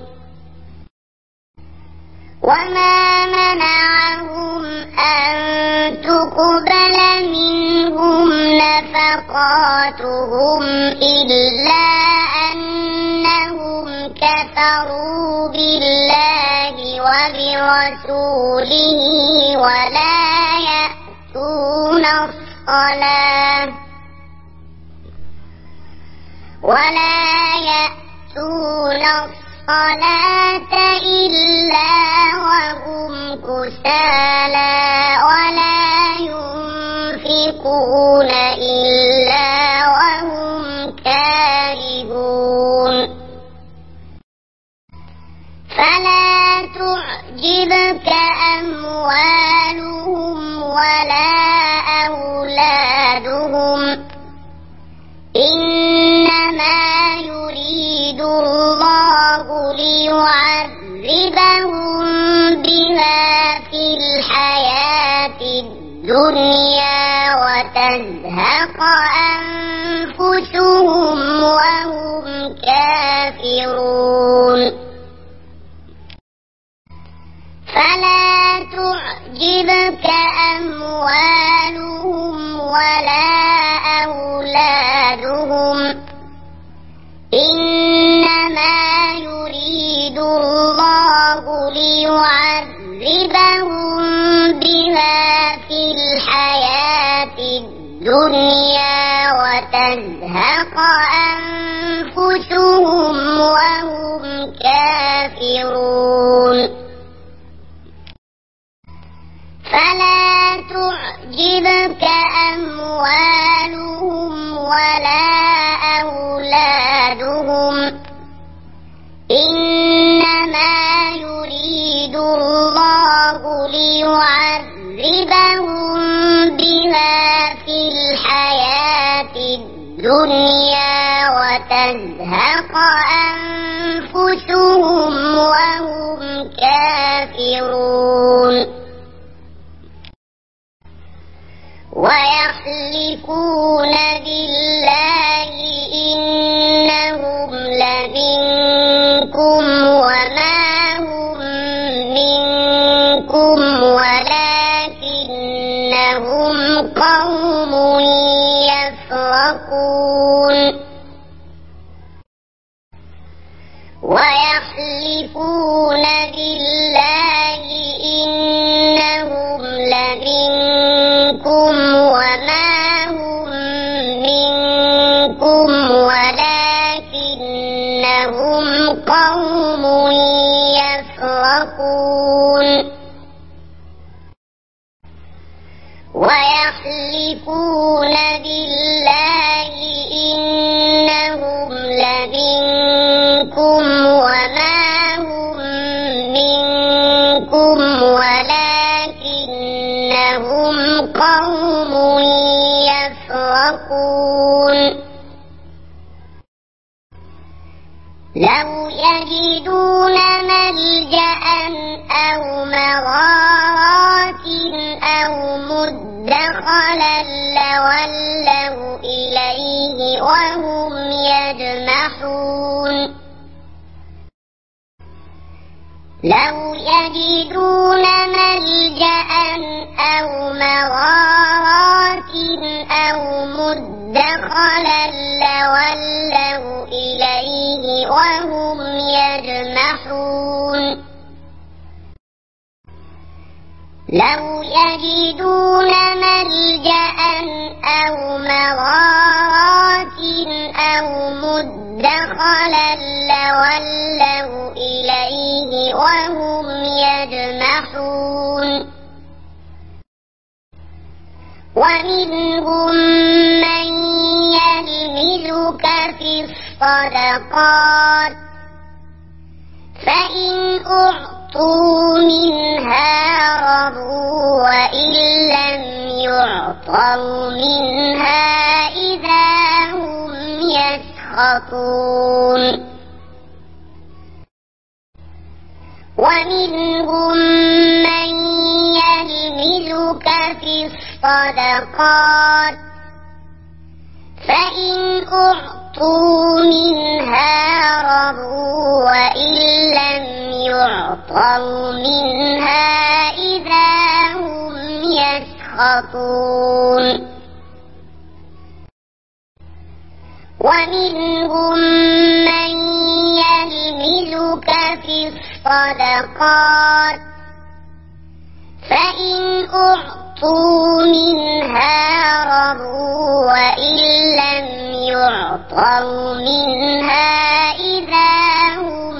وما منعهم أن تقبل منهم نفقاتهم إلا أنهم كفروا بالله وبرسوله ولا يأتون الصلاة إلا وهم كسالى ولا ينفقون إلا وهم كارهون فلا تعجبك أموالهم ولا أولادهم إنما يريد الله ليعذبهم بها في الحياة الدنيا وتزهق أنفسهم وهم كافرون فلا تعجبك أموالهم ولا أولادهم إنما يريد الله ليعذبهم بها في الحياة الدنيا وتزهق أنفسهم وهم كافرون فلا تعجبك أموالهم ولا أولادهم إنما يريد الله ليعذبهم بها في الحياة الدنيا وتزهق أنفسهم وهم كافرون ويحلفون بالله إنهم لمنكم وما هم منكم ولكنهم قوم يفرقون ويحلفون بالله إنهم لمنكم وما هم منكم ولكنهم قوم يفرقون ويحلفون بالله إنهم لمنكم وما يتفرقون لو يجدون ملجأ أو مغارات أو مدخلا لولوا إليه وهم يجمحون لو يجدون ملجأ أو مغارات أو مدخلا لولوا إليه وهم يجمحون لو يجدون ملجأ أو مغارات أو مدخلا لولوا إليه وهم يجمحون ومنهم من يلمزك في الصدقات فإن أعطوا منها رضوا وإن لم يعطوا منها إذا هم يسخطون ومنهم من يلمزك في الصدقات فإن أعطوا منها رضوا وإن لم يعطوا منها إذا هم يسخطون ومنهم من يلمزك في الصدقات فإن أعطوا منها رضوا وإن لم يعطوا منها إذا هم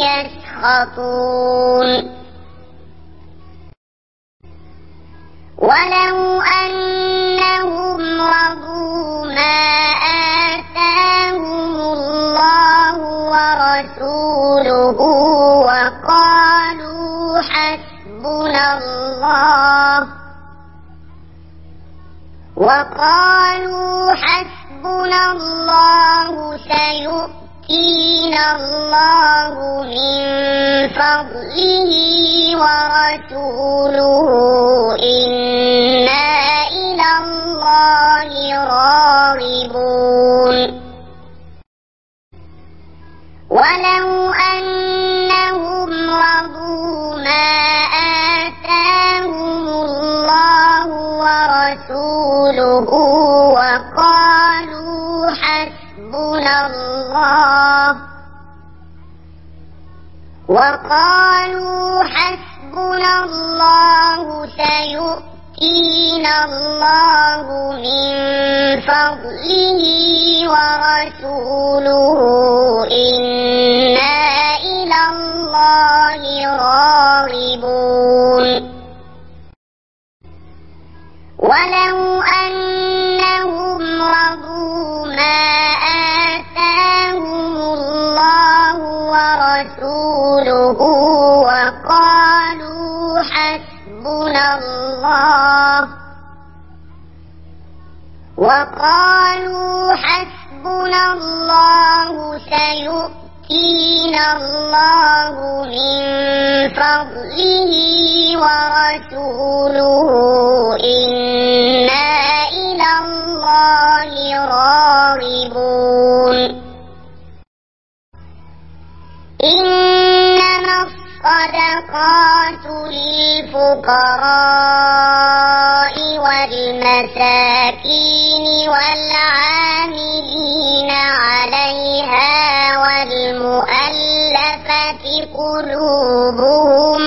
يسخطون ولو أنهم رضوا ما آتاهم الله ورسوله وقالوا حسبنا الله سيؤتينا الله من فضله ورسوله إنا إلى الله راغبون ولو أنهم رضوا ما آتاهم الله ورسوله وقالوا حسبنا الله سيؤتينا الله من فضله ورسوله إنا إلى الله راغبون ولو أنهم رضوا ما آتاهم الله ورسوله وقالوا حسبنا الله سيؤتينا الله من فضله ورسوله إنا إلى الله راغبون إنما الصدقات للفقراء والمساكين والعاملين عليها والمؤلفة قلوبهم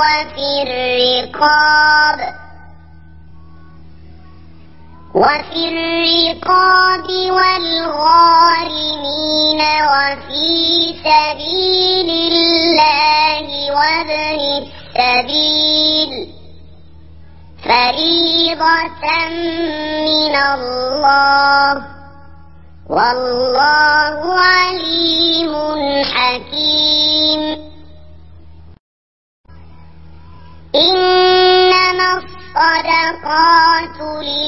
وفي الرقاب والغارمين وفي سبيل الله وابن السبيل فريضة من الله والله عليم حكيم إنما الصدقات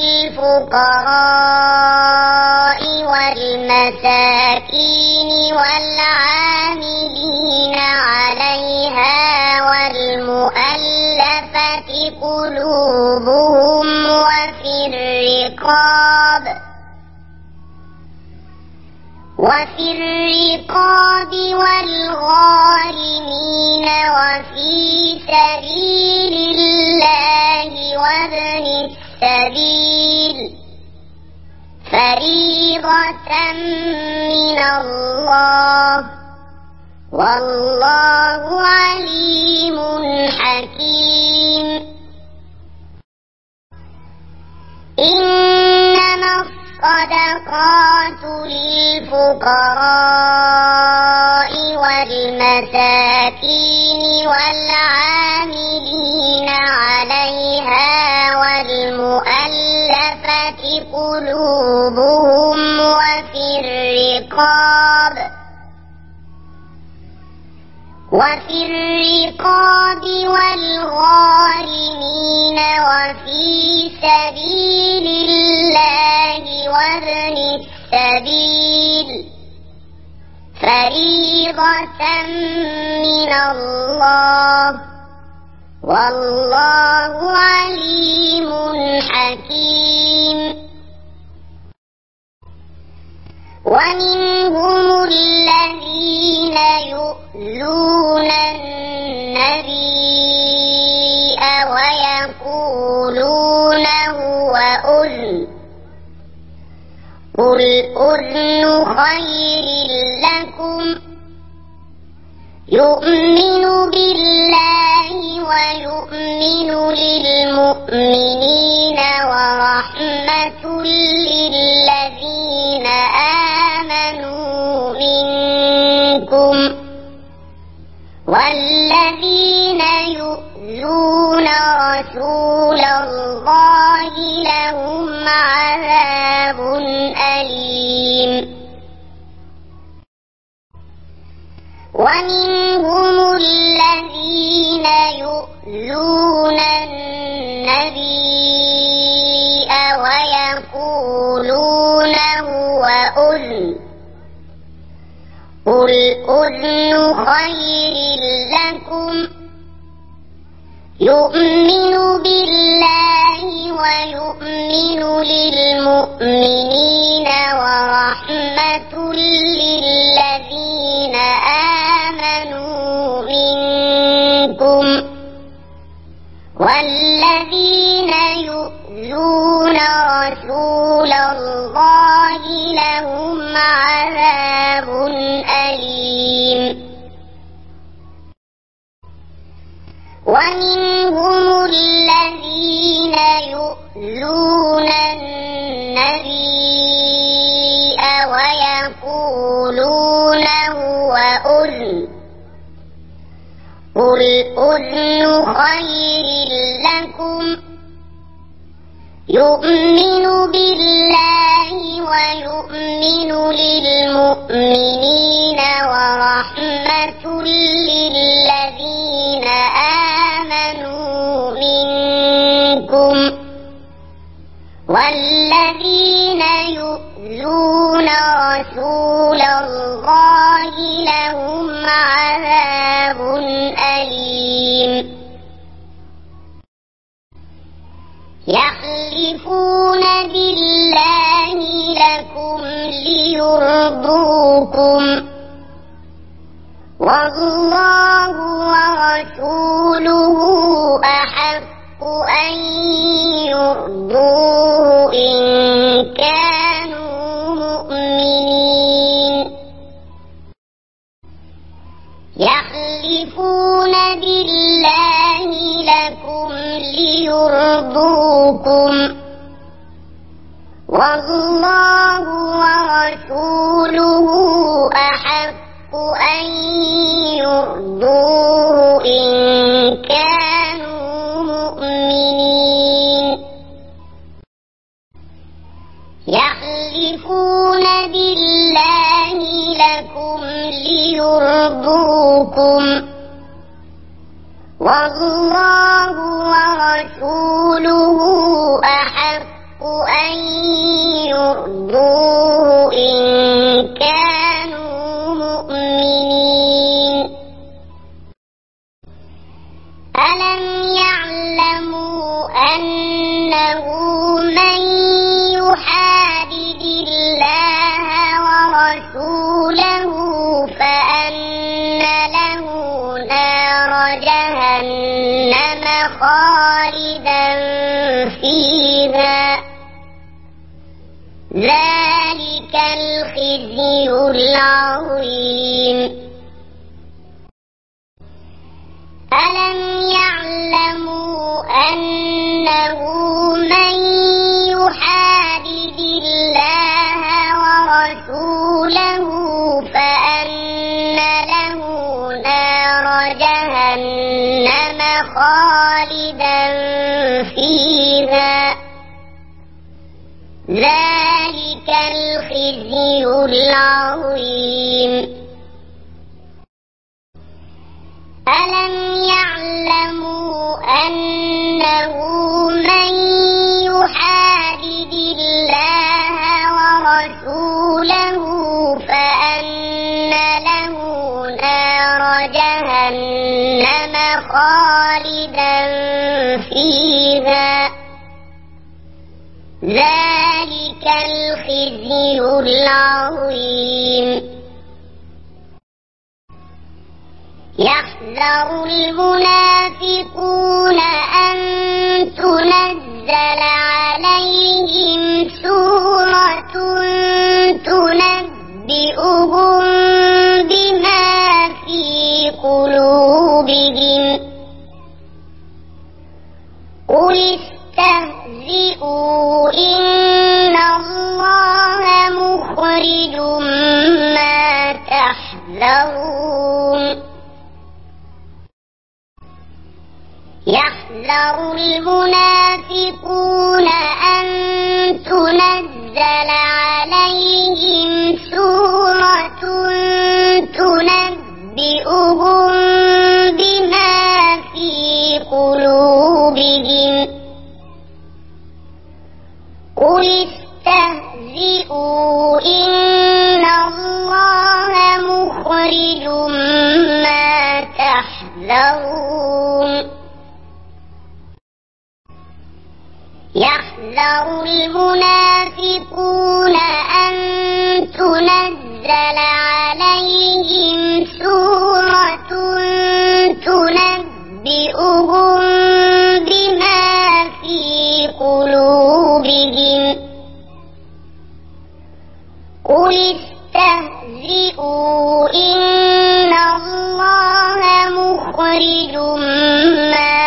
للفقراء والمساكين والعاملين عليها والمؤلفة قلوبهم وفي الرقاب والغارمين وفي سبيل الله وابن السبيل فريضة من الله والله عليم حكيم. إنما الصدقات للفقراء والمساكين والعاملين عليها والمؤلفة قلوبهم وفي الرقاب والغارمين وفي سبيل الله وابن السبيل فريضة من الله والله عليم حكيم. ومنهم الذين يؤذون النبي ويقولون هو أذن قل أذن خير لكم يؤمن بالله ويؤمن للمؤمنين ورحمة للذين آمنوا منكم والذين يؤذون رسول الله لهم عذاب أليم. ومنهم الذين يؤذون النبي ويقولون هو أذن قل أذن خير لكم يؤمن بالله ويؤمن للمؤمنين ورحمة للذين آمنوا منكم والذين يؤذون رسول الله لهم عذاب أليم. ومنهم الذين يؤذون النبي ويقولون هو أذن قل أذن خير لكم يؤمن بالله ويؤمن للمؤمنين ورحمة للذين آمنوا منكم والذين يؤذون رسول الله لهم عذاب أليم. يحلفون بالله لكم ليرضوكم والله ورسوله أحق أن يرضوه إن كانوا مؤمنين. يحلفون بالله لكم ليرضوكم والله ورسوله أحق أن يرضوه إن كانوا مؤمنين. يحلفون بالله لكم ليرضوكم والله ورسوله أحق أن يرضوه إن كانوا مؤمنين ألم يعلموا أنه من يحادد الله ورسوله فأن له نار جهنم خالدا فيها ذلك الخزي العظيم ألم يعلموا أنه من يحادد الله ورسوله فأن له نار جهنم خالدا فيها ذلك الخزي العظيم ألم يعلموا أنه من يحادد الله ورسوله فأن له نار جهنم خالدا فيها ذلك الخزي العظيم يحذر المنافقون أن تنزل عليهم سورة تنبئهم بما في قلوبهم قل استهزئوا إن الله مخرج ما تحذرون يحذر المنافقون أن تنزل عليهم سورة تنبئهم بما في قلوبهم قل استهزئوا إن الله مخرج ما تحذرون يحذر المنافقون أن تنزل عليهم سورة تنبئهم بما في قلوبهم قل استهزئوا إن الله مخرج ما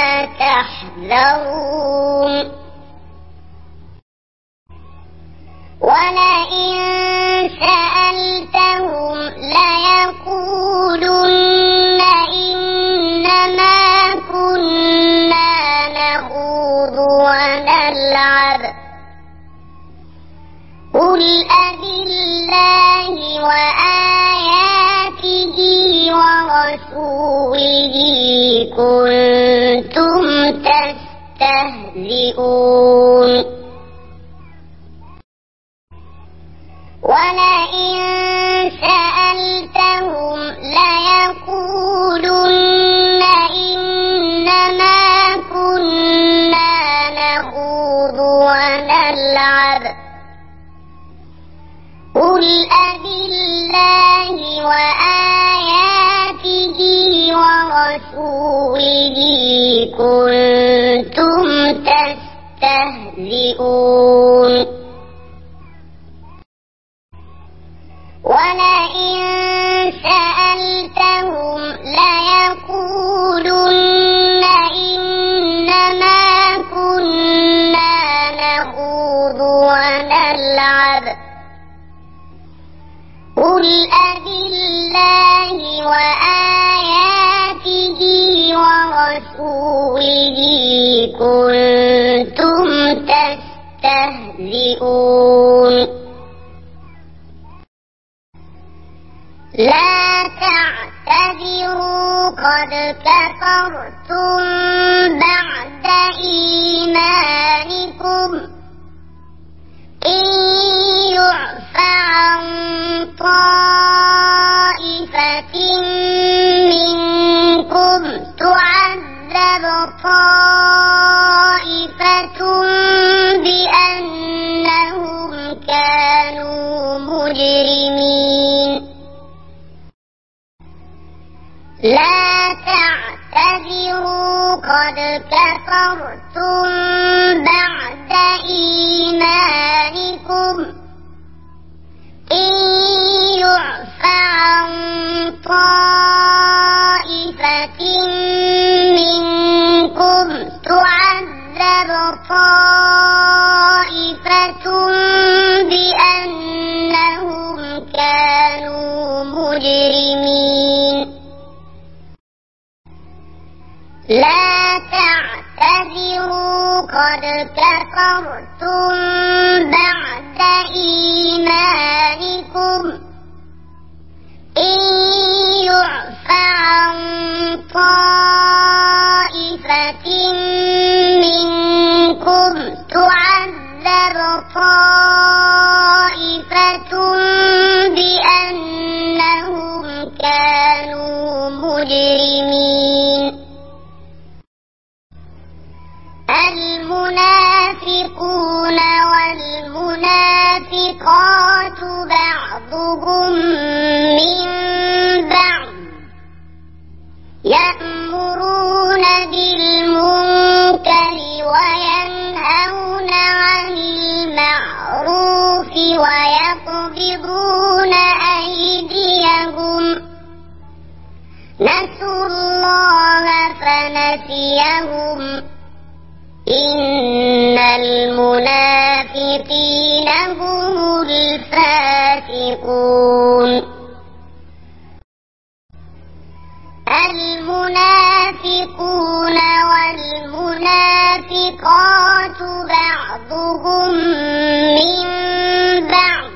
تحذرون ولئن سألتهم ليقولن إنما كنا نخوض ونلعب قل أبالله وآياته ورسوله كنتم تستهزئون ولئن سألتهم ليقولن إنما كنا نخوض ونلعب قل أبالله وآياته ورسوله كنتم تستهزئون ولئن سألتهم ليقولن إنما كنا نخوض ونلعب قل أبالله وآياته ورسوله كنتم تستهزئون لا تعتذروا قد كفرتم بعد إيمانكم إن يعف عن طائفة منكم تعذب طائفة بأنهم كانوا مجرمين لا تعتذروا قد كفرتم بعد إيمانكم إن يعف عن طائفة منكم تعذب طائفة بأنهم كانوا مجرمين لا تعتذروا قد كفرتم بعد إيمانكم إن يعف عن طائفة منكم تعذب طائفة بأنهم كانوا مجرمين المنافقون والمنافقات بعضهم من بعض يأمرون بالمنكر وينهون عن المعروف ويقبضون أيديهم نسوا الله فنسيهم إن المنافقين هم الفاسقون المنافقون والمنافقات بعضهم من بعض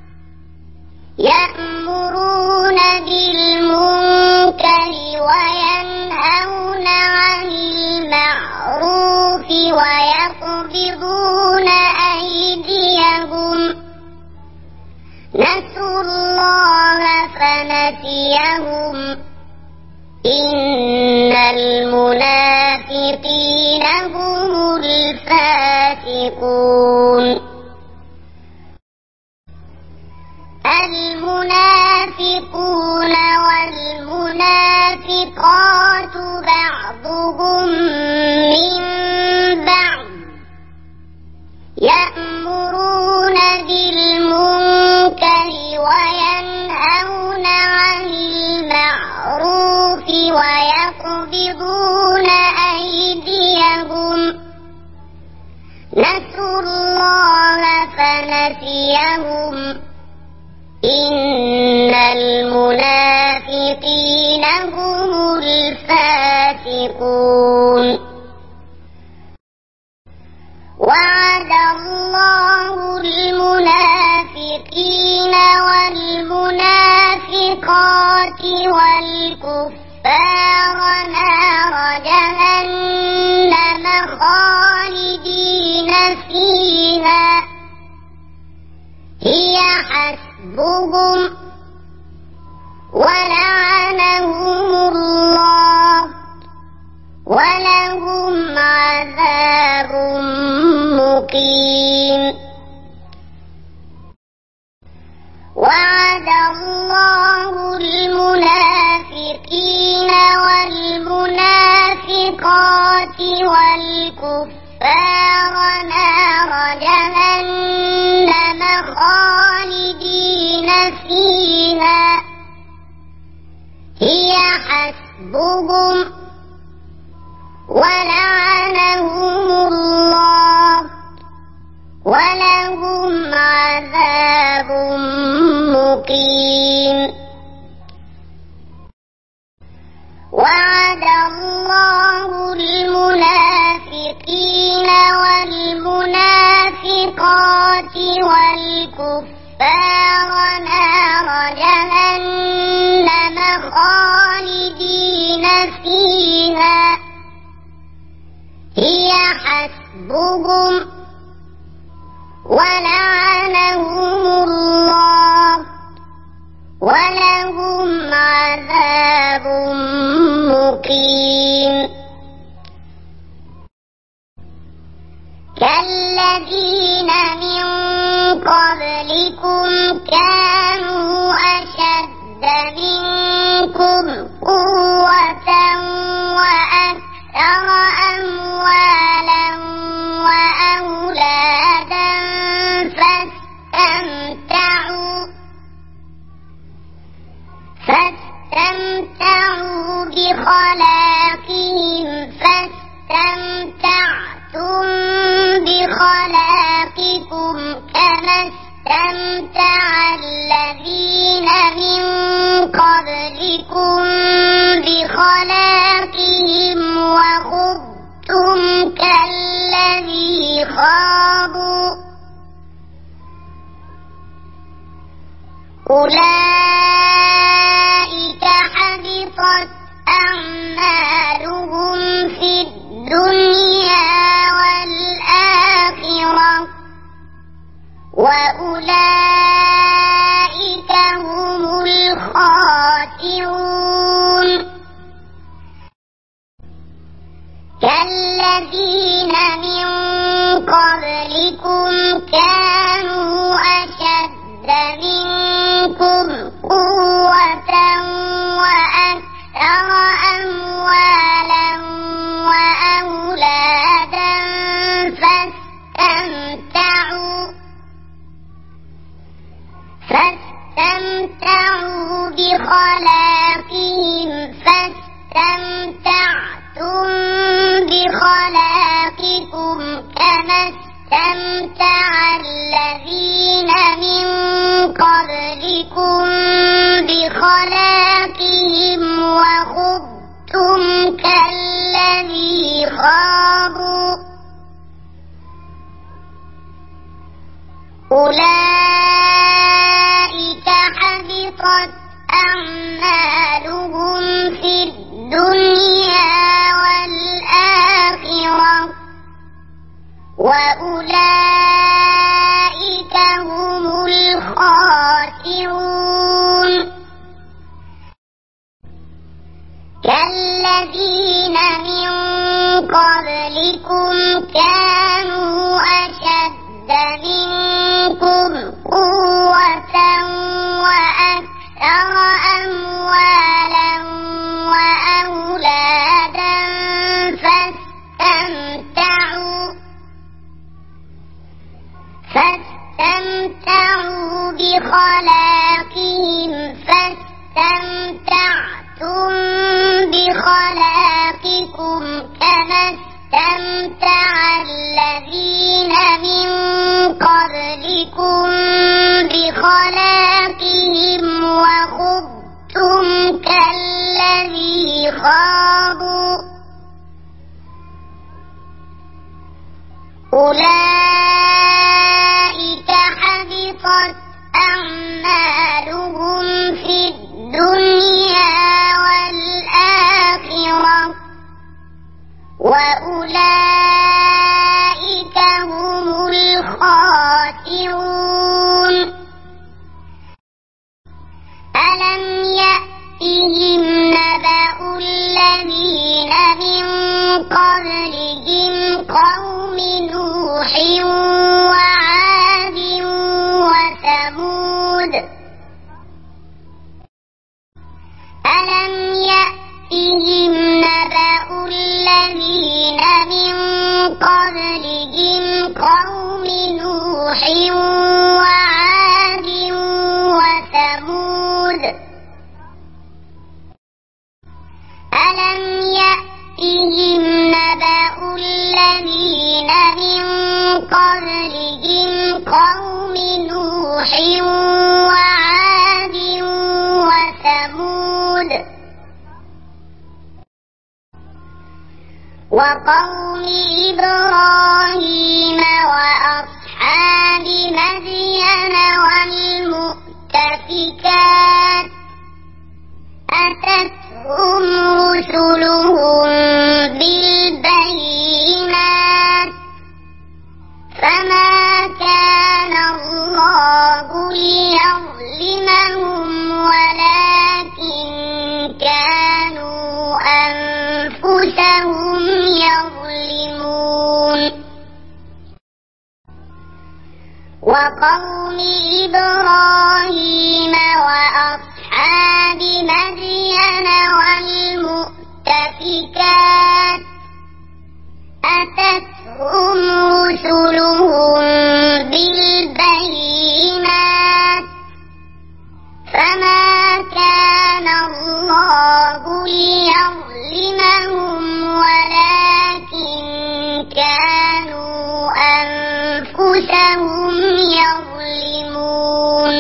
يأمرون بالمنكر وينهون عن المعروف ويقبضون أيديهم نسوا الله فنسيهم إن المنافقين هم الفاسقون المنافقون والمنافقات بعضهم من بعض يأمرون بالمنكر وينهون عن المعروف ويقبضون أيديهم نسوا الله فنسيهم إن المنافقين هم الفاسقون وعد الله المنافقين والمنافقات والكفار نار جهنم خالدين فيها هي حسبهم ولعنهم الله ولهم عذاب مقيم وعد الله المنافقين والمنافقات والكفار نار جهنم خالدين فيها هي حسبهم ولعنهم الله ولهم عذاب مقيم وعد الله المنافقين والمنافقات والكفار نار جهنم خالدين فيها هي حسبهم ولعنهم الله ولهم عذاب مقيم كالذين من قبلكم كانوا أشد منكم قوة وأكثر أموالا وأولادا فاستمتعوا بخلاقهم فاستمتعتم بخلاقكم كما استمتع الذين من قبلكم بخلاقهم وخضتم كالذي خاضوا أولئك حبطت أعمالهم في الدنيا والآخرة وأولئك هم الخاسرون كالذين من قبلكم كانوا أشد منكم قوة وأكثر أموالا وأولادا فاستمتعوا بخلاقهم فاستمتعتم بخلاقكم كما استمتع الذين من قبلكم بخلاقهم وخضتم كالذي خاضوا أولئك حبطت أعمالهم في الدنيا والآخرة وأولئك هم الخاسرون كالذين من قبلكم كانوا أشد منكم قوة وأكثر أموالا وأولادا فاستمتعوا بخلاقهم فاستمتعتم بخلاقكم كما استمتع الذين من قبلكم بخلاقهم وخضتم كالذي خاضوا أولئك حبطت أعمالهم في الدنيا والآخرة وأولئك هم الخاسرون ألم يأتهم نبأ الذين من قبلهم قوم نوح وعاد وثمود ألم يأتهم نبأ الذين من قبلهم قوم نوح وعاد وثمود ألم يأتهم نبأ الذين من قبلهم قوم نوح وعاد وثمود وقوم إبراهيم وأصحاب مدين والمؤتفكات أتتهم رسلهم وقوم إبراهيم وأصحاب مدين والمؤتفكات أتتهم رسلهم بالبينات فما كان الله ليظلمهم ولكن كانوا أنفسهم يظلمون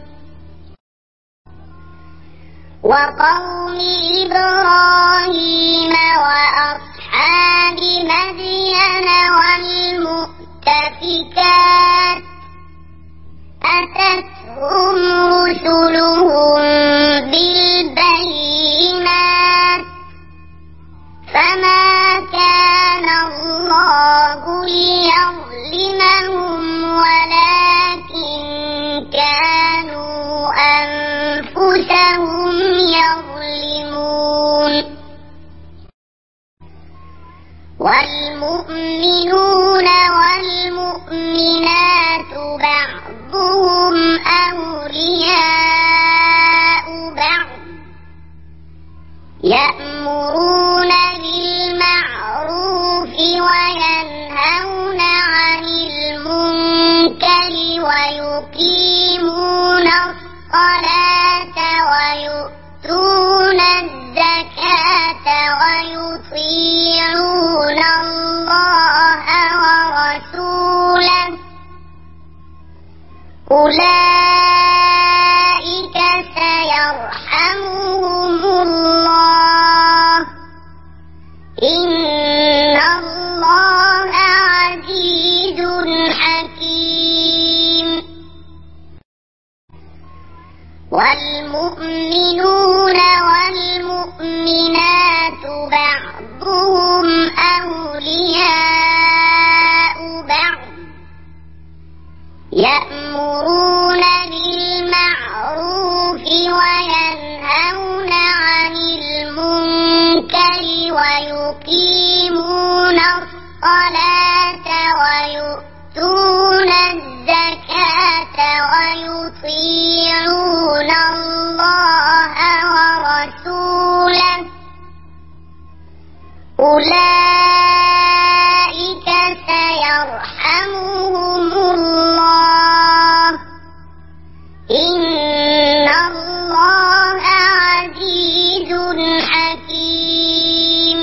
وقوم إبراهيم وأصحاب مدين والمؤتفكات أتتهم رسلهم بالبينات فما كان الله ليظلمهم ولكن كانوا أنفسهم يظلمون والمؤمنون والمؤمنات بعضهم أولياء بعض يأمرون بالمعروف وينهون عن المنكر ويقيمون الصلاة ويؤتون الزكاة ويطيعون الله ورسوله أولئك سيرحمهم الله إن الله عزيز حكيم والمؤمنون والمؤمنات بعضهم أولياء بعض يأمرون بالمعروف وينهون عن المنكر ويقيمون الصلاة ويؤتون الزكاة ويطيعون الله ورسوله أولئك سيرحمهم الله إن الله عزيز حكيم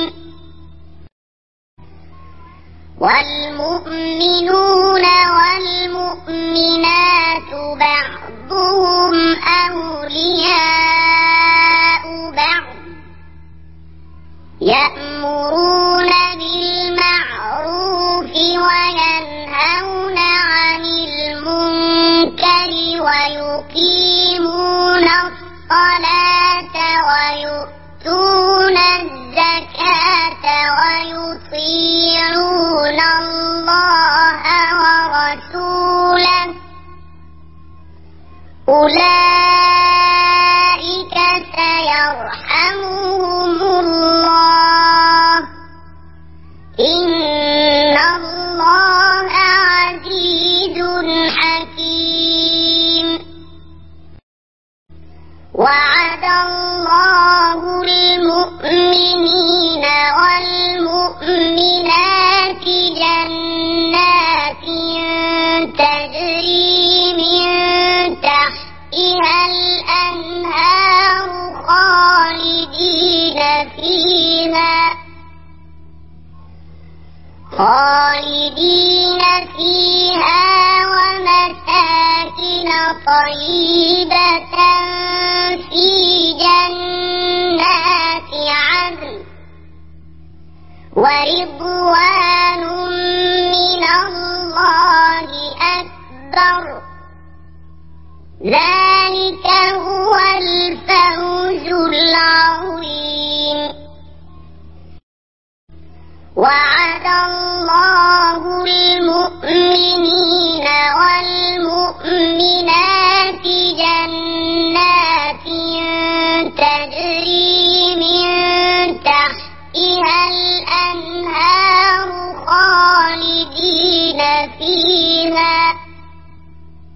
والمؤمنون والمؤمنات بعضهم أولياء بعض يأمرون بالمعروف وينهون عن المنكر ويقيمون الصلاة ويؤتون الزكاة ويطيعون الله ورسوله أولئك سيرحمهم الله إن الله عزيز حكيم وعد الله المؤمنين والمؤمنات جنات تجري من تحتها الأنهار خالدين فيها ومساكن طيبة في جنات عدن ورضوان من الله أكبر ذلك هو الفوز العظيم وعد الله المؤمنين والمؤمنات جنات تجري من تحتها الأنهار خالدين فيها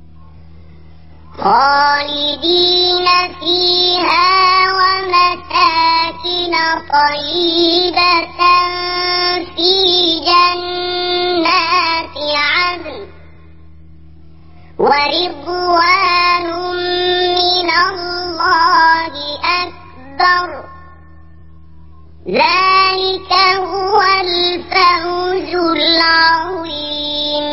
خالدين فيها ومساكن طيبة في جنات عدن ورضوان من الله أكبر ذلك هو الفوز العظيم.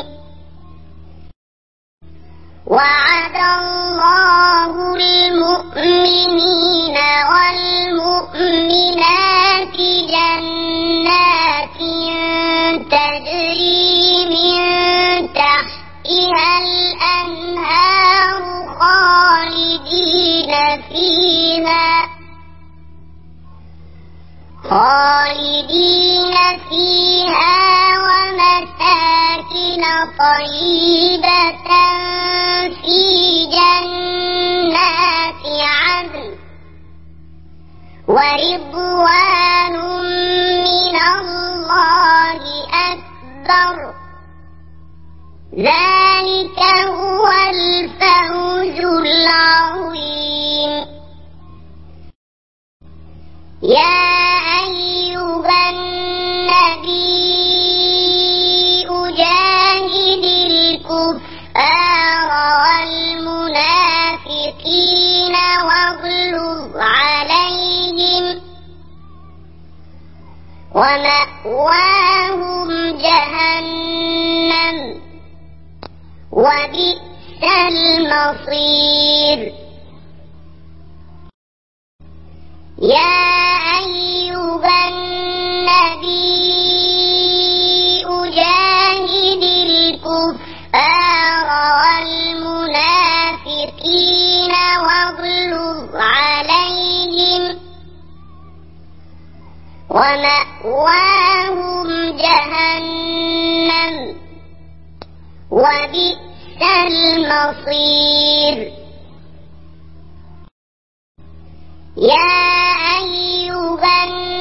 وعد الله المؤمنين والمؤمنات جنات تجري من تحتها الأنهار خالدين فيها ومساكن طيبة في جنات عدن ورضوان من الله أكبر ذلك هو الفوز العظيم. يا أيها النبي جاهد الكفار والمنافقين واغلظ عليهم ومأواهم جهنم وبئس المصير. يا أيها النبي جاهد الكفار والمنافقين واغلظ عليهم ومأواهم جهنم وبئس المصير. يا أيها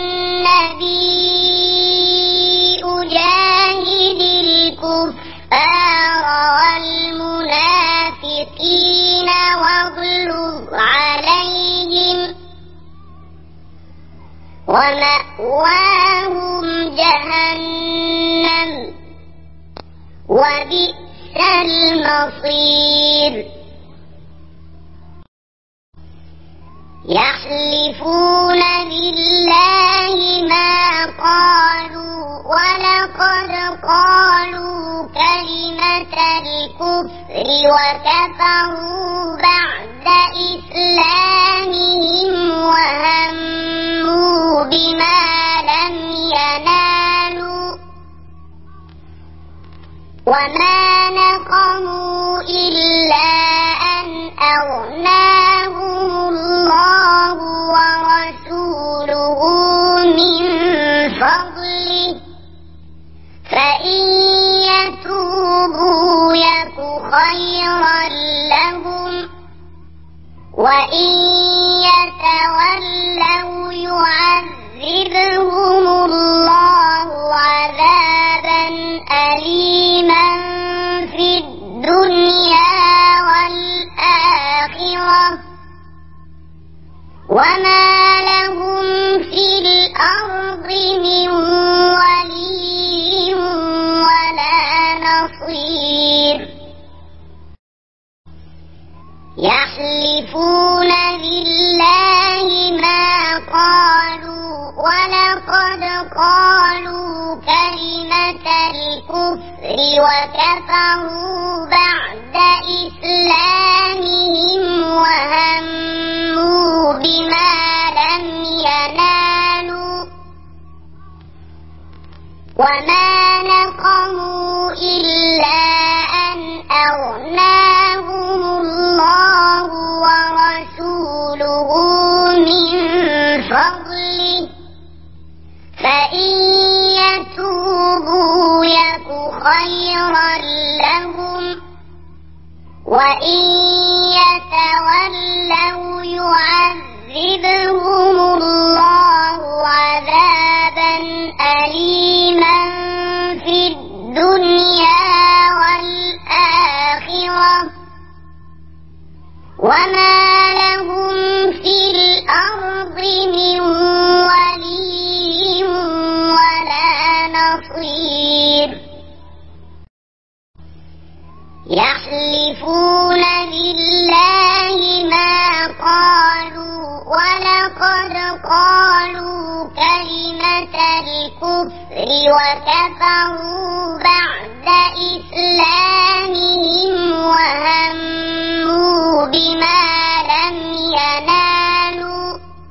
النبي جاهد الكفار والمنافقين واغلظ عليهم ومأواهم جهنم وبئس المصير. يحلفون بالله ما قالوا ولقد قالوا كلمة الكفر وكفروا بعد إسلامهم وهموا بما لم ينالوا وما نقموا إلا أن أغناهم الله ورسوله من فضله فإن يتوبوا يك خيرا لهم وإن يتولوا يعذبهم الله عذابا أليما في الدنيا والآخرة وما لهم في الأرض من ولي ولا نصير. يحلفون بالله ما قالوا ولقد قالوا كلمة الكفر وكفروا بعد إسلامهم وهموا بما لم ينالوا وما نقموا إلا أن أغناهم الله ورسوله من فضله فإن يتوبوا يك خيرا لهم وإن يتولوا يعذبهم الله عذابا أليما في الدنيا والآخرة وما لهم في الأرض من ولي ولا نصير يحلفون بالله ما قالوا ولقد قالوا كلمة الكفر وكفروا بعد إسلامهم وهموا بما لم ينالوا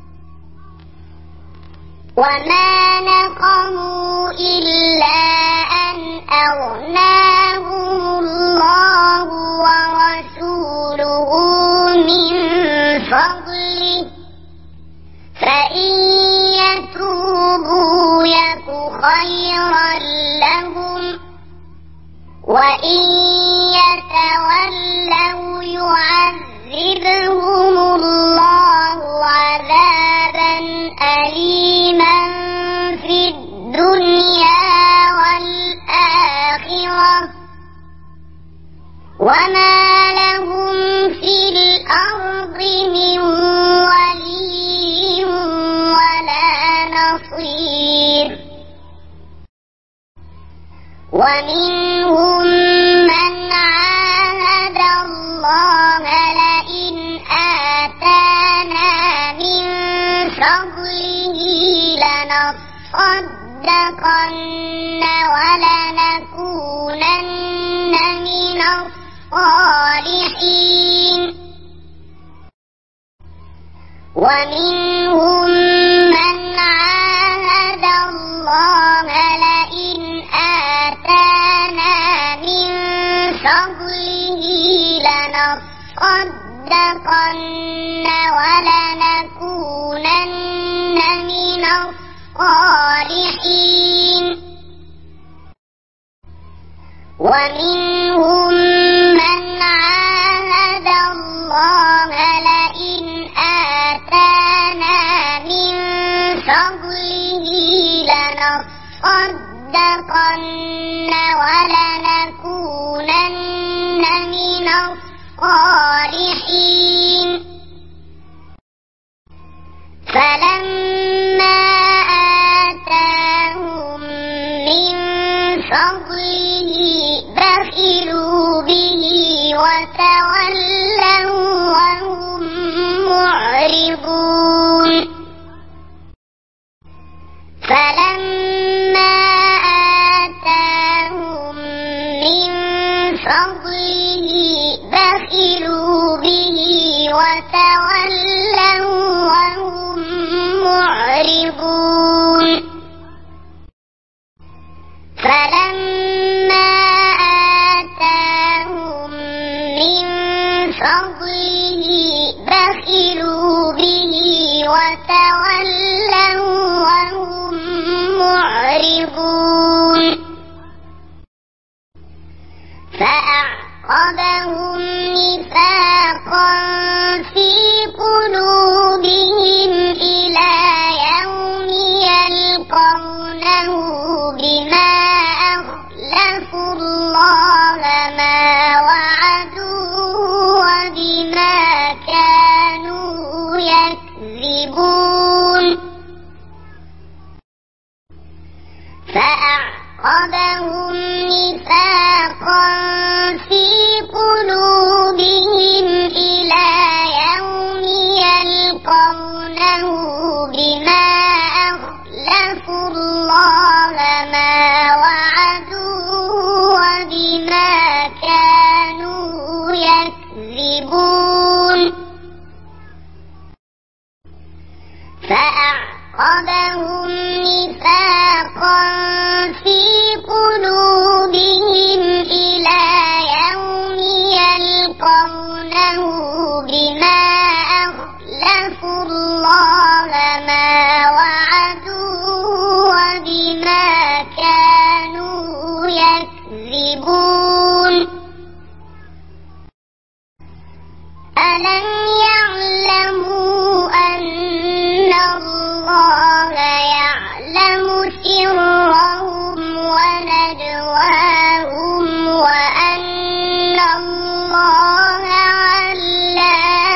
وما نقموا إلا أن أغناهم الله ورسوله من فضله فإن يتوبوا يك خيرا لهم وإن يتولوا يعذبهم الله عذابا أليما في الدنيا والآخرة وما لهم في الأرض من ولي ولا نصير ومنهم من عاهد الله لئن آتانا من فضله لنصدقن ولنكونن من الصالحين ومنهم من عاهد الله لئن آتانا من فضله لنصدقن ولنكونن من الصالحين ومنهم من عاهد الله لئن آتانا من فضله لنصدقن ولنكونن من الصالحين فلما آتاهم من فضله بخلوا به وتولوا وهم معرضون فلما آتاهم من فضله بخلوا به وتولوا وهم معرضون فلما آتاهم من فضله بخلوا به وتولوا وهم معرضون فأعقبهم نفاقا في قلوبهم إلى يوم يلقونه بما أخلفوا الله ما وعدوه وبما كانوا يكذبون فأعقبهم نفاقا في قلوبهم إلى يوم يلقونه بما أخلفوا الله ما وعدوه وبما كانوا يكذبون فأعقبهم نفاقا في قلوبهم إلى يوم يلقونه بما أخلفوا الله ما وعدوه وبما كانوا يكذبون ألم يعلموا أن الله يعلم سرهم ونجواهم وأن الله علام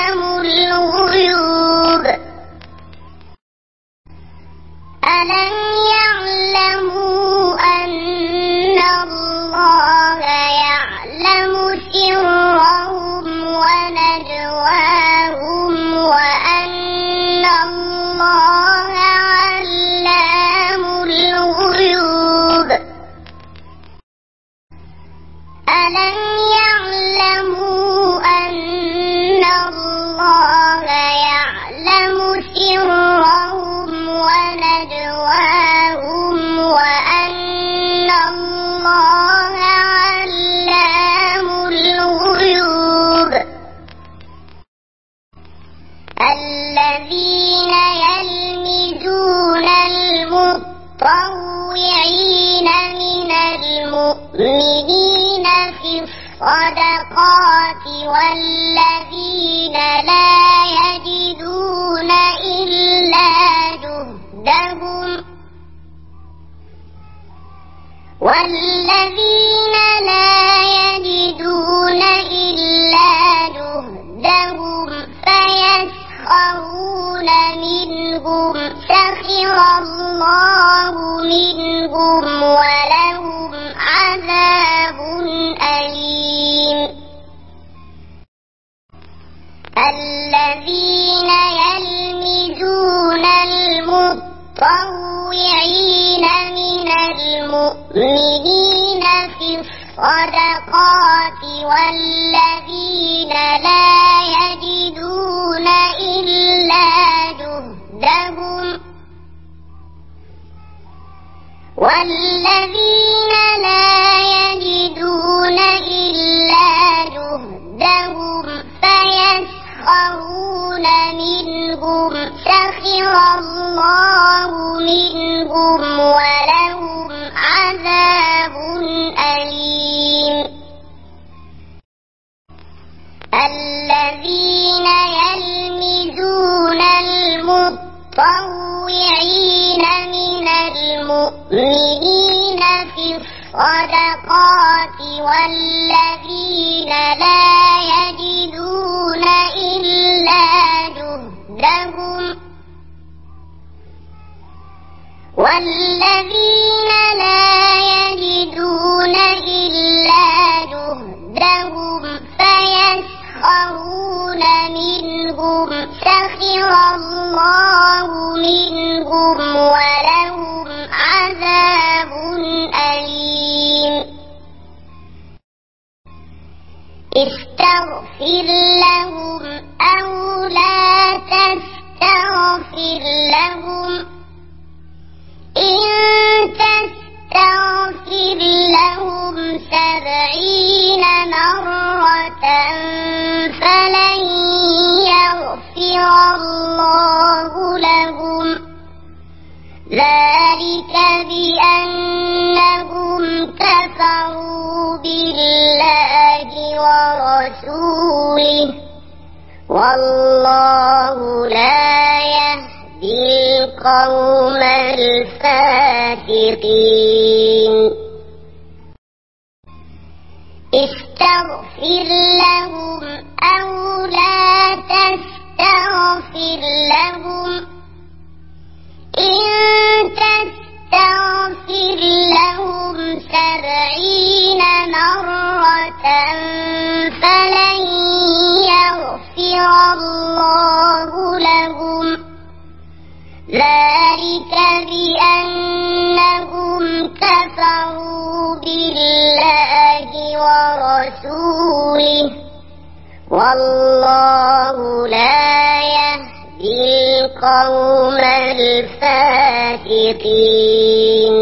المتطوعين من المؤمنين في الصدقات والذين لا يجدون إلا جهدهم فيسخرون منهم سخر الله منهم ولهم عذاب أليم الذين يلمزون المتطوعين من المؤمنين في الصدقات والذين لا يجدون إلا جهدهم فيسخرون منهم سخر الله منهم ولهم عذاب أليم الذين يلمزون المتطوعين من المؤمنين في الصدقات والذين لا يجدون إلا جهدهم فيسخرون منهم سخر الله منهم ولهم عذاب أليم استغفر لهم أو لا تستغفر لهم إن تستغفر لهم 70 مرة فلن يغفر الله لهم ذلك بأنهم كفروا بالله ورسوله والله لا يهدي القوم الفاسقين استغفر لهم أو لا تستغفر لهم إن تستغفر لهم 70 مرة فلن يغفر الله لهم ذلك بأنهم كفروا بالله ورسوله والله لا يهدي القوم الفاسقين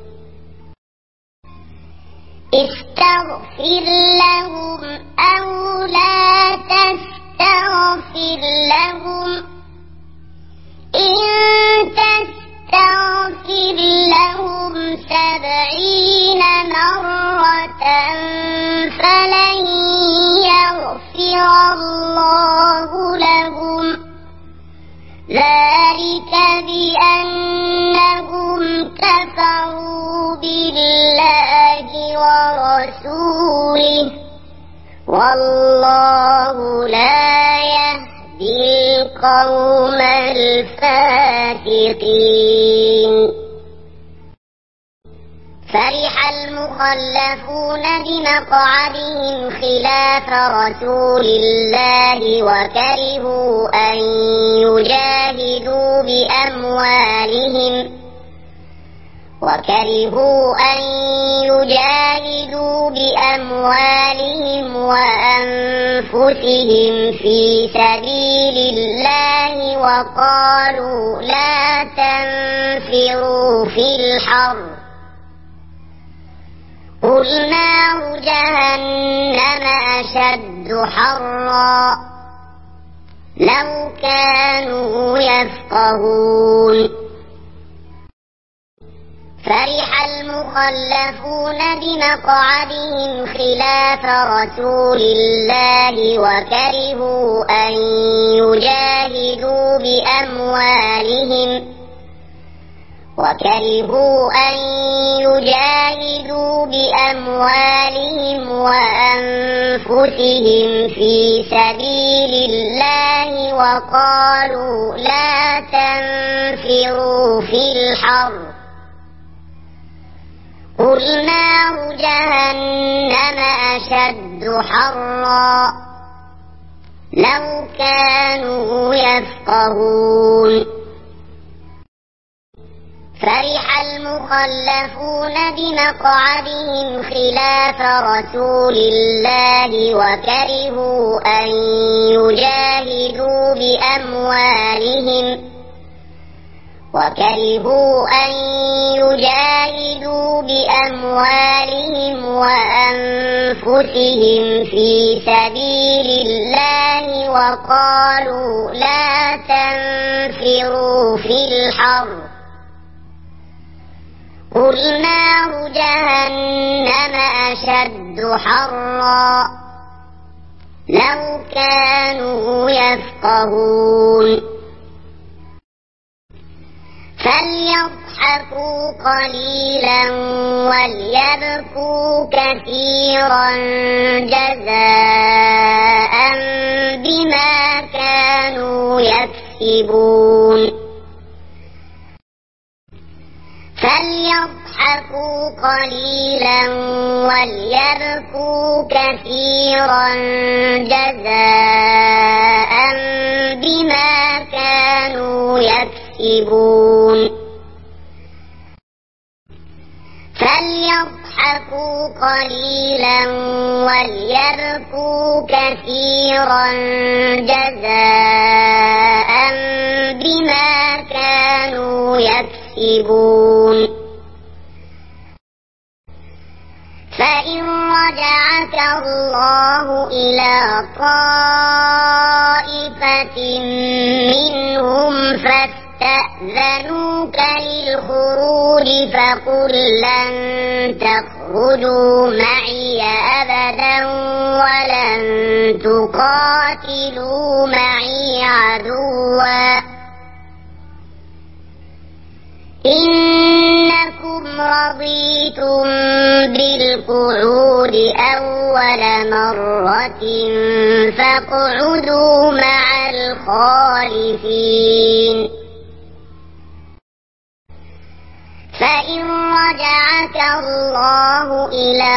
استغفر لهم أو لا تستغفر لهم إن تستغفر لهم 70 مرة فلن يغفر الله لهم ذلك بأنهم كفروا بالله ورسوله والله لا يهدي القوم الفاسقين فرح المخلفون بمقعدهم خلاف رسول الله وكرهوا أن يجاهدوا بأموالهم وأنفسهم في سبيل الله وقالوا لا تنفروا في الحر قل نار جهنم أشد حرا لو كانوا يفقهون فرح المخلفون بمقعدهم خلاف رسول الله وكرهوا أن يجاهدوا بأموالهم وأنفسهم في سبيل الله وقالوا لا تنفروا في الحر قل نار جهنم أشد حرا لو كانوا يفقهون فرح المخلفون بمقعدهم خلاف رسول الله وكرهوا أن يجاهدوا بأموالهم وأنفسهم في سبيل الله وقالوا لا تنفروا في الحر قل نار جهنم أشد حرا لو كانوا يفقهون فليضحكوا قليلا وليبكوا كثيرا جزاء بما كانوا يكسبون فليضحكوا قليلا وليبكوا كثيرا جزاء بما كانوا يكسبون فليضحكوا قليلا وليبكوا كثيرا جزاء بما كانوا يكسبون فإن رجعك الله إلى طائفة منهم فاستأذنوك للخروج فقل لن تخرجوا معي أبدا ولن تقاتلوا معي عدوا إنكم رضيتم بالقعود أول مرة فاقعدوا مع الخالفين فإن رجعك الله إلى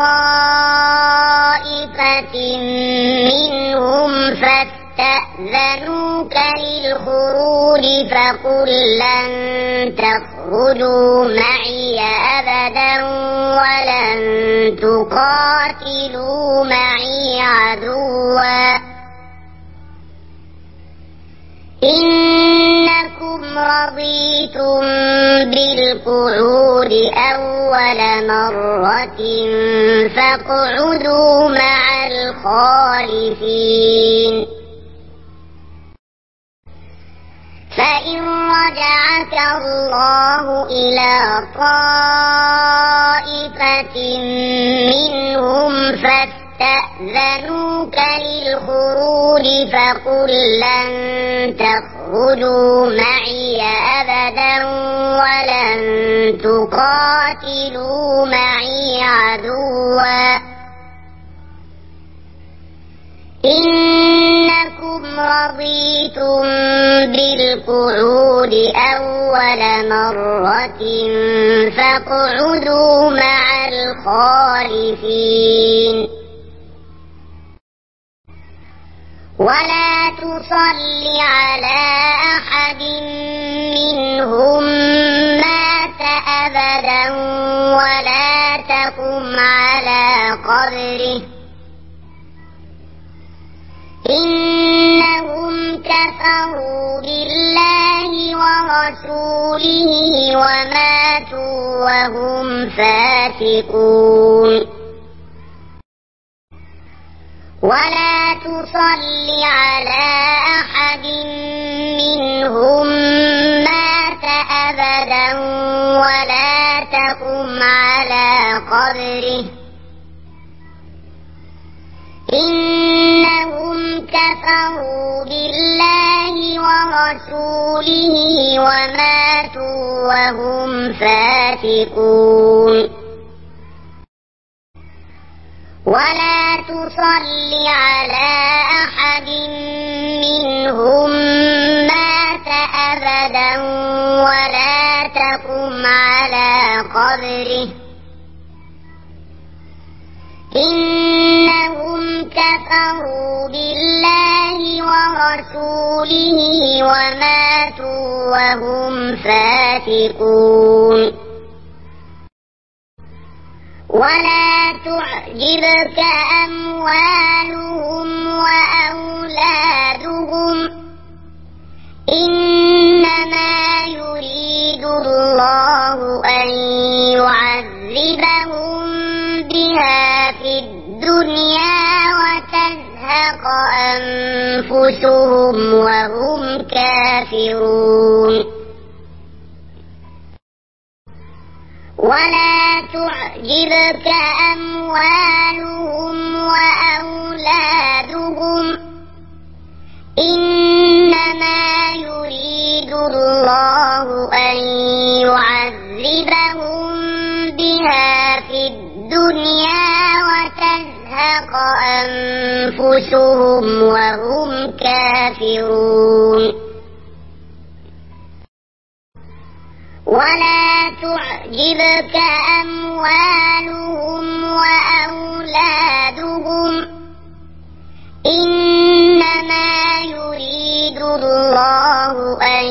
طائفة منهم فاستأذنوك للخروج فقل لن تخرجوا معي أبدا ولن تقاتلوا معي عدوا إنكم رضيتم بالقعود أول مرة فاقعدوا مع الخالفين فإن رجعك الله إلى طائفة منهم فاستأذنوك للخروج فقل لن تخرجوا معي أبدا ولن تقاتلوا معي عدوا إنكم رضيتم بالقعود أول مرة فاقعدوا مع الخالفين ولا تصل على أحد منهم مات أبدا ولا تقم على قبره إنهم كفروا بالله ورسوله وماتوا وهم فاسقون ولا تصل على أحد منهم مات أبدا ولا قبره إنهم كفروا بالله ورسوله وماتوا وهم فاسقون ولا تصل على أحد منهم مات أبدا ولا تقم على قبره إنهم كفروا بالله ورسوله وماتوا وهم فاسقون ولا تعجبك أموالهم وأولادهم إنما يريد الله أن يعذبهم بها في الدنيا وتزهق أنفسهم وهم كافرون ولا تعجبك أموالهم وأولادهم إنما يريد الله أن يعذبهم بها في الدنيا وتزهق أنفسهم وهم كافرون ولا تعجبك أموالهم وأولادهم إنما يريد الله أن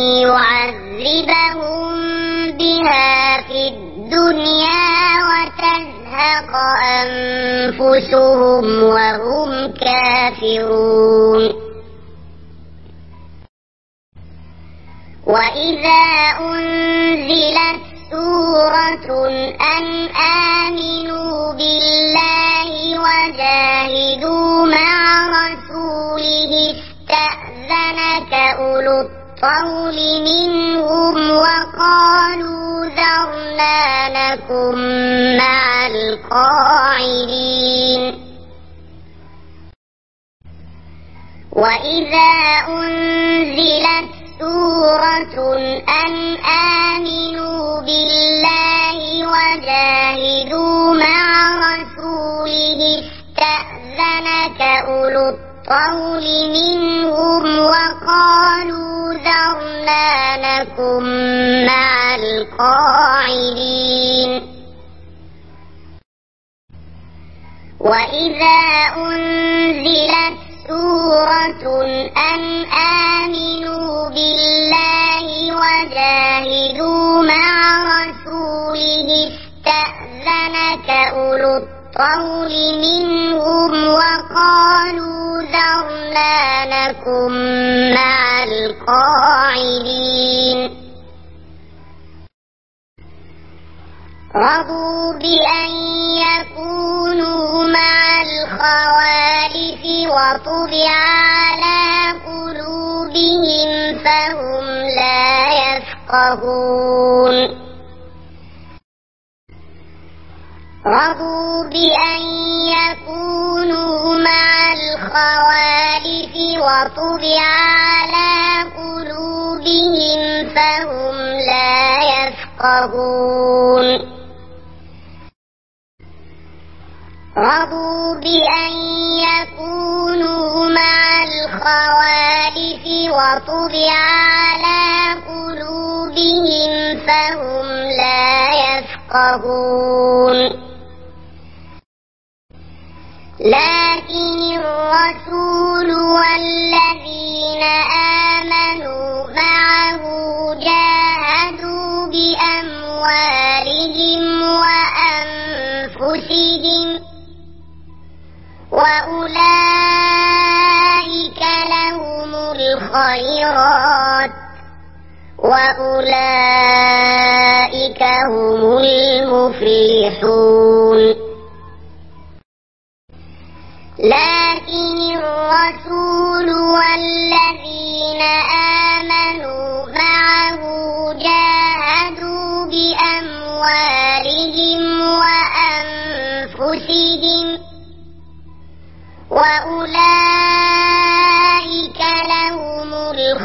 يعذبهم بها في الدنيا وتزهق أنفسهم وهم كافرون وإذا أنزلت سورة أن آمنوا بالله وجاهدوا مع رسوله استأذنك أولو الطول منهم وقالوا ذرنا نكن مع القاعدين وإذا أنزلت سورة أن آمنوا بالله وجاهدوا مع رسوله استأذنك أولو الطول منهم وقالوا ذرنا نكن مع القاعدين وإذا أنزلت سورة أن آمنوا بالله وجاهدوا مع رسوله استأذنك أولو الطول منهم وقالوا ذرنا نكن مع القاعدين رضوا بأن يكونوا مع الخوالف وطبع على قلوبهم فهم لا يفقهون رضوا بأن يكونوا مع الخوالف وطبع على قلوبهم فهم لا يفقهون رضوا بأن يكونوا مع الخوالف وطبع على قلوبهم فهم لا يفقهون لكن الرسول والذين آمنوا معه جاهدوا بأموالهم وأنفسهم وأولئك لهم الخيرات وأولئك هم المفلحون لكن الرسول والذين آمنوا معه جاهدوا بأموالهم وأنفسهم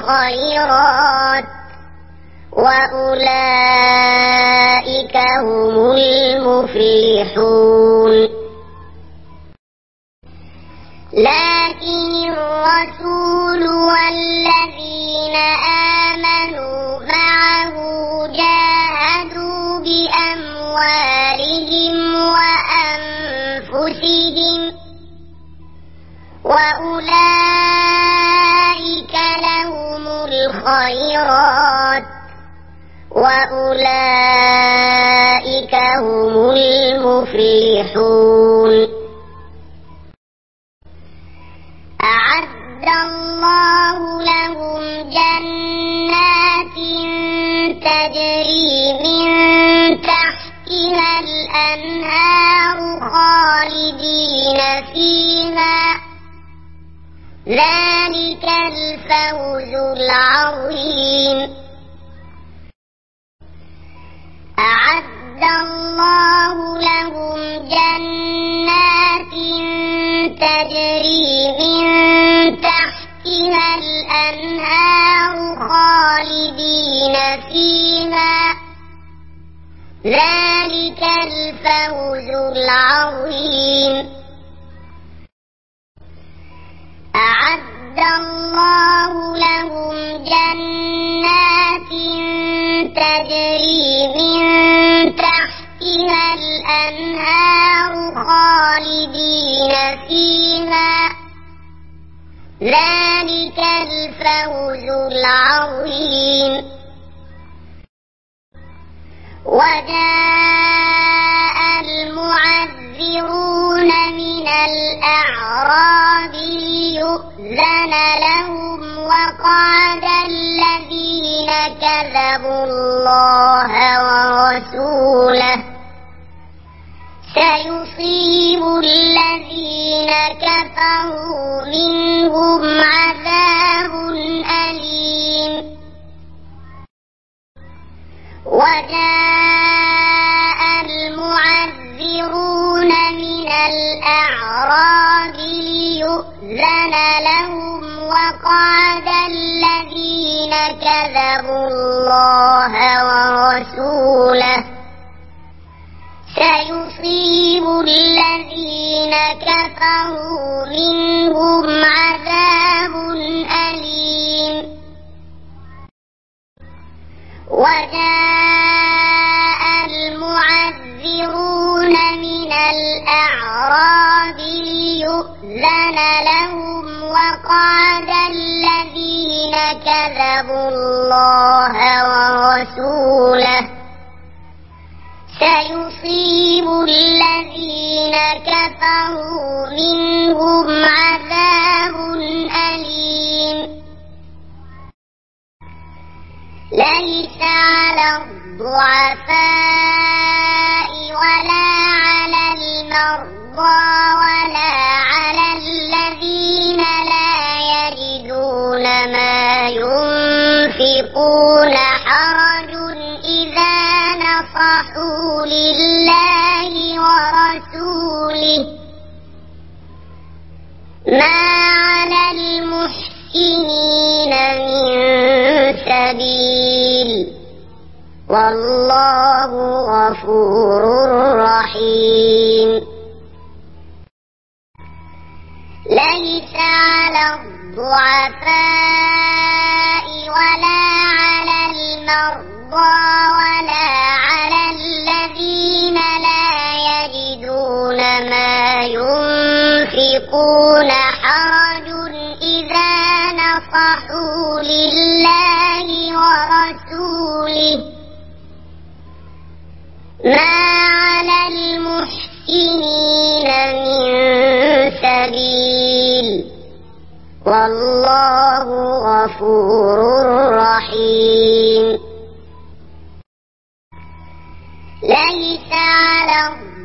الخيرات وأولئك هم المفلحون. لكن الرسول والذين آمنوا معه جاهدوا بأموالهم وأنفسهم وأولئك لهم الخيرات وأولئك هم المفلحون. أعد الله لهم جنات تجري من تحتها الأنهار خالدين فيها ذلك الفوز العظيم. أعد الله لهم جنات تجري من تحتها الأنهار خالدين فيها ذلك الفوز العظيم. أعد الله لهم جنات تجري من تحتها الأنهار خالدين فيها ذلك الفوز العظيم. وجاء المعذرون من الأعراب ليؤذن لهم وقعد الذين كذبوا الله ورسوله سيصيب الذين كفروا منهم عذاب أليم. وجاء المعذرون من الأعراب ليؤذن لهم وقعد الذين كذبوا الله ورسوله سيصيب الذين كفروا منهم عذاب أليم. وجاء المعذرون من الأعراب ليؤذن لهم وقعد الذين كذبوا الله ورسوله سيصيب الذين كفروا منهم عذاب أليم. ليس على الضعفاء ولا على المرضى ولا على الذين لا يجدون ما ينفقون حرج إذا نصحوا لله ورسوله ما على المحسنين من سبيل والله غفور رحيم. ليس على الضعفاء ولا على المرضى ولا على الذين لا يجدون ما ينفقون حرج إذا نصحوا لله ورسوله ما على المحسنين من سبيل والله غفور رحيم. ليس على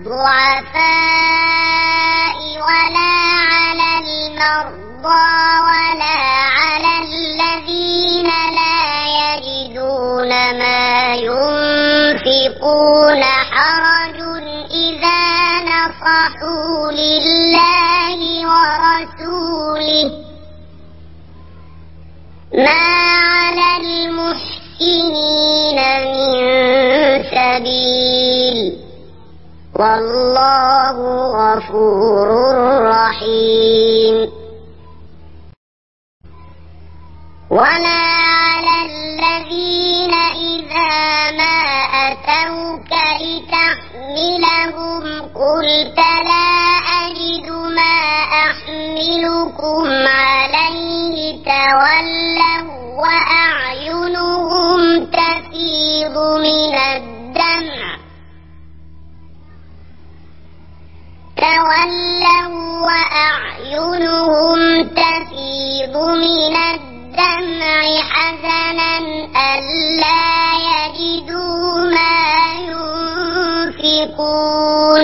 الضعفاء ولا على المرضى ولا على الذين لا يجدون ما ينفقون حرج إذا نصحوا لله ورسوله ما المسكين من سبيل والله غفور رحيم ولا على الذين إذا ما أتوك لتحملهم قلت لا أجد ما أحملكم عليه تولوا وأعينهم تفيض من الدمع حزنا ألا يجدوا ما ينفقون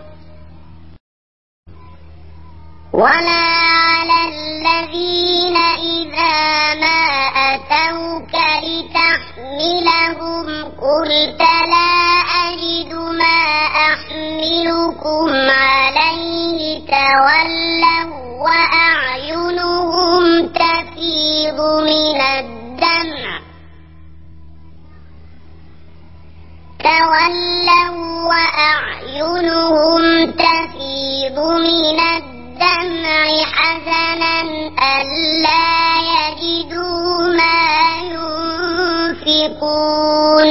ولا على الذين إذا ما أتوك لتحملهم قلت لا أجد ما أحملكم عليه تولوا وأعينهم تفيض من الدمع حزنا ألا يجدوا ما ينفقون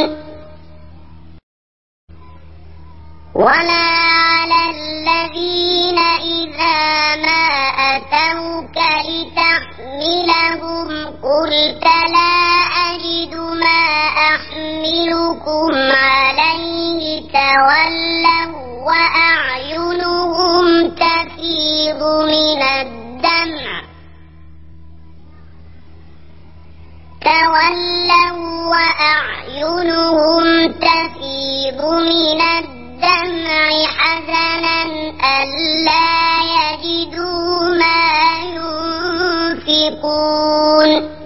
ولا على الذين إذا ما أتوك لتحملهم قلت لا أجد ما أحملكم عليه تولوا وأعينهم تفيض من الدمع حزنا ألا يجدوا ما ينفقون